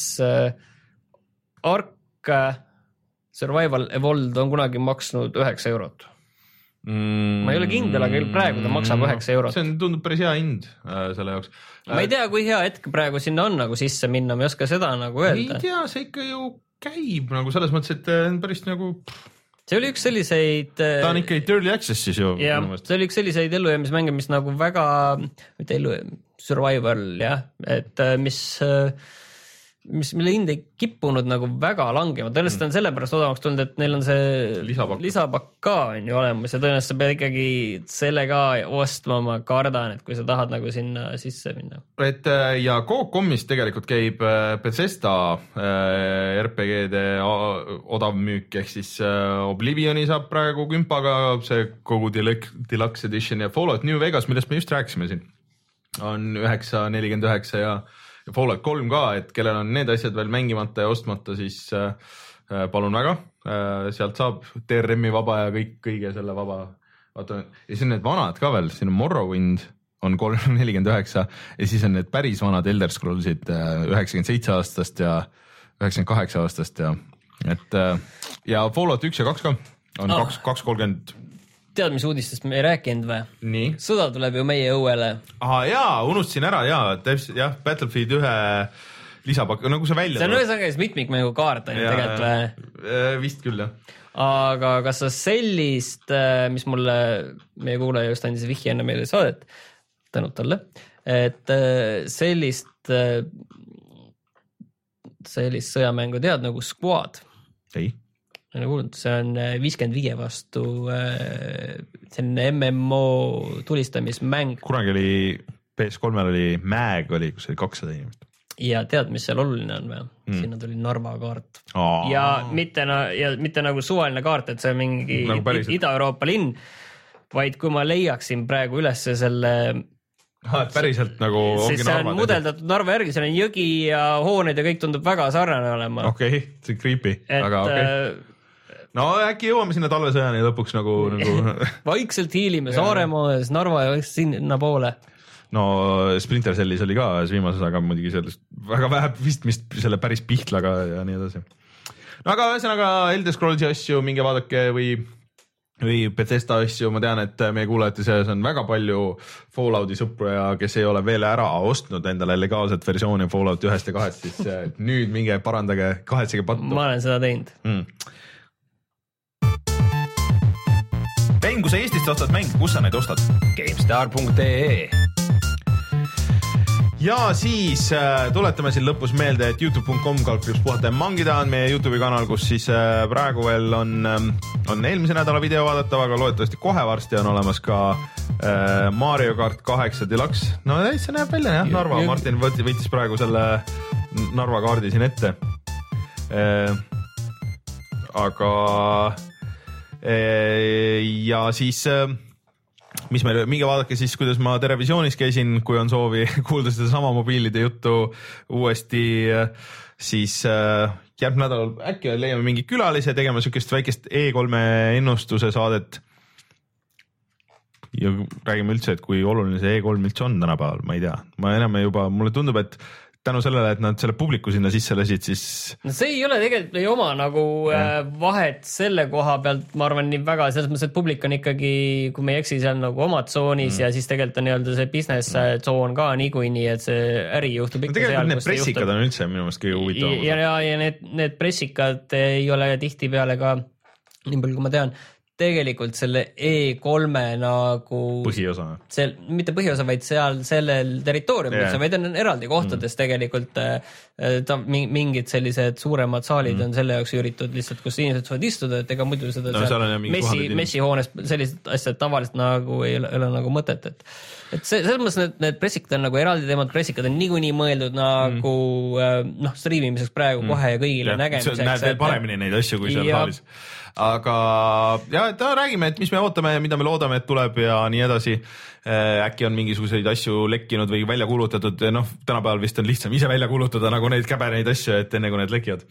Ark Survival Evolved on kunagi maksnud üheksa eurot. Mm, ma ei ole kindel, aga praegu ta maksab üheksa eurot. See on, tundub päris hea hind äh, selle jaoks. Ma ei tea, kui hea hetk praegu sinna on nagu sisse minna, ma ei oska seda nagu öelda. Ei tea, see ikka ju käib nagu selles mõttes, et on päris nagu... See oli üks selliseid... Ta on ikka early access siis ju. Ja, see oli üks selliseid ellujäämismänge, mis nagu väga... Mitte elu... Survival, jah, et mis... mis mille hind ei kippunud nagu väga langema. Tõenäoliselt on sellepärast odavaks tulnud, et neil on see lisapakk, lisapakk ka on ju olemas ja tõenäoliselt sa pead ikkagi selle ka ostma, ma kardan, et kui sa tahad nagu sinna sisse minna. Et ja Coop punkt com'is tegelikult käib Bethesda R P G-de odav müük, ehk siis Oblivioni saab praegu kümpaga, see kogu Deluxe Edition ja Fallout New Vegas, millest me just rääkisime siin, on üheksa nelikümmend üheksa ja ja Fallout kolm ka, et kellel on need asjad veel mängimata ja ostmata, siis äh, palun väga, äh, sealt saab T R M-i vaba ja kõik, kõige selle vaba. Vaata, ja siis on need vanad ka veel, siin on Morrowind on kolm nelikümmend üheksa ja siis on need päris vanad Elder Scrollsid äh, üheksakümmend seitse aastast ja üheksakümmend kaheksa aastast ja, et, äh, ja Fallout üks ja kaks ka on oh. kaks kolmkümmend. Tead, mis uudistest me ei rääkinud või? Nii. Sõda tuleb ju meie õuele. Aha, jaa, unustasin ära, jaa, täpselt, jah, Battlefield ühe lisapakk, nagu see välja see on ühesõnaga siis mitmikmängu kaart on ju tegelikult või? Vist küll jah. Aga kas sa sellist, mis mulle meie kuulaja just andis vihje enne meile saadet, tänud talle, et sellist sellist sõjamängu tead nagu Squad? Ei. See on viiskümmend viie vastu see on M M O tulistamismäng. Kunagi oli P S kolmel oli Mag oli, kus oli kakssada inimest. Ja tead, mis seal oluline on või? Mm. Sinna tuli Narva kaart. Aa. Ja mitte, ja mitte nagu suvaline kaart, et see on mingi nagu Ida-Euroopa linn, vaid kui ma leiaksin praegu üles selle ah, päriselt nagu ongi see on mudeldatud Narva järgi, seal on jõgi ja hooned ja kõik tundub väga sarnane olema. Okei, okay, see on creepy, et, aga okei okay. No äkki jõuame sinna talvesõjani lõpuks nagu, nagu... vaikselt hiilime Saaremaas, Narva ja sinna poole. No Splinter Cellis oli ka viimases, aga muidugi sellest väga vähe vistmist selle päris pihtlaga ja nii edasi. No aga ühesõnaga Elder Scrollsi asju minge vaadake või, või Bethesda asju, ma tean, et meie kuulajate seas on väga palju Fallouti sõpru ja kes ei ole veel ära ostnud endale legaalset versiooni Fallout ühest ja kahest, siis nüüd minge parandage, kahetsege pattu. Ma olen seda teinud. Mm. Pein, kui sa Eestist ostad mäng, kus sa neid ostad? GameStar punkt ee Ja siis äh, tuletame siin lõpus meelde, et youtube punkt com kalkriips puhata ja mangida on meie YouTube'i kanal, kus siis äh, praegu veel on, äh, on eelmise nädala video vaadatav, aga loodetavasti kohe varsti on olemas ka äh, Mario Kart kaheksa Deluxe. No see näeb välja jah, Narva, Martin võttis praegu selle Narva kaardi siin ette. Äh, aga äh, ja siis... Äh, mis meil, minge vaadake siis, kuidas ma televisioonis käisin, kui on soovi kuulda seda sama mobiilide juttu uuesti, siis äh, järgmine nädal äkki leiame mingi külalise tegema sükest väikest E kolme ennustuse saadet ja räägime üldse, et kui oluline see E kolm üldse on tänapäeval, ma ei tea, ma enam juba, mulle tundub, et tänu sellele, et nad selle publiku sinna sisse lasid, siis... No see ei ole tegelikult ei oma nagu ja. vahet selle koha pealt, ma arvan nii väga, selles mõttes, et publik on ikkagi, kui me ei eksi, seal nagu oma tsoonis mm. ja siis tegelikult on nii-öelda see business mm. tsoon ka niikuinii, et see äri juhtub ikka no, seal, need pressikad on üldse minu meelest kõige huvitavam. Ja, ja, ja need, need pressikad ei ole tihti peale ka, nii palju kui ma tean, tegelikult selle E kolme nagu põhiosa see, mitte põhiosa, vaid seal sellel territooriumil yeah., vaid on eraldi kohtades mm. tegelikult ta, mingid sellised suuremad saalid mm. on selle jaoks üüritud lihtsalt, kus inimesed saavad istuda, et ega muidu seda no, seal messi, messihoones sellised asjad tavaliselt nagu ei ole, ei ole nagu mõtet, et et see, selles mõttes need, need pressikad on nagu eraldi teemad, pressikad on niikuinii mõeldud nagu mm. noh, striimimiseks praegu mm. kohe ja kõigile ja, nägemiseks. Näed veel paremini neid asju kui seal saalis. Aga ja, et räägime, et mis me ootame ja mida me loodame, et tuleb ja nii edasi. Äkki on mingisuguseid asju lekkinud või välja kuulutatud. Noh, tänapäeval vist on lihtsam ise välja kuulutada nagu neid käbeneid asju, et enne kui need lekivad.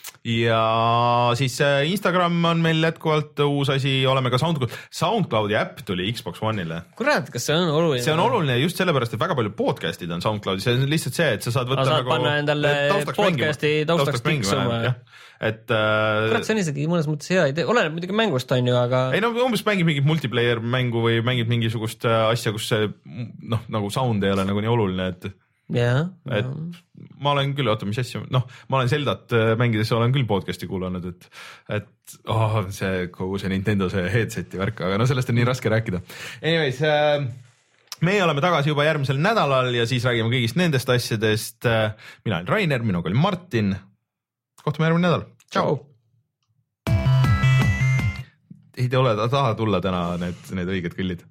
Ja siis Instagram on meil jätkuvalt uus asi, oleme ka SoundCloud. SoundCloudi äpp tuli Xbox One'ile. Kurat, kas see on oluline? See on oluline just sellepärast, et väga palju podcastid on SoundCloudis. See on lihtsalt see, et sa saad võtta saad nagu... panna endale podcasti taustaks tiksuma. Et äh, kurat, see on isegi mõnes mõttes hea idee, oleneb muidugi mängust on ju, aga ei no umbes mängib mingit multiplayer mängu või mängid mingisugust asja, kus see noh, nagu sound ei ole nagu nii oluline, et yeah, et yeah. ma olen küll, oota, mis asja, noh, ma olen Zeldat mängides olen küll podcasti kuulanud, et et oh, see kogu see Nintendo see headseti värk, aga no sellest on nii raske rääkida. Anyways, äh, meie oleme tagasi juba järgmisel nädalal ja siis räägime kõigist nendest asjadest. Mina olen Rainer, minuga oli Martin. Kohtume järgmine nädal. Tšau! Ei te ole, taha tulla täna need, need õiged kõllid.